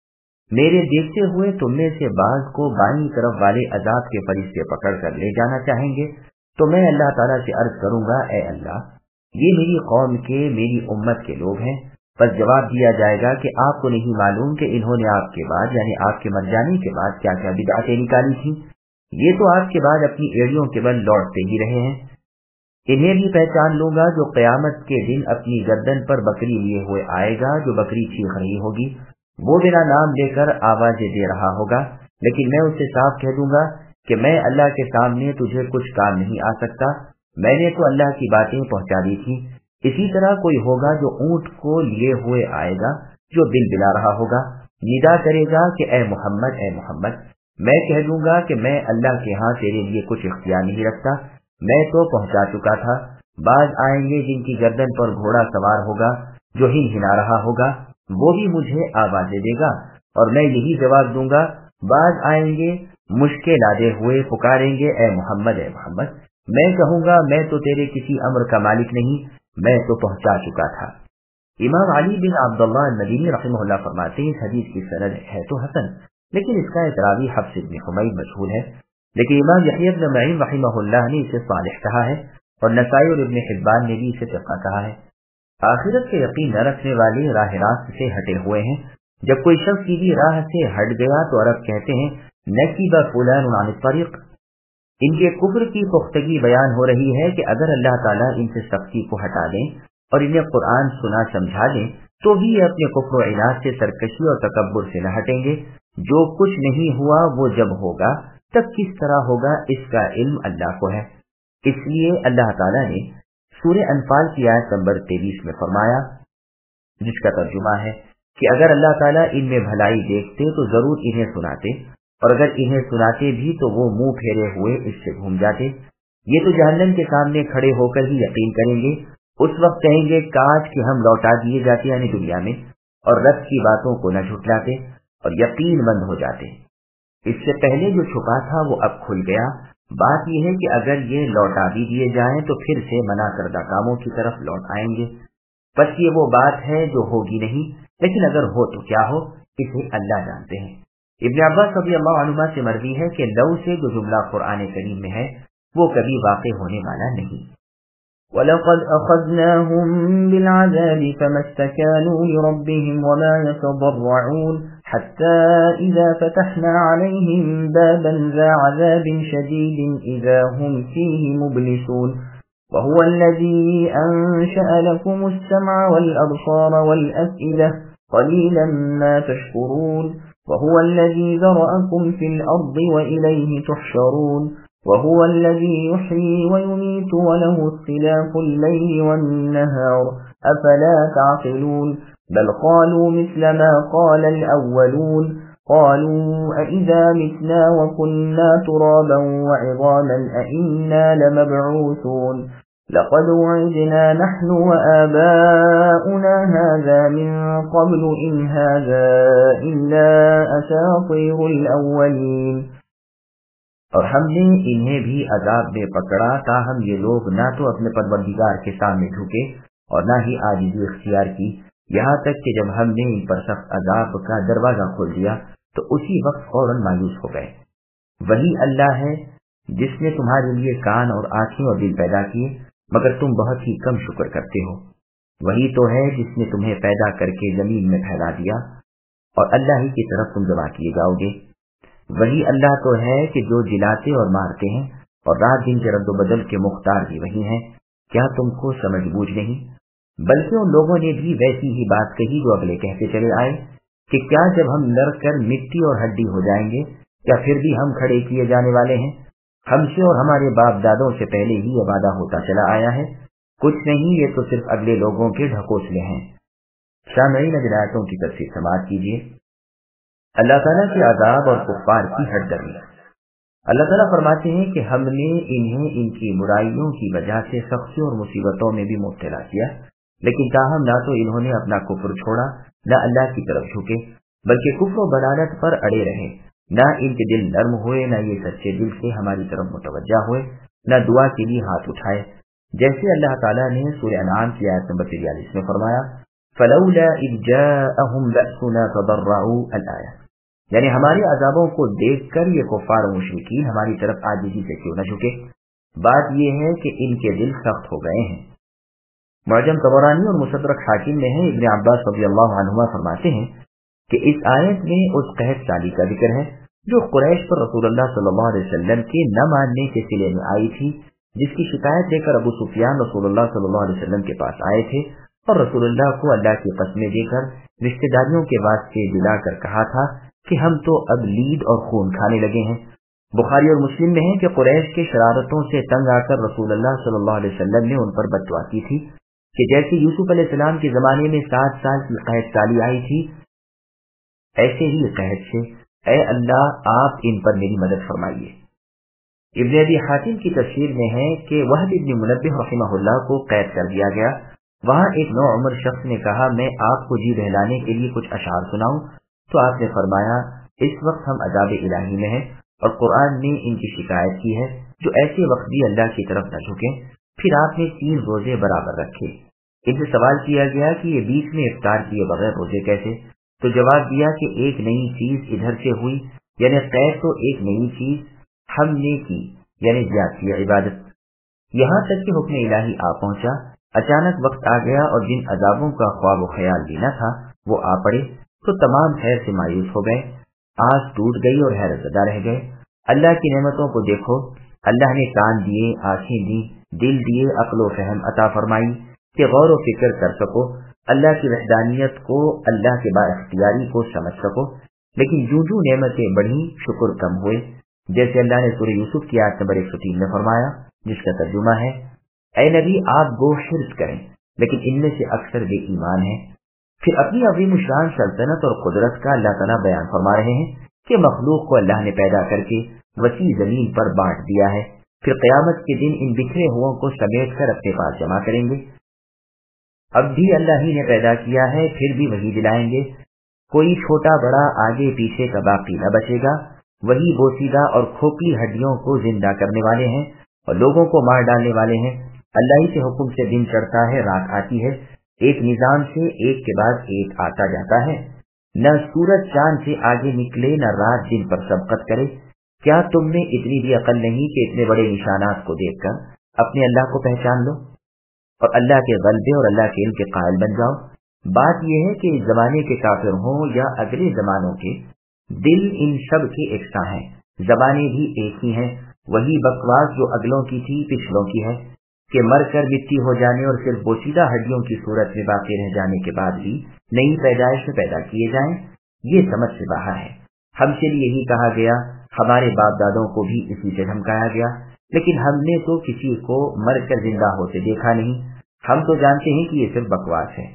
میرے دیکھتے ہوئے تم میں سے بعض کو بائیں طرف والے عذاب کے فرشتے پکڑ کر لے جانا چاہیں گے، تو میں اللہ تعالیٰ سے عرض کروں گا اے اللہ یہ میری قوم کے، میری امت کے لوگ ہیں۔ بس جواب دیا جائے گا کہ آپ کو نہیں معلوم کہ انہوں نے آپ کے بعد، یعنی آپ کے مر جانے کے بعد کیا کیا بدعتیں نکالی تھیں، یہ تو آپ کے بعد اپنی ایڑیوں کے بل لوٹتے ہی رہے ہیں۔ انہیں بھی پہچان لوں گا جو قیامت کے دن اپنی گردن پر بکری لیے ہوئے آئے گا، جو بکری چیخ رہی ہوگی، وہ میرا نام لے کر آوازیں دے رہا ہوگا، لیکن میں اسے صاف کہہ دوں گا کہ میں اللہ کے سامنے تجھے کچھ کام نہیں آ سکتا، میں نے تو اللہ کی باتیں پہنچا دی تھی۔ اسی طرح کوئی ہوگا جو اونٹ کو لیے ہوئے آئے گا، جو بل بلا رہا ہوگا، ندا کرے گا کہ اے محمد اے محمد، میں کہہ دوں گا کہ میں اللہ کے ہاں تیرے لیے کچھ اختیار نہیں رکھتا، میں تو پہنچا چکا تھا۔ بعض آئیں گے جن کی گردن پر گھوڑا سوار ہوگا، جو ہلا رہا ہوگا، وہ بھی مجھے آوازیں دے گا اور میں یہی جواب دوں گا۔ بعض آئیں گے مشکل لادے ہوئے، پکاریں گے اے محمد اے محمد، میں کہوں گا میں تو تیرے کسی امر کا مالک نہیں، میں تو پہنچا چکا تھا۔ امام علی بن عبداللہ المدینی رحمہ اللہ فرماتے ہیں اس حدیث کی سند ہے تو حسن، لیکن اس کا اعتراضی حفص بن حمید مشہور ہے، لیکن امام یحییٰ بن معین رحمہ اللہ نے اسے صالح کہا ہے اور نسائی اور ابن حبان نے بھی اسے ثقہ کہا ہے۔ آخرت کے یقین نہ رکھنے والے راہ راست سے ہٹے ہوئے ہیں۔ جب کوئی شخص سیدھی راہ سے ہٹ گیا تو عرب کہتے ہیں نکب فلان عن الطریق۔ ان کے کفر کی پختگی بیان ہو رہی ہے کہ اگر اللہ تعالیٰ ان سے سختی کو ہٹا دیں اور انہیں قرآن سنا سمجھا دیں تو بھی یہ اپنے کفر و عناد سے، سرکشی اور تکبر سے نہ ہٹیں گے۔ جو کچھ نہیں ہوا وہ جب ہوگا تب کس طرح ہوگا اس کا علم اللہ کو ہے۔ اس لیے اللہ تعالیٰ نے سورہ انفال کی آیت نمبر 23 میں فرمایا، جس کا ترجمہ ہے کہ اگر اللہ تعالیٰ ان میں بھلائی دیکھتے تو ضرور انہیں سناتے، اور اگر انہیں سناتے بھی تو وہ منہ پھیرے ہوئے اس سے گھوم جاتے۔ یہ تو جہنم کے سامنے کھڑے ہو کر ہی یقین کریں گے، اس وقت کہیں گے کاش کہ ہم لوٹا دیے جاتے یعنی دنیا میں، اور رب کی باتوں کو نہ جھٹلاتے اور یقین مند ہو جاتے۔ اس سے پہلے جو چھپا تھا وہ اب کھل گیا۔ بات یہ ہے کہ اگر یہ لوٹا بھی دیے جائیں تو پھر سے منع کردہ کاموں کی طرف لوٹ آئیں گے۔ بس یہ وہ بات ہے جو ہوگی نہیں، لیکن اگر ہو تو کیا ہو، اسے اللہ جانتے ہیں۔ ابن عباس رضی اللہ عنہما سے مروی ہے کہ لو سے جو جملہ قرآن کریم میں ہے وہ کبھی واقع ہونے والا نہیں۔ وَلَقَدْ أَخَذْنَاهُمْ بِالْعَذَابِ فَمَا اسْتَكَانُوا لِرَبِّهِمْ وَمَا يَتَضَرَّعُونَ حَتَّى إِذَا فَتَحْنَا عَلَيْهِمْ بَابًا ذَا عَذَابٍ شَدِيدٍ إِذَا هُمْ فِيهِ مُبْلِسُونَ وَهُوَ الَّذِي أَنشَأَ لَكُمُ السَّمْعَ وَالْأَبْصَارَ وَالْأَفْئِدَةَ قَلِيلًا مَا تَشْكُرُونَ وَهُوَ الَّذِي ذَرَأَكُمْ فِي الْأَرْضِ وَإِلَيْهِ تُحْشَرُونَ وهو الذي يحيي ويميت وله اختلاف الليل والنهار أفلا تعقلون بل قالوا مثل ما قال الأولون قالوا أئذا متنا وكنا ترابا وعظاما أئنا لمبعوثون لقد وعدنا نحن وآباؤنا هذا من قبل إن هذا إلا أساطير الأولين۔ اور ہم نے انہیں بھی عذاب میں پکڑا تاہم یہ لوگ نہ تو اپنے پروردگار کے سامنے جھکے اور نہ ہی عاجزی اختیار کی، یہاں تک کہ جب ہم نے ان پر سخت عذاب کا دروازہ کھول دیا تو اسی وقت فوراً مایوس ہو گئے۔ وہی اللہ ہے جس نے تمہارے لیے کان اور آنکھیں اور دل پیدا کیے مگر تم بہت ہی کم شکر کرتے ہو۔ وہی تو ہے جس نے تمہیں پیدا کر کے زمین میں پھیلا دیا اور اللہ ہی کی طرف تم جمع کیے جاؤ گے۔ وہی اللہ تو ہے کہ جو جلاتے اور مارتے ہیں اور رات دن کے رد و بدل کے مختار بھی وہی ہیں، کیا تم کو سمجھ بوجھ نہیں؟ بلکہ ان لوگوں نے بھی ویسی ہی بات کہی جو اگلے کہتے چلے آئے کہ کیا جب ہم لڑ کر مٹی اور ہڈی ہو جائیں گے کیا پھر بھی ہم کھڑے کیے جانے والے ہیں؟ ہم سے اور ہمارے باپ دادوں سے پہلے ہی یہ وعدہ ہوتا چلا آیا ہے، کچھ نہیں، یہ تو صرف اگلے لوگوں کے ڈھکوسلے ہیں۔ سامعین اب آیتوں کی تفسیر سماعت کیجیے۔ اللہ تعالیٰ کے عذاب اور کفار کی ہٹ درمی۔ اللہ تعالیٰ فرماتے ہیں کہ ہم نے انہیں ان کی برائیوں کی وجہ سے سختیوں اور مصیبتوں میں بھی مبتلا کیا، لیکن تاہم نہ تو انہوں نے اپنا کفر چھوڑا نہ اللہ کی طرف جھکے، بلکہ کفر و ضلالت پر اڑے رہے، نہ ان کے دل نرم ہوئے، نہ یہ سچے دل سے ہماری طرف متوجہ ہوئے، نہ دعا کے لیے ہاتھ اٹھائے، جیسے اللہ تعالیٰ نے سورہ انعام کی آیت نمبر 43 میں فرمایا فَلَوْلَا إِذْ جَاءَهُمْ بَأْسُنَا تَضَرَّعُوا الْآيَةِ، یعنی ہمارے عذابوں کو دیکھ کر یہ کفار و مشرکین ہماری طرف عاجزی سے کیوں نہ جھکے۔ بات یہ ہے کہ ان کے دل سخت ہو گئے ہیں۔ معجم طبرانی اور مستدرک حاکم میں ہے، ابن عباس رضی اللہ عنہما فرماتے ہیں کہ اس آیت میں اس قحط سالی کا ذکر ہے جو قریش پر رسول اللہ صلی اللہ علیہ وسلم کے نہ ماننے کے سلے میں آئی تھی، جس کی شکایت لے کر ابو سفیان رسول اللہ صلی اللہ علیہ وسلم کے پاس آئے تھے اور رسول اللہ کو اللہ کی قسمیں دے کر رشتہ داریوں کے واسطے دلا کر کہا تھا کہ ہم تو اب لید اور خون کھانے لگے ہیں۔ بخاری اور مسلم میں ہے کہ قریش کے شرارتوں سے تنگ آ کر رسول اللہ صلی اللہ علیہ وسلم نے ان پر بد دعا کی تھی کہ جیسے یوسف علیہ السلام کے زمانے میں 7 سال کی قحط سالی آئی تھی، ایسے ہی قحط سے اے اللہ آپ ان پر میری مدد فرمائیے۔ ابن ابی حاتم کی تفسیر میں ہے کہ وہب ابن منبہ رحمہ اللہ کو قید کر دیا گیا۔ وہاں ایک نوعمر شخص نے کہا میں آپ کو جی بہلانے کے لیے کچھ اشعار سناؤں، تو آپ نے فرمایا اس وقت ہم عذاب الہی میں ہیں اور قرآن نے ان کی شکایت کی ہے جو ایسے وقت بھی اللہ کی طرف نہ جھکیں۔ پھر آپ نے 3 روزے برابر رکھے۔ ان سے سوال کیا گیا کہ یہ بیچ میں افطار کیے بغیر روزے کیسے؟ تو جواب دیا کہ ایک نئی چیز ادھر سے ہوئی، یعنی قید تو ایک نئی چیز ہم نے کی، یعنی زیادتی عبادت، یہاں تک کہ حکم الہی آ پہنچا۔ اچانک وقت آ گیا اور جن عذابوں کا خواب و خیال بھی نہ تھا وہ آ پڑے تو تمام خیر سے مایوس ہو گئے، آس ٹوٹ گئی اور حیرت زدہ رہ گئے۔ اللہ کی نعمتوں کو دیکھو، اللہ نے کان دیے، آنکھیں دی، دل دیے، عقل و فہم عطا فرمائی کہ غور و فکر کر سکو، اللہ کی وحدانیت کو، اللہ کے با اختیاری کو سمجھ سکو، لیکن جو نعمتیں بڑھی شکر کم ہوئے، جیسے اللہ نے سورہ یوسف کی آیت نمبر 103 میں فرمایا، جس کا ترجمہ ہے اے نبی آپ گو حرص کریں لیکن ان میں سے اکثر بے ایمان ہیں۔ پھر اپنی عظیم الشان سلطنت اور قدرت کا اللہ تعالیٰ بیان فرما رہے ہیں کہ مخلوق کو اللہ نے پیدا کر کے وسیع زمین پر بانٹ دیا ہے، پھر قیامت کے دن ان بکھرے ہو کو سمیٹ کر اپنے پاس جمع کریں گے۔ اب بھی اللہ ہی نے پیدا کیا ہے، پھر بھی وہی دلائیں گے، کوئی چھوٹا بڑا آگے پیچھے کا باقی نہ بچے گا، وہی بوسیدہ اور کھوکھلی ہڈیوں کو زندہ کرنے والے ہیں اور لوگوں کو مار ڈالنے والے ہیں۔ اللہ ہی کے حکم سے دن چڑھتا ہے، رات آتی ہے، ایک نظام سے ایک کے بعد ایک آتا جاتا ہے۔ نہ سورج چاند سے آگے نکلے نہ رات دن پر سبقت کرے، کیا تم میں اتنی بھی عقل نہیں کہ اتنے بڑے نشانات کو دیکھ کر اپنے اللہ کو پہچان لو اور اللہ کے غلبے اور اللہ کے علم کے قائل بن جاؤ؟ بات یہ ہے کہ اس زمانے کے کافر ہوں یا اگلے زمانوں کے، دل ان سب کے یکساں ہیں، زبانیں بھی ایک ہی ہیں، وہی بکواس جو اگلوں کی تھی پچھلوں کی ہے کہ مر کر مٹی ہو جانے اور صرف بوسیدہ ہڈیوں کی صورت میں باقی رہ جانے کے بعد بھی نئی پیدائش میں پیدا کیے جائیں، یہ سمجھ سے باہر ہے۔ ہم سے بھی یہی کہا گیا، ہمارے باپ دادوں کو بھی اسی سے دھمکایا گیا، لیکن ہم نے تو کسی کو مر کر زندہ ہوتے دیکھا نہیں، ہم تو جانتے ہیں کہ یہ صرف بکواس ہے۔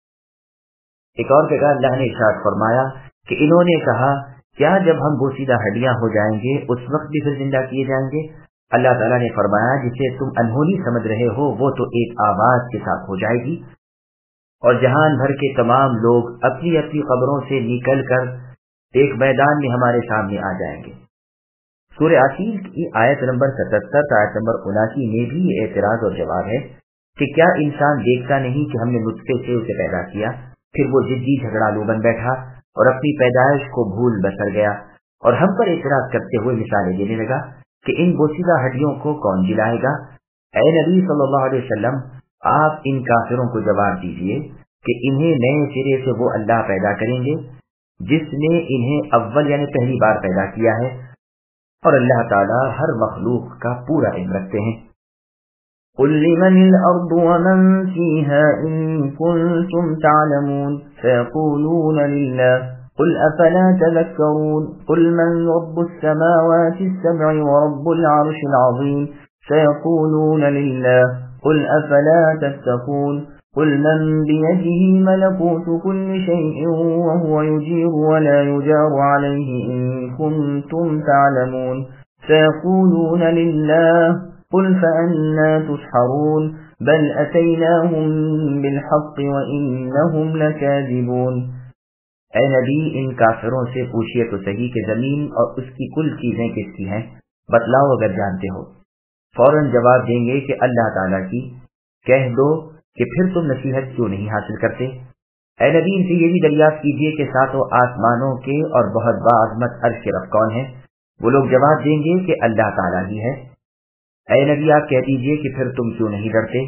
ایک اور جگہ اللہ نے ارشاد فرمایا کہ انہوں نے کہا، کیا جب ہم بوسیدہ ہڈیاں ہو جائیں گے اس وقت بھی پھر زندہ کیے جائیں گے؟ اللہ تعالیٰ نے فرمایا، جسے تم انہونی سمجھ رہے ہو وہ تو ایک آواز کے ساتھ ہو جائے گی، اور جہان بھر کے تمام لوگ اپنی اپنی قبروں سے نکل کر ایک میدان میں ہمارے سامنے آ جائیں گے۔ سورہ عقیل کی آیت نمبر 77 آیت نمبر 79 میں بھی یہ اعتراض اور جواب ہے کہ کیا انسان دیکھتا نہیں کہ ہم نے نطفے سے اسے پیدا کیا، پھر وہ ضدی جھگڑالو بن بیٹھا اور اپنی پیدائش کو بھول بسر گیا، اور ہم پر اعتراض کرتے ہوئے مثالیں دینے لگا کہ ان بوسیدہ ہڈیوں کو کون جلائے گا؟ اے نبی صلی اللہ علیہ وسلم، آپ ان کافروں کو جواب دیجئے کہ انہیں نئے سرے سے وہ اللہ پیدا کریں گے جس نے انہیں اول یعنی پہلی بار پیدا کیا ہے، اور اللہ تعالیٰ ہر مخلوق کا پورا علم رکھتے ہیں۔ قل لمن الأرض ومن فيها إن كنتم تعلمون سيقولون لله قل أفلا تذكرون قل من رب السماوات السبع ورب العرش العظيم سيقولون لله قل أفلا تتقون قل من بيده ملكوت كل شيء وهو يجير ولا يجار عليه إن كنتم تعلمون سيقولون لله قل فأنا تسحرون بل أتيناهم بالحق وإنهم لكاذبون۔ اے نبی، ان کافروں سے پوچھئے تو صحیح کہ زمین اور اس کی کل چیزیں کس کی ہیں، بتلاؤ اگر جانتے ہو۔ فوراً جواب دیں گے کہ اللہ تعالیٰ کی۔ کہہ دو کہ پھر تم نصیحت کیوں نہیں حاصل کرتے؟ اے نبی، ان سے یہ بھی دریافت کیجئے کہ ساتوں آسمانوں کے اور بہت باعظمت عرش کے رب کون ہے؟ وہ لوگ جواب دیں گے کہ اللہ تعالیٰ ہی ہے۔ اے نبی، آپ کہہ دیجئے کہ پھر تم کیوں نہیں ڈرتے؟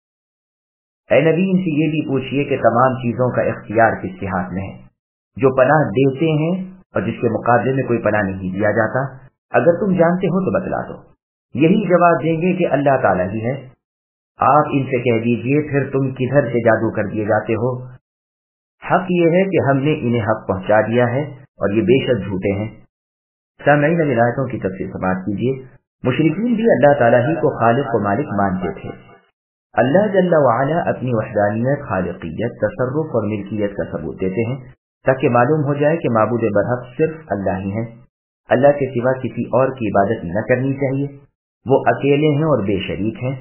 اے نبی، ان سے یہ بھی پوچھئے کہ تمام چیزوں کا اختیار کس کے ہاتھ میں ہے، جو پناہ دیتے ہیں اور جس کے مقابلے میں کوئی پناہ نہیں دیا جاتا؟ اگر تم جانتے ہو تو بتلا دو۔ یہی جواب دیں گے کہ اللہ تعالیٰ ہی ہے۔ آپ ان سے کہہ دیجئے پھر تم کدھر سے جادو کر دیے جاتے ہو؟ حق یہ ہے کہ ہم نے انہیں حق پہنچا دیا ہے اور یہ بے شک جھوٹے ہیں۔ سامعین، اب آیتوں کی تفصیل سماعت کیجیے۔ مشرکین بھی اللہ تعالیٰ ہی کو خالق و مالک مانتے تھے۔ اللہ جل وعلا اپنی وحدانیت، خالقیت، تصرف اور ملکیت کا ثبوت دیتے ہیں تاکہ معلوم ہو جائے کہ معبود برحق صرف اللہ ہی ہیں، اللہ کے سوا کسی اور کی عبادت نہ کرنی چاہیے، وہ اکیلے ہیں اور بے شریک ہیں۔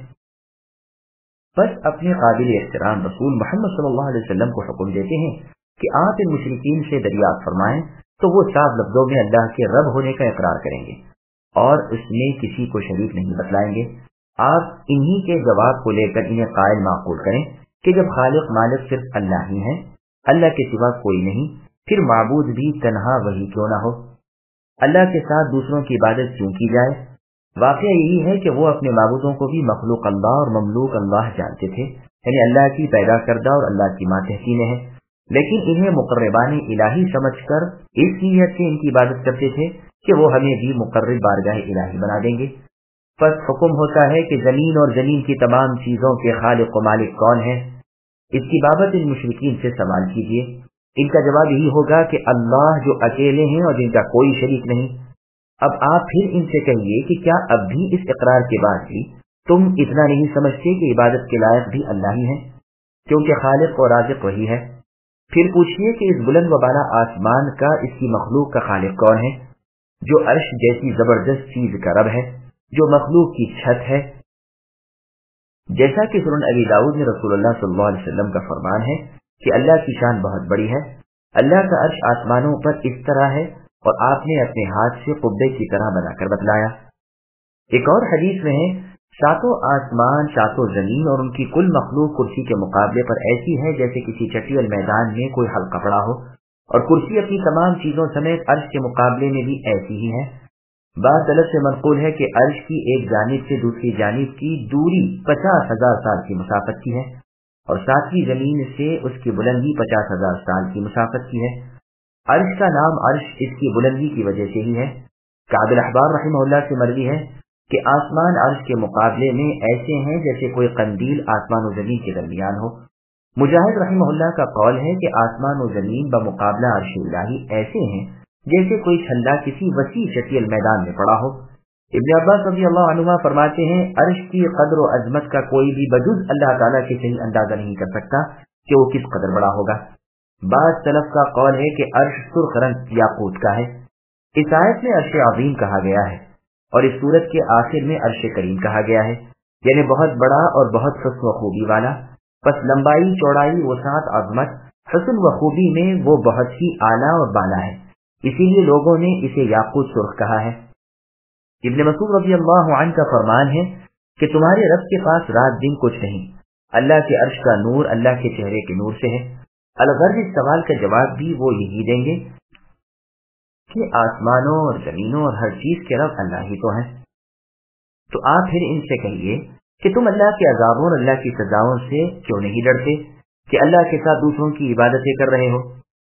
بس اپنے قابل احترام رسول محمد صلی اللہ علیہ وسلم کو حکم دیتے ہیں کہ آپ ان مشرکین سے دریافت فرمائیں تو وہ صاف لفظوں میں اللہ کے رب ہونے کا اقرار کریں گے اور اس میں کسی کو شریک نہیں بتلائیں گے۔ آپ انہی کے جواب کو لے کر انہیں قائل معقول کریں کہ جب خالق مالک صرف اللہ ہی ہیں، اللہ کے سوا کوئی نہیں، پھر معبود بھی تنہا وہی کیوں نہ ہو؟ اللہ کے ساتھ دوسروں کی عبادت کیوں کی جائے؟ واقعہ یہی ہے کہ وہ اپنے معبودوں کو بھی مخلوق اللہ اور مملوک اللہ جانتے تھے، یعنی اللہ کی پیدا کردہ اور اللہ کی ماتحتی میں ہے، لیکن انہیں مقربان الہی سمجھ کر اس نیت سے ان کی عبادت کرتے تھے کہ وہ ہمیں بھی مقرب بارگاہ الہی بنا دیں گے۔ پس حکم ہوتا ہے کہ زمین اور زمین کی تمام چیزوں کے خالق و مالک کون ہے؟ اس کی بابت ان مشرکین سے سوال کیجیے۔ ان کا جواب یہی ہوگا کہ اللہ جو اکیلے ہیں اور جن کا کوئی شریک نہیں۔ اب آپ پھر ان سے کہیے کہ کیا اب بھی اس اقرار کے بعد بھی تم اتنا نہیں سمجھتے کہ عبادت کے لائق بھی اللہ ہی ہیں، کیونکہ خالق و رازق وہی ہے؟ پھر پوچھئے کہ اس بلند و بالا آسمان کا، اس کی مخلوق کا خالق کون ہے، جو عرش جیسی زبردست چیز کا رب ہے، جو مخلوق کی چھت ہے؟ جیسا کہ سنن ابی داؤد میں رسول اللہ صلی اللہ علیہ وسلم کا فرمان ہے کہ اللہ کی شان بہت بڑی ہے، اللہ کا عرش آسمانوں پر اس طرح ہے اور آپ نے اپنے ہاتھ سے قبے کی طرح بنا کر بتلایا۔ ایک اور حدیث میں ہے، ساتوں آسمان، ساتوں زمین اور ان کی کل مخلوق کرسی کے مقابلے پر ایسی ہے جیسے کسی چٹیل میدان میں کوئی حلقہ پڑا ہو اور کرسی अपनी तमाम चीजों समेत अर्श के मुकाबले में भी ऐसी ही है। बात तलब से मनकूल है कि अर्श की एक जानिब से दूसरी जानिब की दूरी 50,000 साल की मुसाफत की है और सातवीं जमीन से उसकी बुलंदी 50,000 साल की मुसाफत की है। अर्श का नाम अर्श इसकी बुलंदी की वजह से ही है। काबिल अहबार रहमहुल्लाह से मरवी है कि आसमान अर्श के मुकाबले में ऐसे हैं जैसे कोई कंदील आसमान और जमीन के दरमियान हो। मुजाहिद रहमहुल्लाह का कौल है कि आसमान और जमीन बमुकाबला अर्श इलाही ऐसे हैं जैसे कोई छल्ला किसी वसी चटियल मैदान में पड़ा हो। इब्न अब्बास रज़ियल्लाहु अन्हुमा फरमाते हैं, अर्श की कद्र और अजमत का कोई भी वजूद अल्लाह ताला के सही अंदाजा नहीं कर सकता कि वो किस कदर बड़ा होगा। बाज़ सलफ का कौल है कि अर्श सुर्ख रंग याकूत का है। इस आयत में अर्श अज़ीम कहा गया है और इस सूरत के आखिर में अर्श करीम कहा गया है, यानी बहुत बड़ा और बहुत हुस्न व खूबी वाला। बस लंबाई, चौड़ाई, वसात, अजमत, हुस्न व खूबी में वो बहुत ही आला और बाला है, इसीलिए लोगों ने इसे याकूत सुर्ख कहा है। इब्न मसूद रज़ियल्लाहु अन्हु का फरमान है कि तुम्हारे रब के पास रात दिन कुछ नहीं, अल्लाह के अर्श का नूर अल्लाह के चेहरे के नूर से है। अलगर्ज इस सवाल का जवाब भी वो यही देंगे कि आसमानों और जमीनों और हर चीज के रब अल्लाह ही तो है। तो आप फिर इनसे कहिए कि तुम अल्लाह के अजाबों और अल्लाह की सजाओं से क्यों नहीं डरते कि अल्लाह के साथ दूसरों की इबादतें कर रहे हो।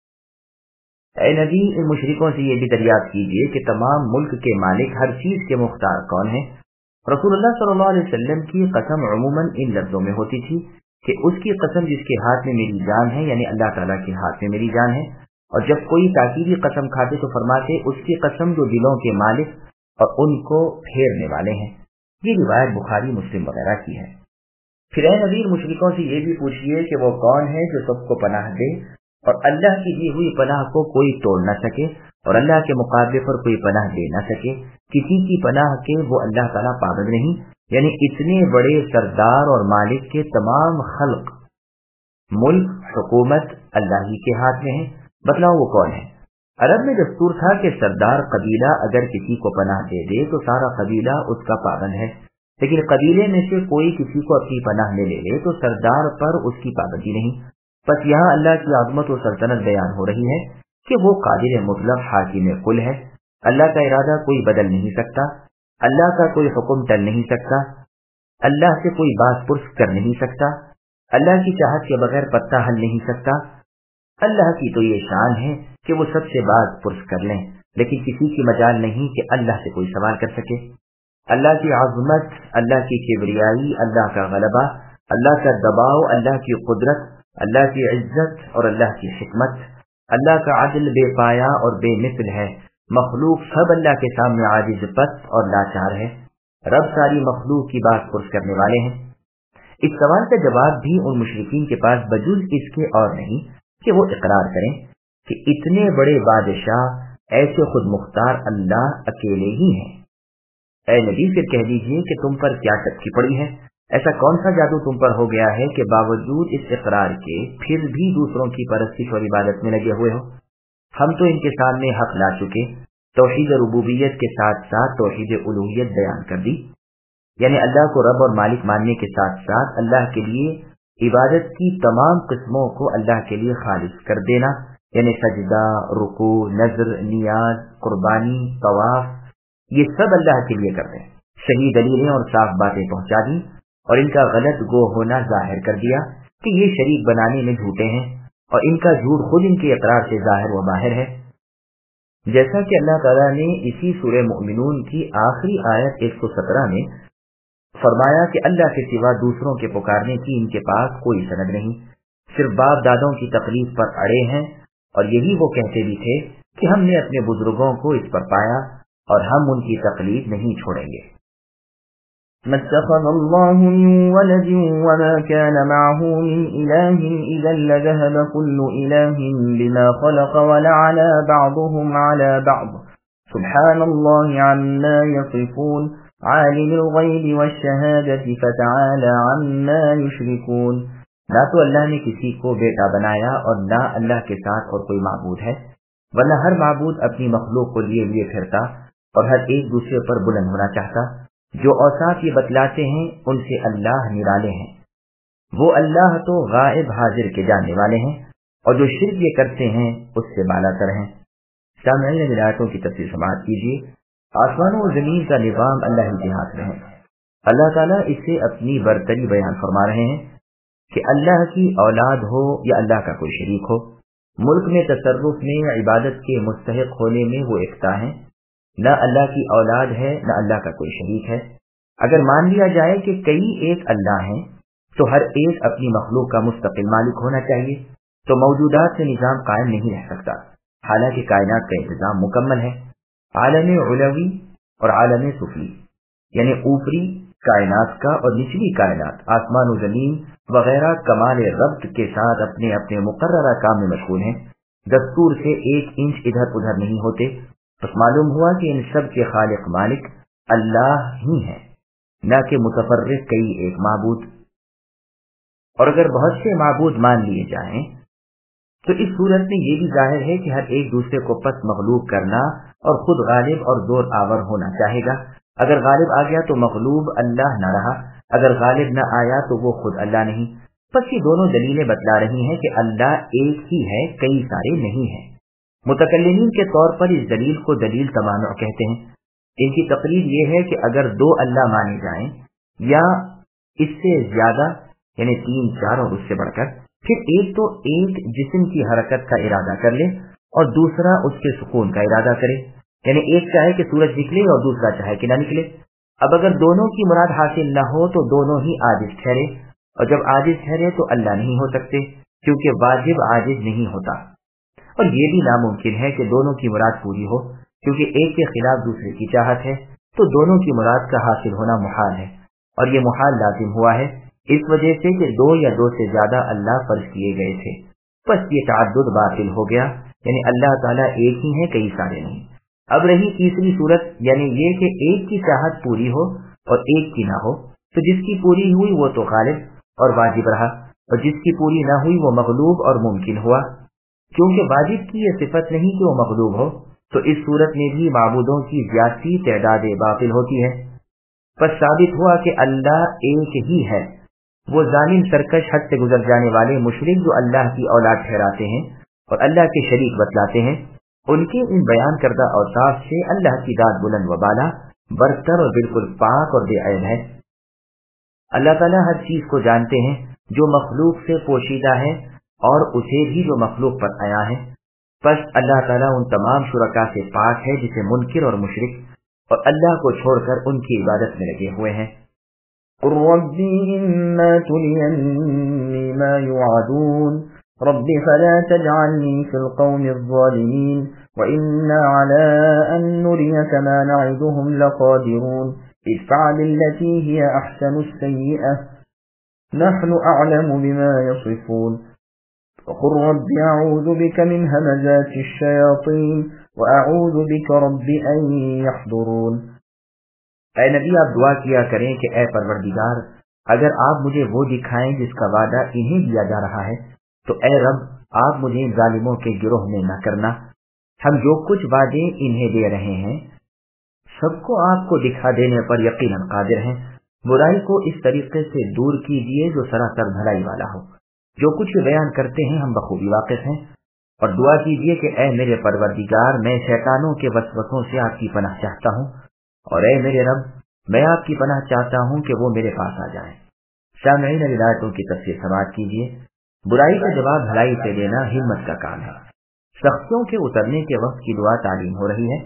ऐ नबी, इन मुशरिकों से ये भी दरियाफ्त कीजिए कि तमाम मुल्क के मालिक, हर चीज के मुख्तार कौन है। रसूलुल्लाह सल्लल्लाहु अलैहि वसल्लम की कसम अमूमन इन लफ्जों में होती थी कि उसकी कसम जिसके हाथ में मेरी जान है, यानी अल्लाह ताला के हाथ में मेरी जान है। और जब कोई ताकीदी कसम खाते तो फरमाते उसकी कसम जो दिलों के मालिक और उनको फेरने वाले हैं। ये रिवायत बुखारी, मुस्लिम वगैरह की है। फिर ऐ नबी, मुशरिकों से ये भी पूछिए कि वो कौन है जो सबको पनाह दे और अल्लाह की दी हुई पनाह को कोई तोड़ न सके और अल्लाह के मुकाबले पर कोई पनाह दे न सके। किसी की पनाह के वो अल्लाह ताला पाबंद नहीं, यानी इतने बड़े सरदार और मालिक के तमाम खल्क, मुल्क, हुकूमत अल्लाह ही के हाथ में है। बतलाओ वो कौन है। अरब में दस्तूर था कि सरदार कबीला अगर किसी को पनाह दे दे तो सारा कबीला उसका पाबंद है, लेकिन कबीले में से कोई किसी को अपनी पनाह में ले ले तो सरदार पर उसकी पाबंदी नहीं। बस यहाँ अल्लाह की आज़मत और सल्तनत बयान हो रही है कि वो कादिर मुतलक हाकिम कुल है। अल्लाह का इरादा कोई बदल नहीं सकता, अल्लाह का कोई हुक्म टल नहीं सकता, अल्लाह से कोई बात पुरस कर नहीं सकता, अल्लाह की चाहत के बगैर पत्ता हल नहीं सकता। अल्लाह की तो ये शान है कि वो सबसे बात पुरस कर लें, लेकिन किसी की मजाल नहीं कि अल्लाह से कोई सवाल कर सके। अल्लाह की आज़मत, अल्लाह की किबरियाई, अल्लाह का गलबा, अल्लाह का दबाव, अल्लाह की कुदरत, अल्लाह की इज्जत और अल्लाह की हिकमत, अल्लाह का अदल बेपाया और बेमिसल है। मखलूक सब अल्लाह के सामने आजिज़ पस्त और लाचार है। रब सारी मखलूक की बात पुरस करने वाले हैं। इस सवाल का जवाब भी उन मुशरिकीन के पास बजुज इसके और नहीं कि वो इकरार करें कि इतने बड़े बादशाह ऐसे खुद मुख्तार अल्लाह अकेले ही हैं। ऐ नबी, फिर कह दीजिए कि तुम पर क्या टपकी पड़ी है, ऐसा कौन सा जादू तुम पर हो गया है कि बावजूद इस इकरार के फिर भी दूसरों की परस्तिश और इबादत में लगे हुए हो। हम तो इनके सामने हक ला चुके, तौहीद रुबूबियत के साथ साथ तौहीद उलूहियत बयान कर दी, यानी अल्लाह को रब और मालिक मानने के साथ साथ अल्लाह के लिए इबादत की तमाम किस्मों को अल्लाह के लिए खालिस कर देना, यानी सजदा, रुकू, नजर, नियाज, कुर्बानी, तवाफ, ये सब अल्लाह के लिए कर दें। सही दलीलें और साफ बातें पहुंचा दी और इनका गलत गो होना जाहिर कर दिया कि ये शरीक बनाने में झूठे हैं और इनका झूठ खुद इनके इकरार से जाहिर व बाहिर है। जैसा कि अल्लाह ताला ने इसी सूरह मुमिनून की आखिरी आयत 117 में फरमाया कि अल्लाह के सिवा दूसरों के पुकारने की इनके पास कोई सनद नहीं, सिर्फ बाप दादों की तकलीफ पर अड़े हैं और यही वो कहते भी थे कि हमने अपने बुजुर्गों को इस पर पाया और हम उनकी तकलीफ नहीं छोड़ेंगे। मत्तख़ज़ अल्लाहु मिन वलदिन वमा कान मअहू मिन इलाहिन इज़न लज़हब कुल्लु इलाहिन बिमा ख़लक़ वलअला बअदुहुम अला बअद सुब्हानल्लाहि अम्मा यसिफ़ून आलिमुल ग़ैबि वश्शहादति फ़तआला अम्मा युश्रिकून। ना तो अल्लाह ने किसी को बेटा बनाया और ना अल्लाह के साथ और कोई माबूद है, वरना हर माबूद अपनी मखलूक को लिए लिए फिरता और हर एक दूसरे पर बुलंद होना चाहता। जो औसाफ ये बतलाते हैं उनसे अल्लाह निराले हैं। वो अल्लाह तो गायब हाजिर के जानने वाले हैं اور جو شرک یہ کرتے ہیں اس سے بالا تر ہیں۔ سامعین ولایتوں کی تفصیل سماعت کیجیے۔ آسمانوں اور زمین کا نظام اللہ ہی کے ہاتھ میں ہے۔ اللہ تعالیٰ اس سے اپنی برتری بیان فرما رہے ہیں کہ اللہ کی اولاد ہو یا اللہ کا کوئی شریک ہو، ملک میں تصرف میں یا عبادت کے مستحق ہونے میں وہ یکتا ہیں۔ نہ اللہ کی اولاد ہے نہ اللہ کا کوئی شریک ہے۔ اگر مان لیا جائے کہ کئی ایک اللہ ہیں تو ہر ایک اپنی مخلوق کا مستقل مالک ہونا چاہیے، تو موجودات سے نظام قائم نہیں رہ سکتا، حالانکہ کائنات کا انتظام مکمل ہے۔ عالم علوی اور عالم سفلی، یعنی اوپری کائنات کا اور نچلی کائنات، آسمان و زمین وغیرہ کمال ربط کے ساتھ اپنے اپنے مقررہ کام میں مشغول ہیں، دستور سے ایک انچ ادھر ادھر نہیں ہوتے۔ بس معلوم ہوا کہ ان سب کے خالق مالک اللہ ہی ہیں، نہ کہ متفرق کئی ایک معبود۔ اور اگر بہت سے معبود مان لیے جائیں تو اس صورت میں یہ بھی ظاہر ہے کہ ہر ایک دوسرے کو پس مغلوب کرنا اور خود غالب اور زور آور ہونا چاہے گا۔ اگر غالب آ گیا تو مغلوب اللہ نہ رہا، اگر غالب نہ آیا تو وہ خود اللہ نہیں۔ بس یہ دونوں دلیلیں بتلا رہی ہیں کہ اللہ ایک ہی ہے، کئی سارے نہیں ہیں۔ متکلمین کے طور پر اس دلیل کو دلیل تمانع کہتے ہیں۔ ان کی تقریر یہ ہے کہ اگر دو اللہ مانے جائیں یا اس سے زیادہ، یعنی 3 4 اور اس سے بڑھ کر، پھر ایک تو ایک جسم کی حرکت کا ارادہ کر لے اور دوسرا اس کے سکون کا ارادہ کرے، یعنی ایک چاہے کہ سورج نکلے اور دوسرا چاہے کہ نہ نکلے۔ اب اگر دونوں کی مراد حاصل نہ ہو تو دونوں ہی عاجز ٹھہرے، اور جب عاجز ٹھہرے تو اللہ نہیں ہو سکتے، کیونکہ واجب عاجز نہیں ہوتا۔ اور یہ بھی ناممکن ہے کہ دونوں کی مراد پوری ہو، کیونکہ ایک کے خلاف دوسرے کی چاہت ہے، تو دونوں کی مراد کا حاصل ہونا محال ہے، اور یہ محال لازم ہوا ہے اس وجہ سے کہ 2 یا 2 سے زیادہ اللہ فرض کیے گئے تھے۔ بس یہ تعدد باطل ہو گیا، یعنی اللہ تعالیٰ ایک ہی ہے، کئی سارے نہیں۔ اب رہی تیسری صورت، یعنی یہ کہ ایک کی چاہت پوری ہو اور ایک کی نہ ہو، تو جس کی پوری ہوئی وہ تو غالب اور واجب رہا، اور جس کی پوری نہ ہوئی وہ مغلوب اور ممکن ہوا۔ کیونکہ واجب کی یہ صفت نہیں کہ وہ مغلوب ہو، تو اس صورت میں بھی معبودوں کی زیادتی تعداد باطل ہوتی ہے۔ پس ثابت ہوا کہ اللہ ایک ہی ہے۔ وہ ظالم سرکش حد سے گزر جانے والے مشرک جو اللہ کی اولاد ٹھہراتے ہیں اور اللہ کے شریک بتلاتے ہیں، ان کے ان بیان کردہ اوصاف سے اللہ کی ذات بلند و بالا، برتر اور بالکل پاک اور بے عیب ہے۔ اللہ تعالیٰ ہر چیز کو جانتے ہیں جو مخلوق سے پوشیدہ ہے، اور اسے بھی جو مخلوق پر آیا ہے۔ پس اللہ تعالیٰ ان تمام شرکا سے پاک ہے جسے منکر اور مشرک اور اللہ کو چھوڑ کر ان کی عبادت میں لگے ہوئے ہیں۔ قل ربي إما تريني ما يوعدون رب فلا تجعلني في القوم الظالمين وإنا على أن نريك ما نعدهم لقادرون ادفع بالتي هي أحسن السيئة نحن أعلم بما يصفون وقل رب أعوذ بك من همزات الشياطين وأعوذ بك رب أن يحضرون۔ اے نبی آپ دعا کیا کریں کہ اے پروردگار، اگر آپ مجھے وہ دکھائیں جس کا وعدہ انہیں دیا جا رہا ہے تو اے رب آپ مجھے ظالموں کے گروہ میں نہ کرنا۔ ہم جو کچھ وعدے انہیں دے رہے ہیں سب کو آپ کو دکھا دینے پر یقیناً قادر ہیں۔ برائی کو اس طریقے سے دور کیجیے جو سراسر بھلائی والا ہو۔ جو کچھ بیان کرتے ہیں ہم بخوبی واقف ہیں۔ اور دعا کیجیے کہ اے میرے پروردگار، میں شیطانوں کے وسوسوں سے آپ کی پناہ چاہتا ہوں، اور اے میرے رب میں آپ کی پناہ چاہتا ہوں کہ وہ میرے پاس آ جائیں۔ سامعین ولایتوں کی تفسیر سماعت کیجیے۔ برائی کا جواب بھلائی سے دینا ہمت کا کام ہے۔ سختیوں کے اترنے کے وقت کی دعا تعلیم ہو رہی ہے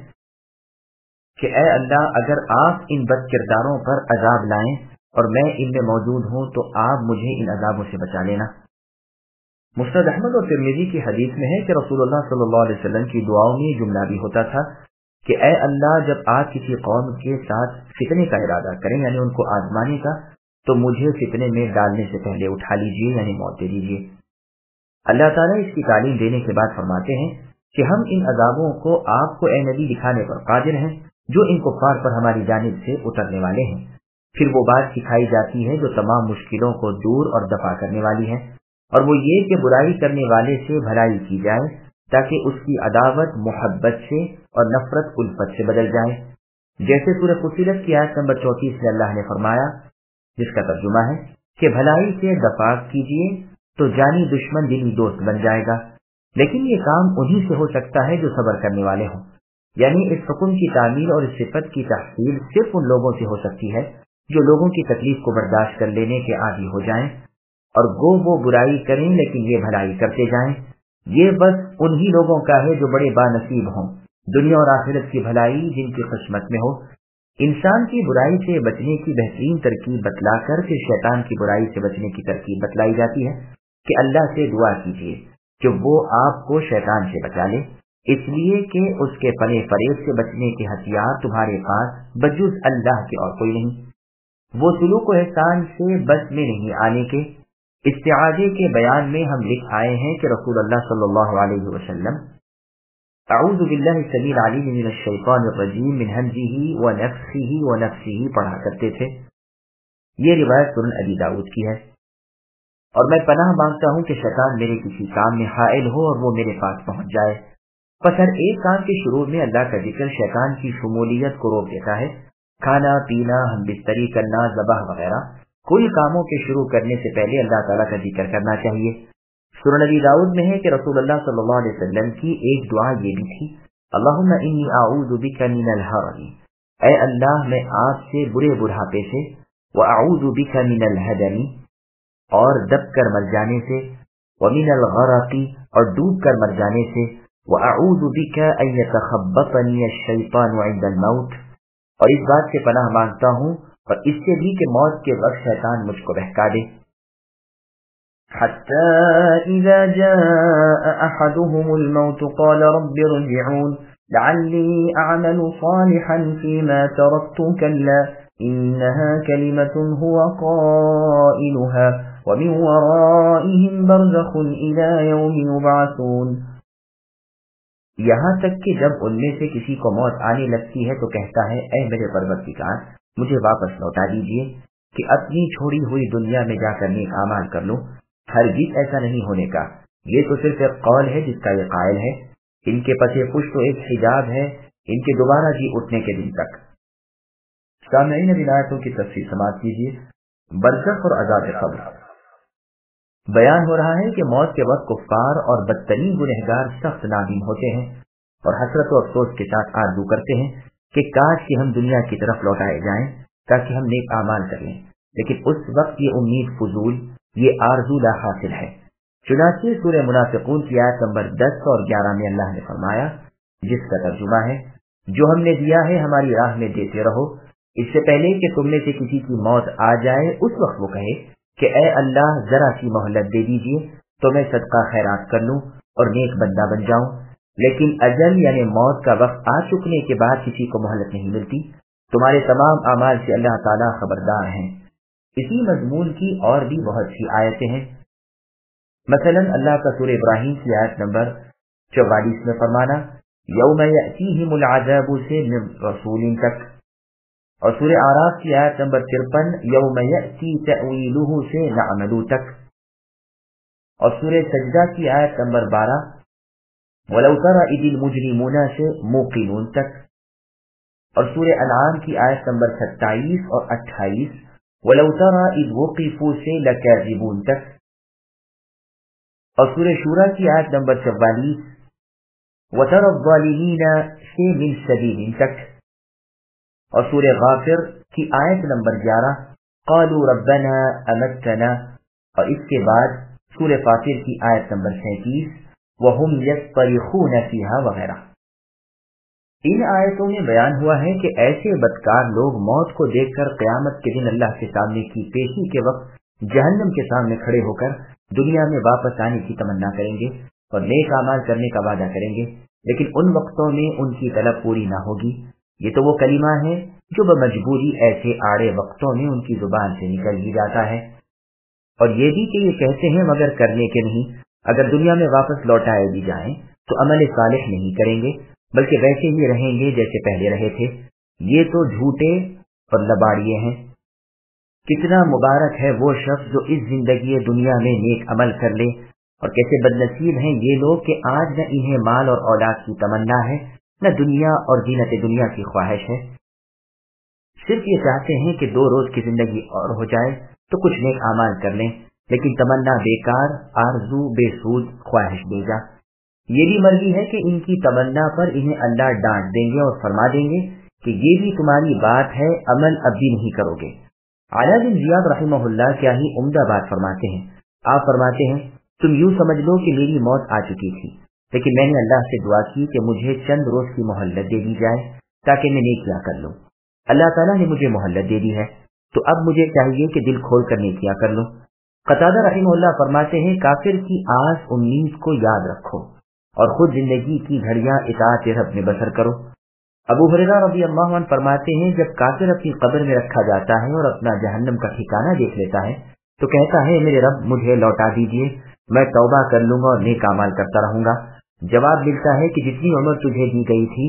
کہ اے اللہ، اگر آپ ان بد کرداروں پر عذاب لائیں اور میں ان میں موجود ہوں تو آپ مجھے ان عذابوں سے بچا لینا۔ مسند احمد اور ترمذی کی حدیث میں ہے کہ رسول اللہ صلی اللہ علیہ وسلم کی دعاؤں میں جملہ بھی ہوتا تھا کہ اے اللہ، جب آپ کسی قوم کے ساتھ فتنے کا ارادہ کریں، یعنی ان کو آزمانے کا، تو مجھے فتنے میں ڈالنے سے پہلے اٹھا لیجیے، یعنی موت دے دیجیے۔ اللہ تعالیٰ اس کی تعلیم دینے کے بعد فرماتے ہیں کہ ہم ان عذابوں کو آپ کو اے نبی دکھانے پر قادر ہیں جو ان کفار پر ہماری جانب سے اترنے والے ہیں۔ پھر وہ بات سکھائی جاتی ہے جو تمام مشکلوں کو دور اور دفع کرنے والی ہے، اور وہ یہ کہ برائی کرنے والے سے بھلائی کی جائے تاکہ اس کی عداوت محبت سے اور نفرت الفت سے بدل جائے۔ جیسے سورہ فصلت کی آیت نمبر 34 میں اللہ نے فرمایا، جس کا ترجمہ ہے کہ بھلائی سے دفاع کیجیے तो जानी दुश्मन दिली दोस्त बन जाएगा। लेकिन ये काम उन्हीं से हो सकता है जो सब्र करने वाले हों। यानी इस हुक्म की तामील और इस सिफत की तहसील सिर्फ उन लोगों से हो सकती है जो लोगों की तकलीफ को बर्दाश्त कर लेने के आदी हो जाएं, और गो वो बुराई करें लेकिन ये भलाई करते जाएं। ये बस उन्हीं लोगों का है जो बड़े बानसीब हों, दुनिया और आखिरत की भलाई जिनकी किस्मत में हो। इंसान की बुराई से बचने की बेहतरीन तरकीब बतलाकर फिर शैतान की बुराई से बचने की तरकीब बतलाई जाती है कि अल्लाह से दुआ कीजिए कि वो आपको शैतान से बचा ले, इसलिए कि उसके फने फरेब से बचने के हथियार तुम्हारे पास बजुज अल्लाह के और कोई नहीं। वो सुलूक एहसान से बस में नहीं आने के इस्तिआज़े के बयान में हम लिख आए हैं कि रसूल अल्लाह सल्लल्लाहु अलैहि वसल्लम अऊज़ु बिल्लाहि समील अलीम मिनश शैतानिर रजीम मिन हमज़िही व नफ़्ख़िही व नफ़्सिही पढ़ा करते थे। ये रिवायत सुनन अबी दाऊद की है। और मैं पनाह मांगता हूँ कि शैतान मेरे किसी काम में हाइल हो और वो मेरे पास पहुंच जाए। बस हर एक काम के शुरू में अल्लाह का जिक्र शैतान की शमूलियत को रोक देता है। खाना पीना, हम बिस्तरी करना, ज़बाह वगैरह कुल कामों के शुरू करने से पहले अल्लाह ताला का जिक्र करना चाहिए। सुनन अबी दाऊद में है कि रसूलुल्लाह सल्लल्लाहु अलैहि वसल्लम की एक दुआ ये भी थी, अल्लाहुम्मा इन्नी अऊज़ु बिका मिनल हरम, ऐ अल्लाह मैं आपसे बुरे बुढ़ापे से, व अऊज़ु बिका मिनल हदमी और दब कर मर जाने से, व मिनल गरक़ी और डूब कर मर जाने से, व अऊज़ु बिका अन यतखब्बतनी अश-शैतानु इंदल मौत, और इस बात से पनाह मांगता हूँ और इससे भी कि मौत के वक्त शैतान मुझको बहका दे। حتى إذا جاء أحدهم الموت قال رب ارجعون لعلي أعمل صالحا فيما تركت كلا إنها كلمة هو قائلها ومن ورائهم برزخ إلى يوم يبعثون۔ یہاں تک کہ جب ان میں سے کسی کو موت آنے لگتی ہے تو کہتا ہے، اے میرے پروردگار مجھے واپس لوٹا دیجیے کہ اپنی چھوڑی ہوئی دنیا میں جا کر نیک اعمال کر لوں۔ ہرگز ایسا نہیں ہونے کا، یہ تو صرف ایک قول ہے جس کا یہ قائل ہے۔ ان کے پس پشت تو ایک حجاب ہے ان کے دوبارہ جی اٹھنے کے دن تک۔ سامعین اب آیتوں کی تفسیر سماعت کیجیے۔ برزخ اور عذاب قبر بیان ہو رہا ہے کہ موت کے وقت کفار اور بدترین گنہگار سخت نادم ہوتے ہیں اور حسرت و افسوس کے ساتھ آرزو کرتے ہیں کہ کاش کہ ہم دنیا کی طرف لوٹائے جائیں تاکہ ہم نیک اعمال کر لیں، لیکن اس وقت یہ امید فضول، یہ آرزو لا حاصل ہے۔ چنانچہ سورہ منافقون کی آیت نمبر 10 اور 11 میں اللہ نے فرمایا، جس کا ترجمہ ہے، جو ہم نے دیا ہے ہماری راہ میں دیتے رہو، اس سے پہلے کہ تم میں سے کسی کی موت آ جائے اس وقت وہ کہے کہ اے اللہ ذرا سی مہلت دے دیجیے تو میں صدقہ خیرات کر لوں اور نیک بندہ بن جاؤں، لیکن اجل یعنی موت کا وقت آ چکنے کے بعد کسی کو مہلت نہیں ملتی۔ تمہارے تمام اعمال سے اللہ تعالیٰ خبردار ہیں۔ اسی مضمون کی اور بھی بہت سی آیتیں ہیں، مثلا اللہ کا سورہ ابراہیم کی آیت نمبر 44 میں فرمانا یوم یأتیہم العذاب سے من رسول تک، اور سورہ اعراف کی آیت نمبر 53 یوم یأتی تأویلہ سے نعملو تک، اور سورہ سجدہ کی آیت نمبر 12 ولو تری اذ المجرمون سے موقنون تک، اور سورہ انعام کی آیت نمبر 27 اور 28 ولو تری اذ وقفوا سے لکاذبون تک، اور سورہ شورى کی آیت نمبر 44 وتری الظالمین سے من سبیل تک، اور سورہ غافر کی آیت نمبر 11 قالوا ربنا امتنا، اور اس کے بعد سورہ فاطر کی آیت نمبر 37 وهم یصطرخون فیہا وغیرہ۔ ان آیتوں میں بیان ہوا ہے کہ ایسے بدکار لوگ موت کو دیکھ کر قیامت کے دن اللہ کے سامنے کی پیشی کے وقت جہنم کے سامنے کھڑے ہو کر دنیا میں واپس آنے کی تمنا کریں گے اور نیک اعمال کرنے کا وعدہ کریں گے، لیکن ان وقتوں میں ان کی طلب پوری نہ ہوگی۔ یہ تو وہ کلمہ ہے جو بمجبوری ایسے آڑے وقتوں میں ان کی زبان سے نکل ہی جاتا ہے، اور یہ بھی کہ یہ کہتے ہیں مگر کرنے کے نہیں، اگر دنیا میں واپس لوٹائے بھی جائیں تو عمل صالح نہیں کریں گے بلکہ ویسے ہی رہیں گے جیسے پہلے رہے تھے۔ یہ تو جھوٹے اور لباڑیے ہیں۔ کتنا مبارک ہے وہ شخص جو اس زندگی دنیا میں نیک عمل کر لے، اور کیسے بدنصیب ہیں یہ لوگ کہ آج نہ انہیں مال اور اولاد کی تمنا ہے، نہ دنیا اور زینت دنیا کی خواہش ہے، صرف یہ چاہتے ہیں کہ 2 روز کی زندگی اور ہو جائے تو کچھ نیک اعمال کر لیں، لیکن تمنا بیکار، آرزو بے سود، خواہش بیجا۔ یہ بھی مرضی ہے کہ ان کی تمنا پر انہیں اللہ ڈانٹ دیں گے اور فرما دیں گے کہ یہ بھی تمہاری بات ہے، عمل اب بھی نہیں کرو گے۔ علاء بن زیاد رحمہ اللہ کیا ہی عمدہ بات فرماتے ہیں۔ آپ فرماتے ہیں تم یوں سمجھ لو کہ میری موت آ چکی تھی، لیکن میں نے اللہ سے دعا کی کہ مجھے چند روز کی مہلت دے دی جائے تاکہ میں نیکیاں کر لوں۔ اللہ تعالیٰ نے مجھے مہلت دے دی ہے، تو اب مجھے چاہیے کہ دل کھول کر نیکیاں کر لوں۔ قتادہ رحمہ اللہ فرماتے ہیں کافر کی آس امید کو یاد رکھو اور خود زندگی کی گھڑیاں اطاعت رب میں بسر کرو۔ ابو ہریرہ رضی اللہ عنہ فرماتے ہیں جب کافر اپنی قبر میں رکھا جاتا ہے اور اپنا جہنم کا ٹھکانہ دیکھ لیتا ہے تو کہتا ہے میرے رب مجھے لوٹا دیجیے، میں توبہ کر لوں گا اور نیک اعمال کرتا رہوں گا۔ جواب ملتا ہے کہ جتنی عمر تجھے دی گئی تھی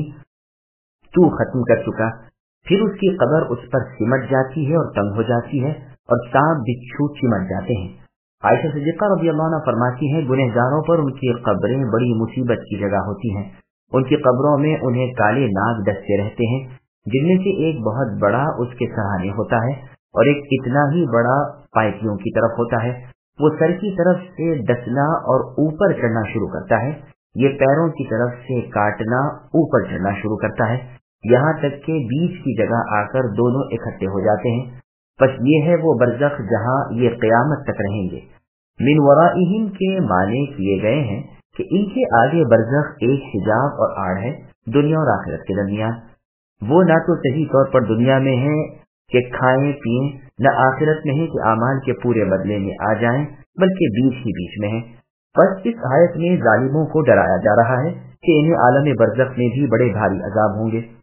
تو ختم کر چکا۔ پھر اس کی قبر اس پر سمٹ جاتی ہے اور تنگ ہو جاتی ہے اور سانپ بچھو چمٹ جاتے ہیں۔ عائشہ صدیقہ رضی اللہ عنہ فرماتی ہیں گنہگاروں پر ان کی قبریں بڑی مصیبت کی جگہ ہوتی ہیں۔ ان کی قبروں میں انہیں کالے ناگ ڈستے رہتے ہیں، جن میں سے ایک بہت بڑا اس کے سہانے ہوتا ہے اور ایک اتنا ہی بڑا پائپیوں کی طرف ہوتا ہے۔ وہ سر کی طرف سے ڈسنا اور اوپر چڑھنا شروع کرتا ہے، یہ پیروں کی طرف سے کاٹنا اوپر چڑھنا شروع کرتا ہے، یہاں تک کہ بیچ کی جگہ آ کر دونوں اکٹھے ہو جاتے ہیں۔ بس یہ ہے وہ برزخ جہاں یہ قیامت تک رہیں گے۔ من ورائہم کے معنی کیے گئے ہیں کہ ان کے آگے برزخ ایک حجاب اور آڑ ہے دنیا اور آخرت کے درمیان۔ وہ نہ تو صحیح طور پر دنیا میں ہے کہ کھائیں پیئیں، نہ آخرت میں ہے کہ اعمال کے پورے بدلے میں آ جائیں، بلکہ بیچ ہی بیچ میں ہے۔ بس اس آیت میں ظالموں کو ڈرایا جا رہا ہے کہ انہیں عالم برزخ میں بھی بڑے بھاری عذاب ہوں گے،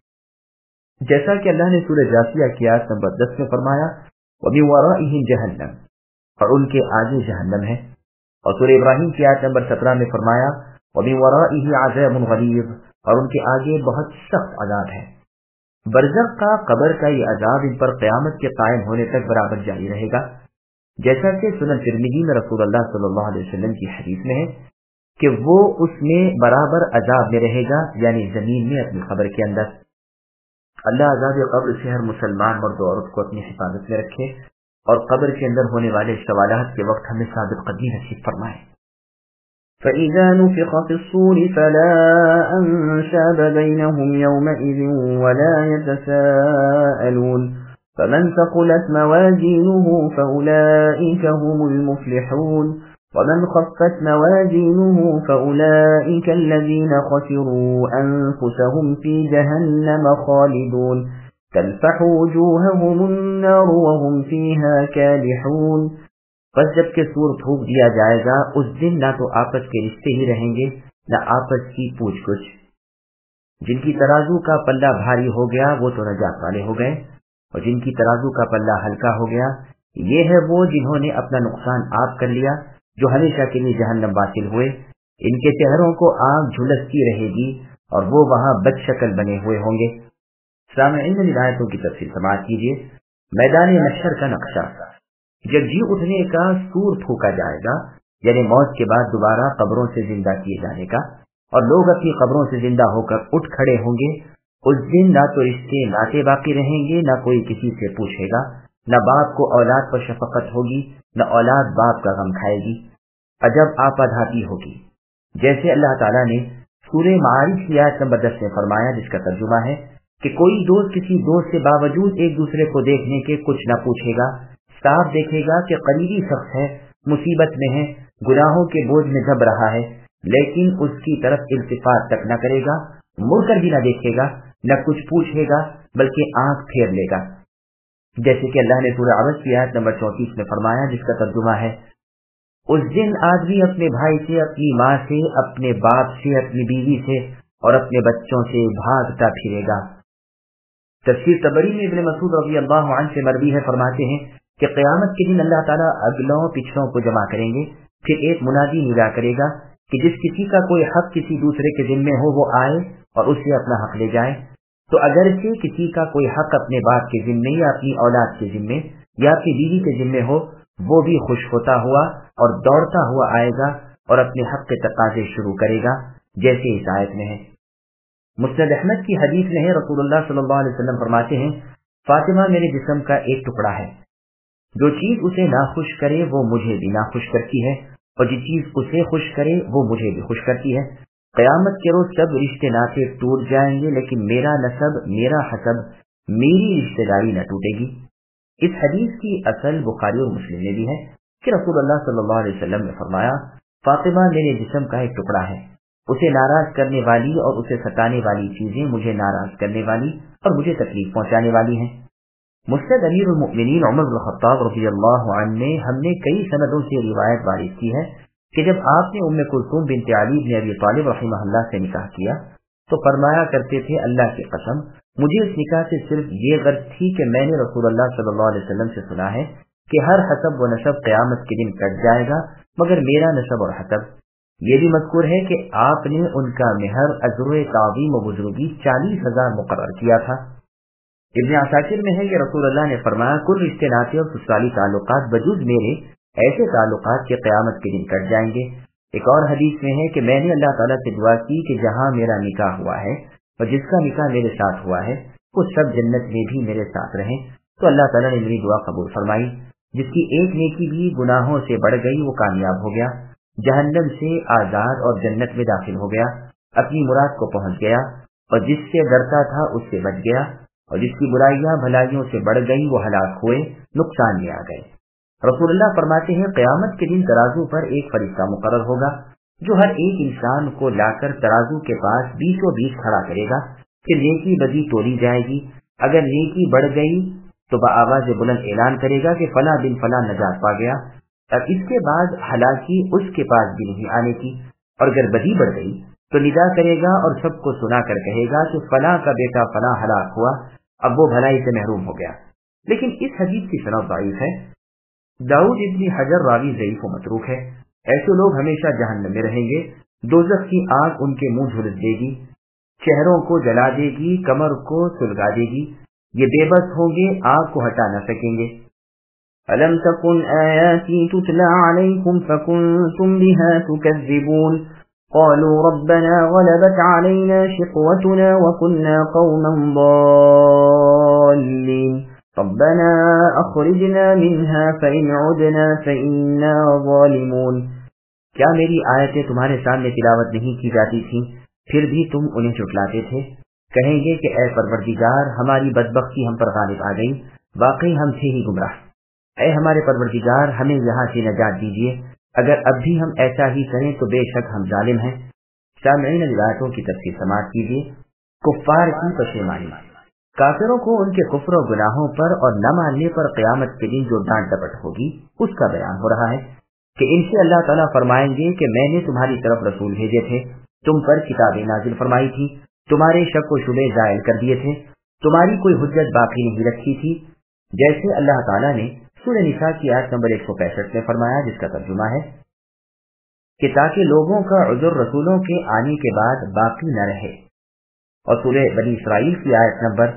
جیسا کہ اللہ نے سورہ جاثیہ کی آیت نمبر 10 میں فرمایا وَمِن وَرَائِهِمْ جَهَنَّمْ، اور ان کے آگے جہنم ہے، اور سورہ ابراہیم کی آیت نمبر 17 میں فرمایا وَمِن وَرَائِهِ عَذَابٌ غَلِيظٌ، اور ان کے آگے بہت سخت عذاب ہے۔ برزخ کا قبر کا یہ عذاب ان پر قیامت کے قائم ہونے تک برابر جاری رہے گا، جیسا کہ سنن ترمذی میں رسول اللہ صلی اللہ علیہ وسلم کی حدیث میں ہے کہ وہ اس میں برابر عذاب میں رہے گا، یعنی زمین میں اپنی قبر کے اندر۔ اللہ عذاب قبر سے ہر مسلمان مرد و عورت کو اپنی حفاظت میں رکھے اور قبر کے اندر ہونے والے سوالات کے وقت ہمیں ثابت قدمی نصیب فرمائے۔ فَإِذَا نُفِخَ فِي الصُّورِ فَلَا أَنْسَابَ بَيْنَهُمْ يَوْمَئِذٍ وَلَا يَتَسَاءَلُونَ فَمَنْ ثَقُلَتْ مَوَازِينُهُ فَأُولَئِكَ هُمُ الْمُفْلِحُونَ وَمَنْ خَفَّتْ مَوَازِينُهُ فَأُولَئِكَ الَّذِينَ خَسِرُوا أَنفُسَهُمْ فِي جَهَنَّمَ خَالِدُونَ تَلْفَحُ وُجُوهَهُمُ النَّارُ وَهُمْ فِيهَا كَالِحُونَ۔ بس جب کہ سور پھونک دیا جائے گا اس دن نہ تو آپس کے رشتے ہی رہیں گے نہ آپس کی پوچھ گچھ۔ جن کی ترازو کا پلہ بھاری ہو گیا وہ تو نجات والے ہو گئے، اور جن کی ترازو کا پلہ ہلکا ہو گیا یہ ہے وہ جنہوں نے اپنا نقصان آپ کر لیا، جو ہمیشہ کے لیے جہنم واصل ہوئے۔ ان کے چہروں کو آگ جھلستی رہے گی اور وہ وہاں بد شکل بنے ہوئے ہوں گے۔ سامعین ان آیتوں کی تفصیل سماعت کیجیے۔ میدان محشر کا نقشہ، جب جی اٹھنے کا سور پھونکا جائے گا، یعنی موت کے بعد دوبارہ قبروں سے زندہ کیے جانے کا، اور لوگ اپنی قبروں سے زندہ ہو کر اٹھ کھڑے ہوں گے، اس دن نہ تو رشتے ناطے باقی رہیں گے، نہ کوئی کسی سے پوچھے گا، نہ باپ کو اولاد پر شفقت ہوگی، نہ اولاد باپ کا غم کھائے گی۔ عجب آپادھاتی ہوگی، جیسے اللہ تعالیٰ نے سورہ معارج کی آیت نمبر 10 میں فرمایا، جس کا ترجمہ ہے کہ کوئی دوست کسی دوست سے باوجود ایک دوسرے کو دیکھنے کے کچھ نہ پوچھے گا، صاف دیکھے گا کہ قریبی شخص ہے، مصیبت میں ہے، گناہوں کے بوجھ میں دب رہا ہے، لیکن اس کی طرف التفات تک نہ کرے گا، مڑ کر بھی نہ دیکھے گا، نہ کچھ پوچھے گا، بلکہ آنکھ پھیر لے گا، جیسے کہ اللہ نے سورہ عبس کی آیت نمبر 34 میں فرمایا، جس کا ترجمہ ہے اس دن آدمی اپنے بھائی سے، اپنی ماں سے، اپنے باپ سے، اپنی بیوی سے اور اپنے بچوں سے بھاگتا پھرے گا۔ تفسیر طبری میں ابن مسعود رضی اللہ عنہ سے مروی ہے، فرماتے ہیں کہ قیامت کے دن اللہ تعالیٰ اگلوں پچھلوں کو جمع کریں گے، پھر ایک منادی ندا کرے گا کہ جس کسی کا کوئی حق کسی دوسرے کے ذمے ہو وہ آئے اور اس سے اپنا حق لے جائے۔ تو اگرچہ کسی کا کوئی حق اپنے باپ کے ذمے یا اپنی اولاد کے ذمے یا اپنی بیوی کے ذمے ہو، وہ بھی خوش ہوتا ہوا اور دوڑتا ہوا آئے گا اور اپنے حق کے تقاضے شروع کرے گا، جیسے اس آیت میں ہے۔ مسند احمد کی حدیث میں ہے، رسول اللہ صلی اللہ علیہ وسلم فرماتے ہیں فاطمہ میرے جسم کا ایک ٹکڑا ہے، جو چیز اسے ناخوش کرے وہ مجھے بھی ناخوش کرتی ہے، اور جو چیز اسے خوش کرے وہ مجھے بھی خوش کرتی ہے۔ قیامت کے روز سب رشتے ناطے ٹوٹ جائیں گے، لیکن میرا نسب، میرا حسب، میری رشتہ داری نہ ٹوٹے گی۔ اس حدیث کی اصل بخاری اور مسلم میں بھی ہے کہ رسول اللہ صلی اللہ علیہ وسلم نے فرمایا، فاطمہ میرے جسم کا ایک ٹکڑا ہے، اسے ناراض کرنے والی اور اسے ستانے والی چیزیں مجھے ناراض کرنے والی اور مجھے تکلیف پہنچانے والی ہیں۔ مسند امیر المؤمنین عمر بن الخطاب رضی اللہ عنہ میں ہم نے کئی سندوں سے روایت وارد کی ہے کہ جب آپ نے ام کلثوم بنت علی بن ابی طالب رحمہ اللہ سے نکاح کیا تو فرمایا کرتے تھے، اللہ کی قسم مجھے اس نکاح سے صرف یہ غرض تھی کہ میں نے رسول اللہ صلی اللہ علیہ وسلم سے سنا ہے کہ ہر حسب و نسب قیامت کے دن کٹ جائے گا مگر میرا نسب اور حسب۔ یہ بھی مذکور ہے کہ آپ نے ان کا مہر اجر تعظیم و بزرگی 40,000 مقرر کیا تھا۔ ابن عساکر میں ہے کہ رسول اللہ نے فرمایا، کل رشتے ناطے اور سسرالی تعلقات بجز میرے ایسے تعلقات کے قیامت کے دن کٹ جائیں گے۔ ایک اور حدیث میں ہے کہ میں نے اللہ تعالیٰ سے دعا کی کہ جہاں میرا نکاح ہوا ہے اور جس کا نکاح میرے ساتھ ہوا ہے وہ سب جنت میں بھی میرے ساتھ رہیں، تو اللہ تعالیٰ نے میری دعا قبول فرمائی۔ جس کی ایک نیکی بھی گناہوں سے بڑھ گئی وہ کامیاب ہو گیا، جہنم سے آزاد اور جنت میں داخل ہو گیا، اپنی مراد کو پہنچ گیا، اور جس سے ڈرتا تھا اس سے بچ گیا، اور جس کی برائیاں بھلائیوں سے بڑھ گئی وہ ہلاک ہوئے، نقصان میں آ گئے۔ رسول اللہ فرماتے ہیں، قیامت کے دن ترازو پر ایک فرشتہ مقرر ہوگا جو ہر ایک انسان کو لا کر ترازو کے پاس بیچوں بیچ کھڑا کرے گا، پھر نیکی بدی تولی جائے گی۔ اگر نیکی بڑھ گئی تو بآواز بلند اعلان کرے گا کہ فلاں بن فلاں نجات پا گیا، اب اس کے بعد ہلاکی اس کے پاس بھی نہیں آنے کی۔ اور اگر بدی بڑھ گئی تو ندا کرے گا اور سب کو سنا کر کہے گا کہ فلاں کا بیٹا فلاں ہلاک ہوا، اب وہ بھلائی سے محروم ہو گیا۔ لیکن اس حدیث کی سند ضعیف ہے۔ داؤد ابن حجر راوی ضعیف و متروک ہے۔ ایسے لوگ ہمیشہ جہنم میں رہیں گے، دوزخ کی آگ ان کے منہ جھلس دے گی، چہروں کو جلا دے گی، کمر کو سلگا دے گی، یہ بے بس ہوں گے، آگ کو ہٹا نہ سکیں گے۔ أَلَمْ تَكُنْ آيَاتِي تُتْلَى عَلَيْكُمْ فَكُنْتُمْ بِهَا تُكَذِّبُونَ قَالُوا رَبَّنَا غَلَبَتْ عَلَيْنَا شِقْوَتُنَا وَكُنَّا قَوْمًا ضَالِّينَ رَبَّنَا أَخْرِجْنَا مِنْهَا فَإِنْ عُدْنَا فَإِنَّا ظَالِمُونَ۔ کیا میری آیتیں تمہارے سامنے تلاوت نہیں کی جاتی تھیں پھر بھی تم انہیں جھٹلاتے تھے؟ کہیں گے کہ اے پروردگار ہماری بدبختی ہم پر غالب آ گئی، واقعی ہم تھے ہی گمراہ۔ اے ہمارے پروردگار ہمیں یہاں سے نجات دیجیے، اگر اب بھی ہم ایسا ہی کریں تو بے شک ہم ظالم ہیں۔ سامعین روایتوں کی تفصیل سماعت کیجیے۔ کفار کی پشیمانی، کافروں کو ان کے کفر و گناہوں پر اور نہ ماننے پر قیامت کے دن جو ڈانٹ ڈپٹ ہوگی اس کا بیان ہو رہا ہے کہ ان سے اللہ تعالیٰ فرمائیں گے کہ میں نے تمہاری طرف رسول بھیجے تھے، تم پر کتابیں نازل فرمائی تھی، تمہارے شک و شبے زائل کر دیے تھے، تمہاری کوئی حجت باقی نہیں رکھی تھی، جیسے اللہ تعالیٰ نے سورہ نساء کی آیت نمبر 165 میں فرمایا، جس کا ترجمہ ہے کہ تاکہ لوگوں کا عذر رسولوں کے آنے کے بعد باقی نہ رہے، اور سورہ بنی اسرائیل کی آیت نمبر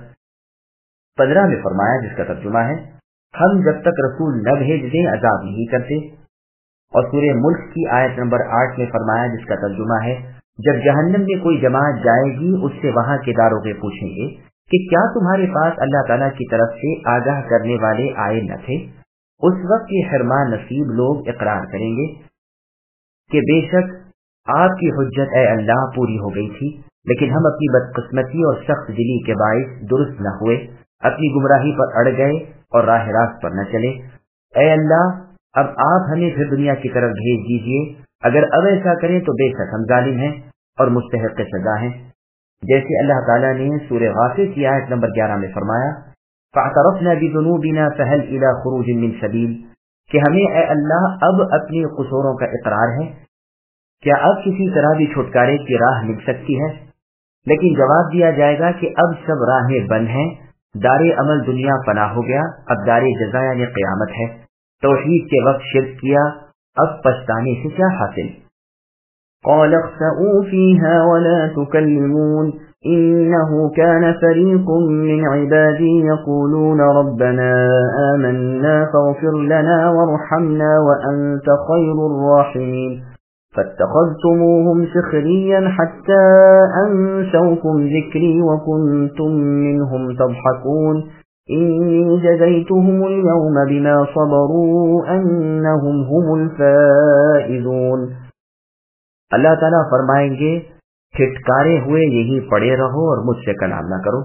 15 میں فرمایا، جس کا ترجمہ ہے ہم جب تک رسول نہ بھیج دیں عذاب نہیں کرتے، اور سورہ ملک کی آیت نمبر 8 میں فرمایا، جس کا ترجمہ ہے جب جہنم میں کوئی جماعت جائے گی اس سے وہاں کے داروغے پوچھیں گے کہ کیا تمہارے پاس اللہ تعالیٰ کی طرف سے آگاہ کرنے والے آئے نہ تھے؟ اس وقت یہ حرمان نصیب لوگ اقرار کریں گے کہ بے شک آپ کی حجت اے اللہ پوری ہو گئی تھی، لیکن ہم اپنی بدقسمتی اور سخت دلی کے باعث درست نہ ہوئے، اپنی گمراہی پر اڑ گئے اور راہ راست پر نہ چلے۔ اے اللہ اب آپ ہمیں پھر دنیا کی طرف بھیج دیجیے، اگر اب ایسا کریں تو بے شک ہم ظالم ہیں اور مستحق سزا ہیں۔ جیسے اللہ تعالیٰ نے سورہ غافر کی آیت نمبر 11 میں فرمایا، فَاعْتَرَفْنَا بِذُنُوبِنَا فَهَلْ إِلَى خُرُوجٍ مِّن سَبِيلٍ، کہ ہمیں اے اللہ اب اپنی قصوروں کا اقرار ہے، کیا اب کسی طرح بھی چھٹکارے کی راہ مل سکتی ہے؟ لیکن جواب دیا جائے گا کہ اب سب راہیں بند ہیں، دار عمل دنیا فنا ہو گیا، اب دار جزا یعنی قیامت ہے۔ توحید کے وقت شرک کیا، اب پچھتانے سے کیا حاصل؟ قال اخسئوا فيها ولا تكلمون إنه كان فريق من عبادي يقولون ربنا آمنا فاغفر لنا وارحمنا وأنت خير الراحمين فاتخذتموهم سخريا حتى أنسوكم ذكري وكنتم منهم تضحكون إني جزيتهم اليوم بما صبروا أنهم هم الفائزون۔ اللہ تعالیٰ فرمائیں گے پھٹکارے ہوئے یہی پڑے رہو اور مجھ سے کلام نہ کرو۔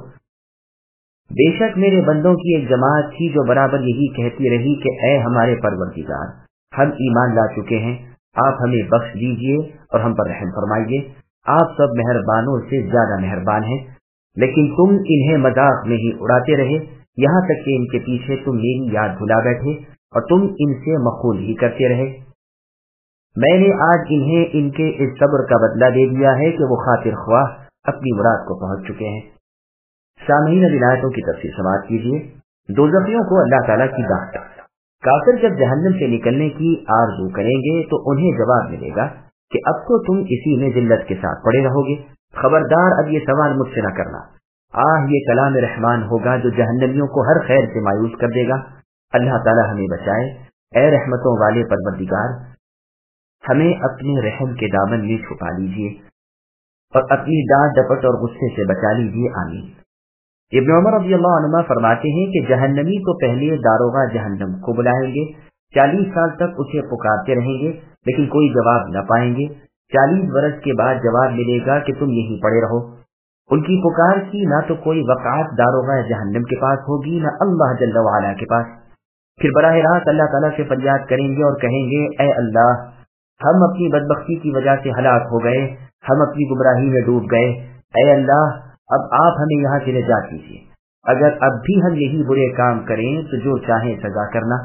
بے شک میرے بندوں کی ایک جماعت تھی جو برابر یہی کہتی رہی کہ اے ہمارے پروردگار، ہم ایمان لا چکے ہیں، آپ ہمیں بخش دیجئے اور ہم پر رحم فرمائیے، آپ سب مہربانوں سے زیادہ مہربان ہیں۔ لیکن تم انہیں مذاق میں ہی اڑاتے رہے، یہاں تک کہ ان کے پیچھے تم میری یاد بھلا بیٹھے اور تم ان سے مخول ہی کرتے رہے۔ میں نے آج انہیں ان کے اس صبر کا بدلہ دے دیا ہے کہ وہ خاطر خواہ اپنی مراد کو پہنچ چکے ہیں۔ سامعین، اب آیتوں کی تفسیر سماعت کیجیے۔ دوزخیوں کو اللہ تعالیٰ کی ڈانٹ۔ کافر جب جہنم سے نکلنے کی آرزو کریں گے تو انہیں جواب ملے گا کہ اب تو تم اسی میں ذلت کے ساتھ پڑے رہو گے، خبردار اب یہ سوال مجھ سے نہ کرنا۔ یہ کلام رحمان ہوگا جو جہنمیوں کو ہر خیر سے مایوس کر دے گا۔ اللہ تعالیٰ ہمیں بچائے۔ اے رحمتوں والے پروردگار، ہمیں اپنے رحم کے دامن میں چھپا لیجیے اور اپنی ڈانٹ ڈپٹ اور غصے سے بچا لیجیے، آمین۔ ابن عمر رضی اللہ عنہ فرماتے ہیں کہ جہنمی تو پہلے داروغہ جہنم کو بلائیں گے، 40 سال تک اسے پکارتے رہیں گے لیکن کوئی جواب نہ پائیں گے۔ 40 برس کے بعد جواب ملے گا کہ تم یہیں پڑے رہو۔ ان کی پکار کی نہ تو کوئی وقعت داروغہ جہنم کے پاس ہوگی نہ اللہ جل وعلا کے پاس۔ پھر براہ راست اللہ تعالیٰ سے فریاد کریں گے اور کہیں گے، اے اللہ، ہم اپنی بدبختی کی وجہ سے ہلاک ہو گئے، ہم اپنی گمراہی میں ڈوب گئے، اے اللہ اب آپ ہمیں یہاں سے نجات دیجیے۔ اگر اب بھی ہم یہی برے کام کریں تو جو چاہیں سزا کرنا۔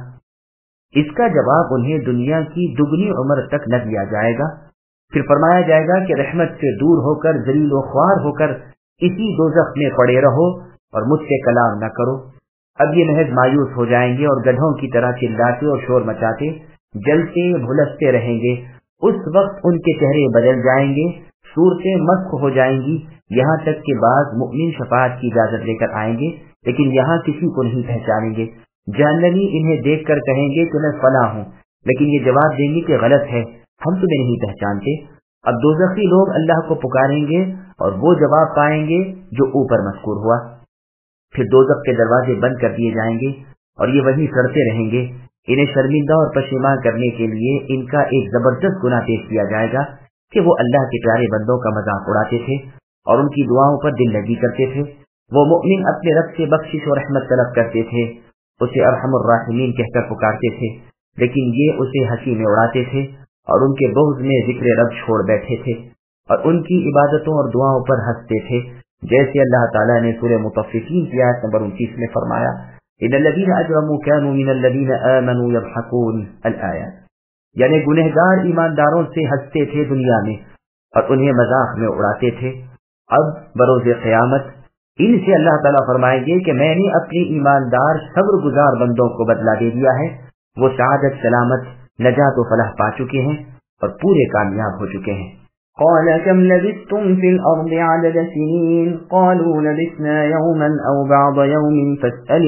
اس کا جواب انہیں دنیا کی دگنی عمر تک نہ دیا جائے گا۔ پھر فرمایا جائے گا کہ رحمت سے دور ہو کر ذلیل و خوار ہو کر اسی دوزخ میں پڑے رہو اور مجھ سے کلام نہ کرو۔ اب یہ محض مایوس ہو جائیں گے اور گدھوں کی طرح چلاتے اور شور مچاتے جلتے بھلستے رہیں گے۔ اس وقت ان کے چہرے بدل جائیں گے، صورتیں مسخ ہو جائیں گی، یہاں تک کہ بعض مؤمن شفاعت کی اجازت لے کر آئیں گے لیکن یہاں کسی کو نہیں پہچانیں گے۔ جہنمی انہیں دیکھ کر کہیں گے کہ میں فلاں ہوں، لیکن یہ جواب دیں گے کہ غلط ہے، ہم تمہیں نہیں پہچانتے۔ اب دوزخی لوگ اللہ کو پکاریں گے اور وہ جواب پائیں گے جو اوپر مذکور ہوا۔ پھر دوزخ کے دروازے بند کر دیے جائیں گے اور یہ وہیں سڑتے رہیں گے۔ انہیں شرمندہ اور پشیمان کرنے کے لیے ان کا ایک زبردست گناہ پیش کیا جائے گا کہ وہ اللہ کے پیارے بندوں کا مذاق اڑاتے تھے اور ان کی دعاؤں پر دل لگی کرتے تھے۔ وہ مؤمن اپنے رب سے بخشش اور رحمت طلب کرتے تھے، اسے ارحم الراحمین کہہ کر پکارتے تھے، لیکن یہ اسے ہنسی میں اڑاتے تھے اور ان کے بغض میں ذکر رب چھوڑ بیٹھے تھے اور ان کی عبادتوں اور دعاؤں پر ہنستے تھے، جیسے اللہ تعالیٰ نے سورہ مطففین کی آیت نمبر 29 میں فرمایا، ان الذین اجرموا كانوا من الذین آمنوا يضحكون الآیات، یعنی گنہگار ایمانداروں سے ہنستے تھے دنیا میں اور انہیں مذاق میں اڑاتے تھے۔ اب بروز قیامت ان سے اللہ تعالیٰ فرمائیں گے کہ میں نے اپنے ایماندار صبر گزار بندوں کو بدلہ دے دیا ہے، وہ سعادت، سلامت، نجات و فلاح پا چکے ہیں اور پورے کامیاب ہو چکے ہیں۔ قال كم لبثتم في الأرض عدد سنين قالوا لبثنا يوما أو بعض يوم فاسأل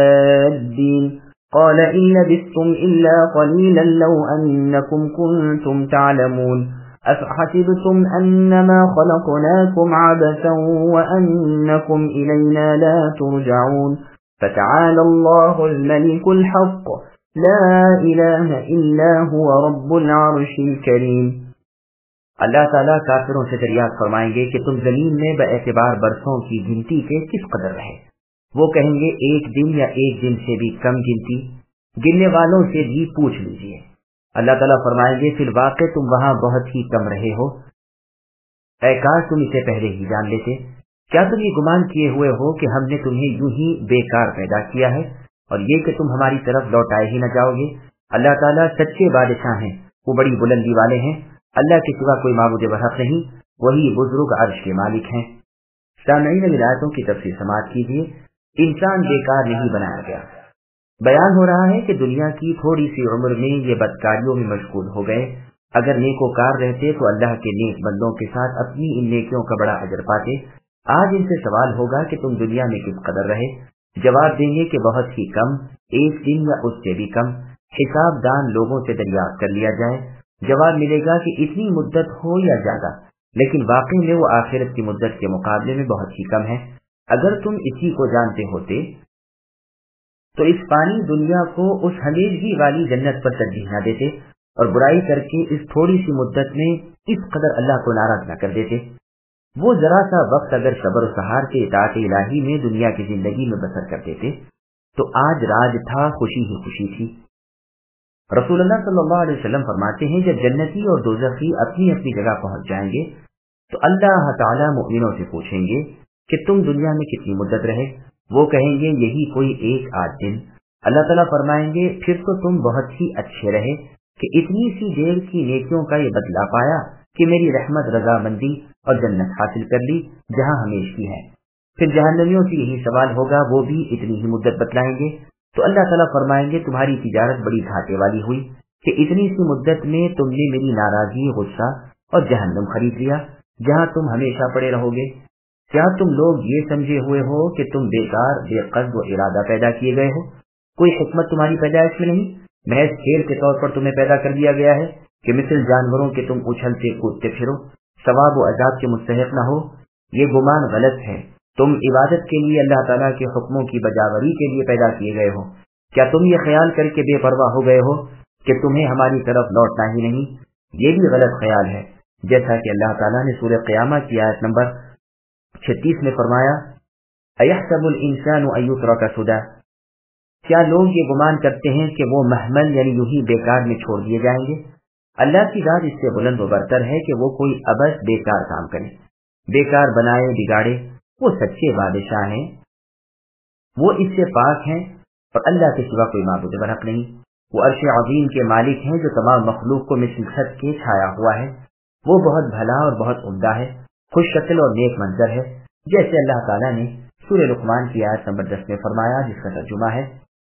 العادين قال إن لبثتم إلا قليلا لو أنكم كنتم تعلمون أفحسبتم أنما خلقناكم عبثا وأنكم إلينا لا ترجعون فتعالى الله الملك الحق لا إله إلا هو رب العرش الكريم۔ اللہ تعالیٰ کافروں سے دریافت فرمائیں گے کہ تم زمین میں باعتبار برسوں کی گنتی کے کس قدر رہے؟ وہ کہیں گے 1 دن یا 1 دن سے بھی کم گنتی، گننے والوں سے بھی پوچھ لیجئے۔ اللہ تعالیٰ فرمائیں گے فی الواقع تم وہاں بہت ہی کم رہے ہو، اے کاش تم اسے پہلے ہی جان لیتے۔ کیا تم یہ گمان کیے ہوئے ہو کہ ہم نے تمہیں یوں ہی بیکار پیدا کیا ہے اور یہ کہ تم ہماری طرف لوٹائے ہی نہ جاؤ گے؟ اللہ تعالیٰ سچے بادشاہ ہیں، وہ بڑی بلندی والے ہیں، اللہ کے سوا کوئی معبود برحق نہیں، وہی بزرگ عرش کے مالک ہیں۔ سامعین، آیتوں کی تفسیر سماعت کیجیے۔ انسان بیکار نہیں بنایا گیا۔ بیان ہو رہا ہے کہ دنیا کی تھوڑی سی عمر میں یہ بدکاریوں میں مشغول ہو گئے، اگر نیکوکار رہتے تو اللہ کے نیک بندوں کے ساتھ اپنی ان نیکیوں کا بڑا اجر پاتے۔ آج ان سے سوال ہوگا کہ تم دنیا میں کس قدر رہے؟ جواب دیں گے کہ بہت ہی کم، 1 دن یا اس سے بھی کم۔ حساب دان لوگوں سے دریافت کر لیا جائے، جواب ملے گا کہ اتنی مدت ہو یا زیادہ، لیکن واقعی میں وہ آخرت کی مدت کے مقابلے میں بہت ہی کم ہے۔ اگر تم اسی کو جانتے ہوتے تو اس فانی دنیا کو اس ہمیشگی والی جنت پر ترجیح نہ دیتے اور برائی کر کے اس تھوڑی سی مدت میں اس قدر اللہ کو ناراض نہ کر دیتے۔ وہ ذرا سا وقت اگر صبر و سہار کے اطاعت الہی میں دنیا کی زندگی میں بسر کر دیتے تو آج راج تھا، خوشی ہی خوشی تھی۔ رسول اللہ صلی اللہ علیہ وسلم فرماتے ہیں جب جنتی اور دوزخی اپنی اپنی جگہ پہنچ جائیں گے تو اللہ تعالیٰ مؤمنوں سے پوچھیں گے کہ تم دنیا میں کتنی مدت رہے؟ وہ کہیں گے یہی کوئی 1-8 دن۔ اللہ تعالیٰ فرمائیں گے پھر تو تم بہت ہی اچھے رہے کہ اتنی سی دیر کی نیکیوں کا یہ بدلہ پایا کہ میری رحمت، رضامندی اور جنت حاصل کر لی جہاں ہمیشہ ہے۔ پھر جہنمیوں سے یہی سوال ہوگا، وہ بھی اتنی ہی مدت بتلائیں گے تو اللہ تعالیٰ فرمائیں گے تمہاری تجارت بڑی گھاٹے والی ہوئی کہ اتنی سی مدت میں تم نے میری ناراضی، غصہ اور جہنم خرید لیا جہاں تم ہمیشہ پڑے رہو گے۔ کیا تم لوگ یہ سمجھے ہوئے ہو کہ تم بیکار، بے قصد و ارادہ پیدا کیے گئے ہو؟ کوئی حکمت تمہاری پیدائش میں نہیں، محض کھیل کے طور پر تمہیں پیدا کر دیا گیا ہے کہ مثل جانوروں کے تم اچھلتے کودتے پھرو، ثواب و عذاب کے مستحق نہ ہو۔ یہ گمان غلط ہے۔ تم عبادت کے لیے، اللہ تعالیٰ کے حکموں کی بجاوری کے لیے پیدا کیے گئے ہو۔ کیا تم یہ خیال کر کے بے پرواہ ہو گئے ہو کہ تمہیں ہماری طرف لوٹنا ہی نہیں؟ یہ بھی غلط خیال ہے، جیسا کہ اللہ تعالیٰ نے سورہ قیامہ کی آیت نمبر 36 میں فرمایا اَيَحْسَبُ الْإِنسَانُ أَن يُتْرَكَ سُدًى، کیا لوگ یہ گمان کرتے ہیں کہ وہ محمل یعنی یوں ہی بیکار میں چھوڑ دیے جائیں گے؟ اللہ کی ذات اس سے بلند و برتر ہے کہ وہ کوئی عبث بیکار کام کرے، بیکار بنائے بگاڑے۔ وہ سچے بادشاہ ہیں، وہ اس سے پاک ہیں اور اللہ کے سوا کوئی معبود برحق نہیں۔ وہ عرش عظیم کے مالک ہیں جو تمام مخلوق کو مثل چھت کے چھایا ہوا ہے۔ وہ بہت بھلا اور بہت عمدہ ہے، خوش شکل اور نیک منظر ہے، جیسے اللہ تعالیٰ نے سورہ لقمان کی آیت نمبر 10 میں فرمایا، جس کا ترجمہ ہے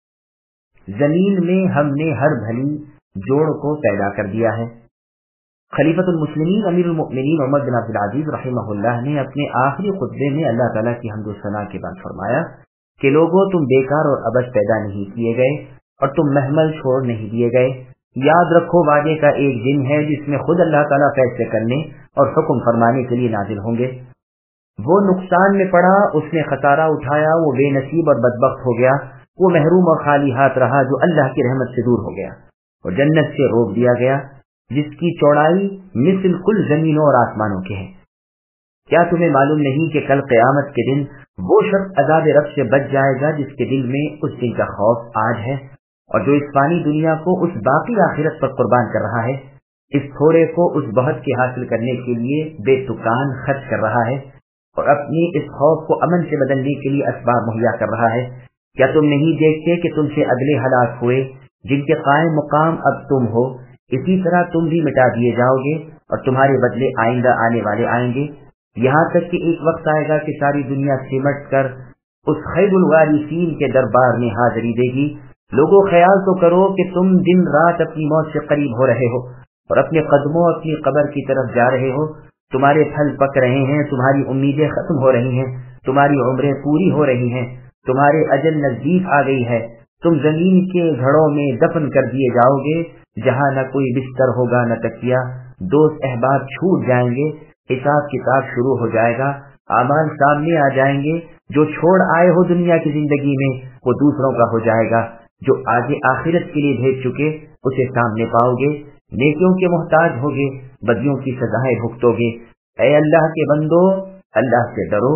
زمین میں ہم نے ہر بھلی جوڑ کو پیدا کر دیا ہے۔ خلیفۃ المسلمین امیر المؤمنین عمر بن عبد العزیز رحمہ اللہ نے اپنے آخری خطبے میں اللہ تعالیٰ کی حمد و ثنا کے بعد فرمایا کہ لوگوں تم بیکار اور عبث پیدا نہیں کیے گئے اور تم محمل چھوڑ نہیں دیے گئے۔ یاد رکھو وعدے کا ایک دن ہے جس میں خود اللہ تعالیٰ فیصلے کرنے اور حکم فرمانے کے لیے نازل ہوں گے۔ وہ نقصان میں پڑا، اس نے خسارہ اٹھایا، وہ بے نصیب اور بدبخت ہو گیا، وہ محروم اور خالی ہاتھ رہا جو اللہ کی رحمت سے دور ہو گیا اور جنت سے روک دیا گیا جس کی چوڑائی مثل کل زمینوں اور آسمانوں کے ہے۔ کیا تمہیں معلوم نہیں کہ کل قیامت کے دن وہ شخص عذاب رب سے بچ جائے گا جس کے دل میں اس دن کا خوف آج ہے، اور جو اس فانی دنیا کو اس باقی آخرت پر قربان کر رہا ہے، اس تھوڑے کو اس بہت کے حاصل کرنے کے لیے بے تکان خرچ کر رہا ہے اور اپنی اس خوف کو امن سے بدلنے کے لیے اسباب مہیا کر رہا ہے۔ کیا تم نہیں دیکھتے کہ تم سے اگلے ہلاک ہوئے جن کے قائم مقام اب تم ہو، اسی طرح تم بھی مٹا دیے جاؤ گے اور تمہارے بدلے آئندہ آنے والے آئیں گے، یہاں تک کہ ایک وقت آئے گا کہ ساری دنیا سمٹ کر اس خیر الوارثین کے دربار میں حاضری دے گی۔ لوگوں خیال تو کرو کہ تم دن رات اپنی موت سے قریب ہو رہے ہو اور اپنے قدموں اپنی قبر کی طرف جا رہے ہو۔ تمہارے پھل پک رہے ہیں، تمہاری امیدیں ختم ہو رہی ہیں، تمہاری عمریں پوری ہو رہی ہیں، تمہارے اجل نزدیک آ گئی ہے۔ تم زمین کے گھڑوں میں دفن کر دیے جاؤ گے جہاں نہ کوئی بستر ہوگا نہ تکیہ، دوست احباب چھوٹ جائیں گے، حساب کتاب شروع ہو جائے گا، اعمال سامنے آ جائیں گے۔ جو چھوڑ آئے ہو دنیا کی زندگی میں وہ دوسروں کا ہو جائے گا، جو آگے آخرت کے لیے بھیج چکے اسے سامنے پاؤ گے۔ نیکیوں کے محتاج ہوگے، بدیوں کی سزائیں بھگتو گے۔ اے اللہ کے بندو، اللہ سے ڈرو،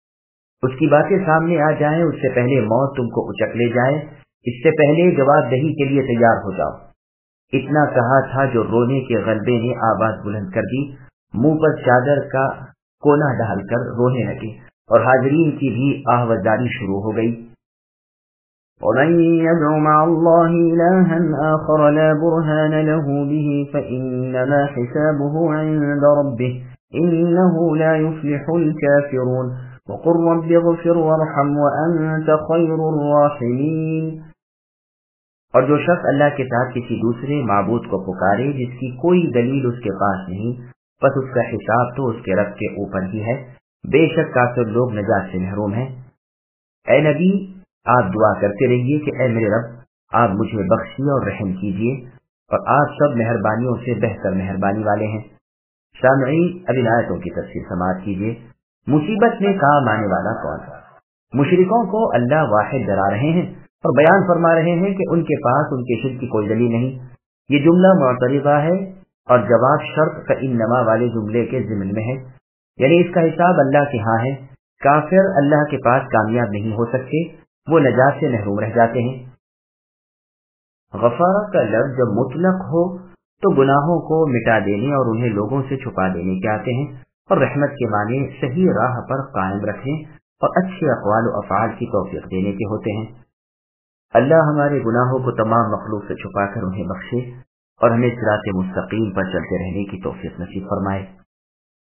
اس کی باتیں سامنے آ جائیں، اس سے پہلے موت تم کو اچک لے جائے، اس سے پہلے جواب دہی کے لیے تیار ہو جاؤ۔ اتنا کہا تھا جو رونے کے غلبے نے آواز بلند کر دی، منہ پر چادر کا کونا ڈال کر رونے لگے اور حاضرین کی بھی آہوازداری شروع ہو گئی۔ ومن يدع مع الله إلها آخر لا برهان له به فإنما حسابه عند ربه إنه لا يفلح الكافرون وقل رب اغفر وارحم وأنت خير الراحمين۔ اور جو شخص اللہ کے ساتھ کسی دوسرے معبود کو پکارے جس کی کوئی دلیل اس کے پاس نہیں، بس اس کا حساب تو اس کے رب کے اوپر ہی ہے، بے شک کافر لوگ نجات سے محروم ہیں۔ اے نبی، آپ دعا کرتے رہیے کہ اے میرے رب، آپ مجھے بخشیے اور رحم کیجیے، اور آپ سب مہربانیوں سے بہتر مہربانی والے ہیں۔ سامعین، اب ان آیتوں کی تفسیر سماعت کیجیے۔ مصیبت میں کام آنے والا کون ہے؟ مشرکوں کو اللہ واحد ڈرا رہے ہیں اور بیان فرما رہے ہیں کہ ان کے پاس ان کے شرک کی کوئی دلیل نہیں۔ یہ جملہ معترضہ ہے اور جواب شرط فإنما والے جملے کے ضمن میں ہے، یعنی اس کا حساب اللہ کے ہاں ہے۔ کافر اللہ کے پاس کامیاب نہیں ہو سکتے، وہ نجات سے محروم رہ جاتے ہیں۔ غفارہ کا لفظ جب مطلق ہو تو گناہوں کو مٹا دینے اور انہیں لوگوں سے چھپا دینے کے آتے ہیں، اور رحمت کے معنی صحیح راہ پر قائم رکھنے اور اچھے اقوال و افعال کی توفیق دینے کے ہوتے ہیں۔ اللہ ہمارے گناہوں کو تمام مخلوق سے چھپا کر انہیں بخشے اور ہمیں صراط مستقیم پر چلتے رہنے کی توفیق نصیب فرمائے۔